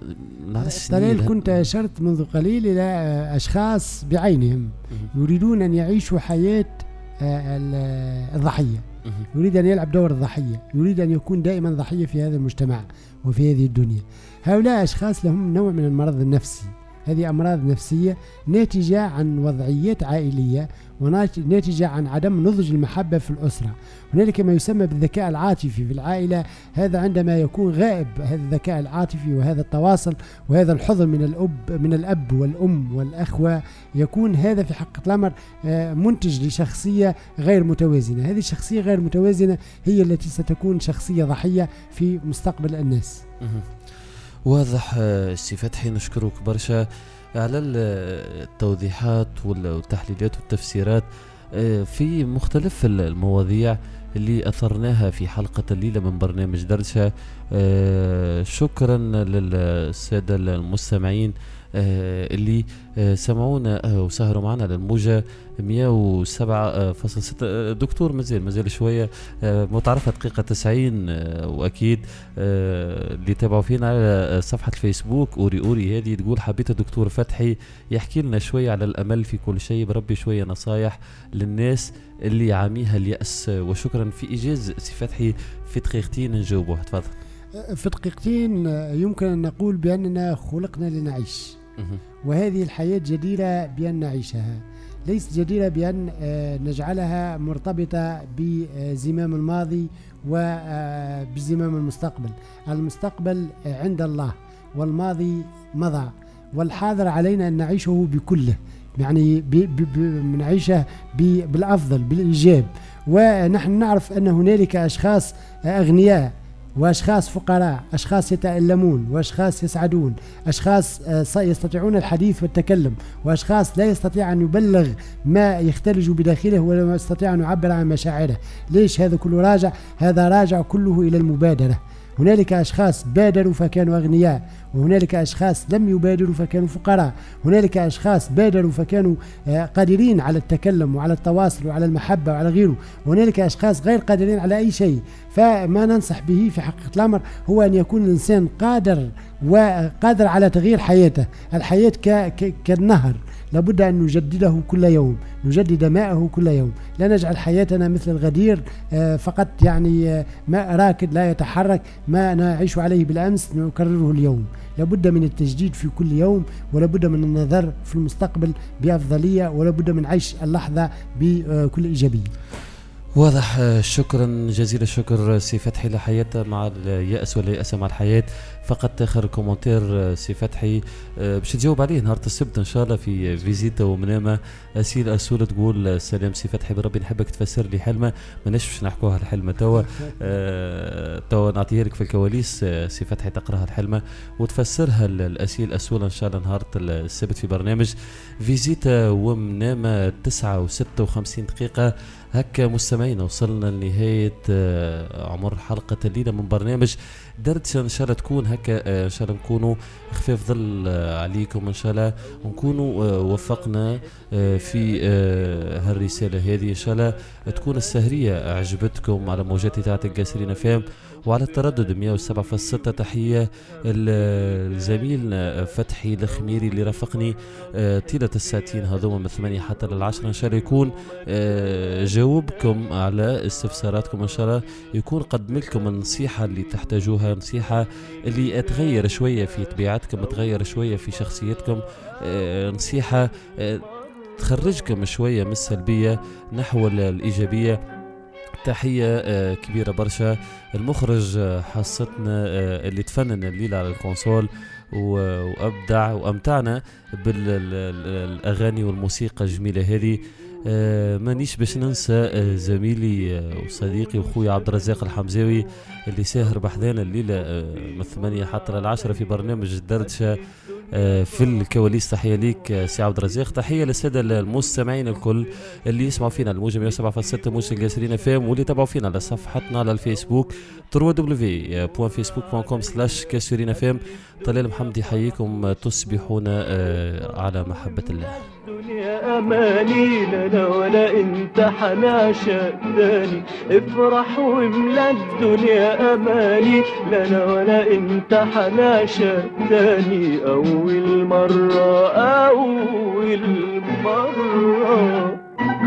طلال كنت اشرت منذ قليل الى اشخاص بعينهم يريدون ان يعيشوا حياة الضحية، يريد ان يلعب دور الضحية، يريد ان يكون دائما ضحية في هذا المجتمع وفي هذه الدنيا. هؤلاء اشخاص لهم نوع من المرض النفسي. هذه أمراض نفسية ناتجة عن وضعيات عائلية وناتجة عن عدم نضج المحبة في الأسرة. هنالك ما يسمى بالذكاء العاطفي في العائلة، هذا عندما يكون غائب هذا الذكاء العاطفي وهذا التواصل وهذا الحضن من الأب من الأب والأم والأخوة، يكون هذا في حقيقة الأمر منتج لشخصية غير متوازنة. هذه الشخصية غير متوازنة هي التي ستكون شخصية ضحية في مستقبل الناس. واضح سي فتحي، نشكرك برشا على التوضيحات والتحليلات والتفسيرات في مختلف المواضيع اللي أثرناها في حلقة الليلة من برنامج دردشة. شكرا للسادة المستمعين اللي سمعونا وسهروا معنا للموجة مية وسبعة فاصلة ستة. دكتور مازال مازال شوية متعرفة دقيقة تسعين، وأكيد اللي تابعوا فينا على صفحة الفيسبوك أوري أوري هذه تقول حبيت الدكتور فتحي يحكي لنا شوية على الأمل في كل شيء، بربي شوية نصايح للناس اللي عاميها اليأس. وشكرا. في إيجاز سي فتحي في دقيقتين نجاوبه، تفضل. في دقيقتين يمكن أن نقول بأننا خلقنا لنعيش، وهذه الحياة جديرة بأن نعيشها، ليس جديرة بأن نجعلها مرتبطة بزمام الماضي وبزمام المستقبل. المستقبل عند الله، والماضي مضى، والحاضر علينا أن نعيشه بكله، يعني نعيشه بالأفضل بالإيجاب. ونحن نعرف أن هنالك أشخاص أغنياء وأشخاص فقراء، أشخاص يتألمون وأشخاص يسعدون، أشخاص يستطيعون الحديث والتكلم، وأشخاص لا يستطيع أن يبلغ ما يختلج بداخله ولا يستطيع أن يعبر عن مشاعره. ليش هذا كله راجع؟ هذا راجع كله إلى المبادرة. هنالك أشخاص بادروا فكانوا أغنياء، وهنالك أشخاص لم يبادروا فكانوا فقراء، هنالك أشخاص بادروا فكانوا قادرين على التكلم وعلى التواصل وعلى المحبة وعلى غيره، وهنالك أشخاص غير قادرين على أي شيء. فما ننصح به في حقيقة الأمر هو أن يكون الإنسان قادر وقادر على تغيير حياته. الحياة كالنهر، لابد أن نجدده كل يوم، نجدد ماءه كل يوم، لا نجعل حياتنا مثل الغدير فقط، يعني ماء راكد لا يتحرك، ما نعيش عليه بالأمس نكرره اليوم. لابد من التجديد في كل يوم، ولابد من النظر في المستقبل بأفضلية، ولابد من عيش اللحظة بكل إيجابية. واضح. شكرا جزيل الشكر سي فتحي لحياته مع اليأس ولا يأس مع الحياة. فقط آخر كومنتير سي فتحي باش تجاوب عليه نهار السبت إن شاء الله في فيزيتا ومنامة. أسيل أسولة تقول سلام سي فتحي، بربي نحبك تفسر لي حلمة، ما نشفش نحكوها الحلمة توا أه توا نعطيها لك في الكواليس سي فتحي تقراها الحلمة وتفسرها الأسيل أسولة إن شاء الله نهار السبت في برنامج فيزيتا ومنامة. تسعة وستة وخمسين دقيقة هكا مستمعين، وصلنا لنهاية عمر حلقة الليلة من برنامج دردشة. إن شاء الله تكون هكا، إن شاء الله نكونوا خفيف ظل عليكم إن شاء الله، ونكونوا وفقنا في هالرسالة هذه. إن شاء الله تكون السهرية عجبتكم على موجات تاعت القاسرين فام وعلى التردد مية وسبعة فاصلة ستة. تحية الزميل فتحي الخميري اللي رافقني طيلة الساعتين هذوما من ثمانية حتى للعشرة. إن شاء الله يكون جاوبكم على استفساراتكم، إن شاء الله يكون قدم لكم النصيحة اللي تحتاجوها، نصيحة اللي تغير شوية في طبيعتكم، تغير شوية في شخصيتكم، نصيحة تخرجكم شوية من السلبية نحو الإيجابية. تحية كبيرة برشا المخرج حصتنا اللي تفنن الليلة على الكونسول وأبدع وأمتعنا بالأغاني والموسيقى الجميلة هذه. مانيش باش ننسى زميلي وصديقي وخوي عبد الرزاق الحمزاوي اللي ساهر بحذانا الليلة من ثمانية حتى للعشرة في برنامج الدردشة في الكواليس. تحية ليك سي عبد الرزاق. تحية للسادة المستمعين الكل اللي يسمعوا فينا الموجة مية وسبعة فاصلة ستة موجة القاسرين فام، واللي تابعوا فينا على صفحتنا على الفيسبوك دبليو دبليو دبليو دوت فيسبوك دوت كوم سلاش كاسرين فام. طلال محمد يحييكم، تصبحون على محبة الله. الدنيا أماني لنا ولا انت حناشا تاني، افرح واملا الدنيا أماني لنا ولا انت حناشا تاني. أول مرة أول مرة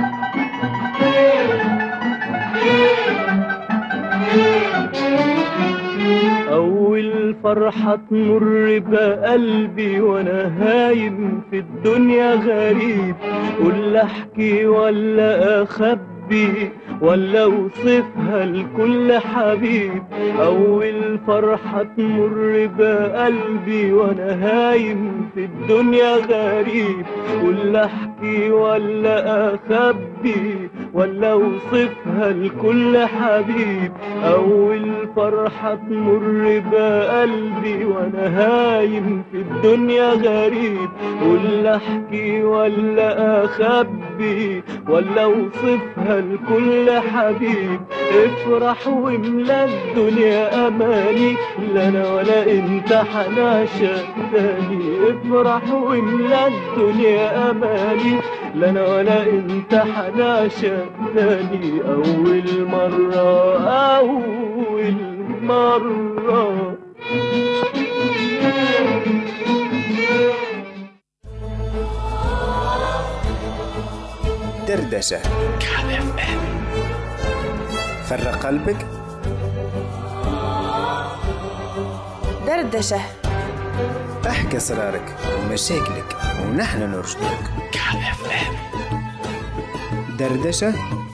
أول فرحة تمر بقلبي وأنا هايم في الدنيا غريب، قول أحكي ولا أخبي ولا أوصفها لكل حبيب. أول فرحة تمر بقلبي وأنا هايم في الدنيا غريب، قول أحكي ولا أخبي ولا اوصفها لكل حبيب. اول فرحة تمر بقلبي وانا هايم في الدنيا غريب، ولا احكي ولا اخبي ولا اوصفها لكل حبيب. افرح واملا الدنيا اماني، لا انا ولا انت حنعشق تاني. افرح واملا الدنيا اماني، لا انا ولا انت حنعشق تاني. اول مرة اول مرة دردشة فرق قلبك. دردشة احكي اسرارك ومشاكلك ونحن نرشدوك. دردشة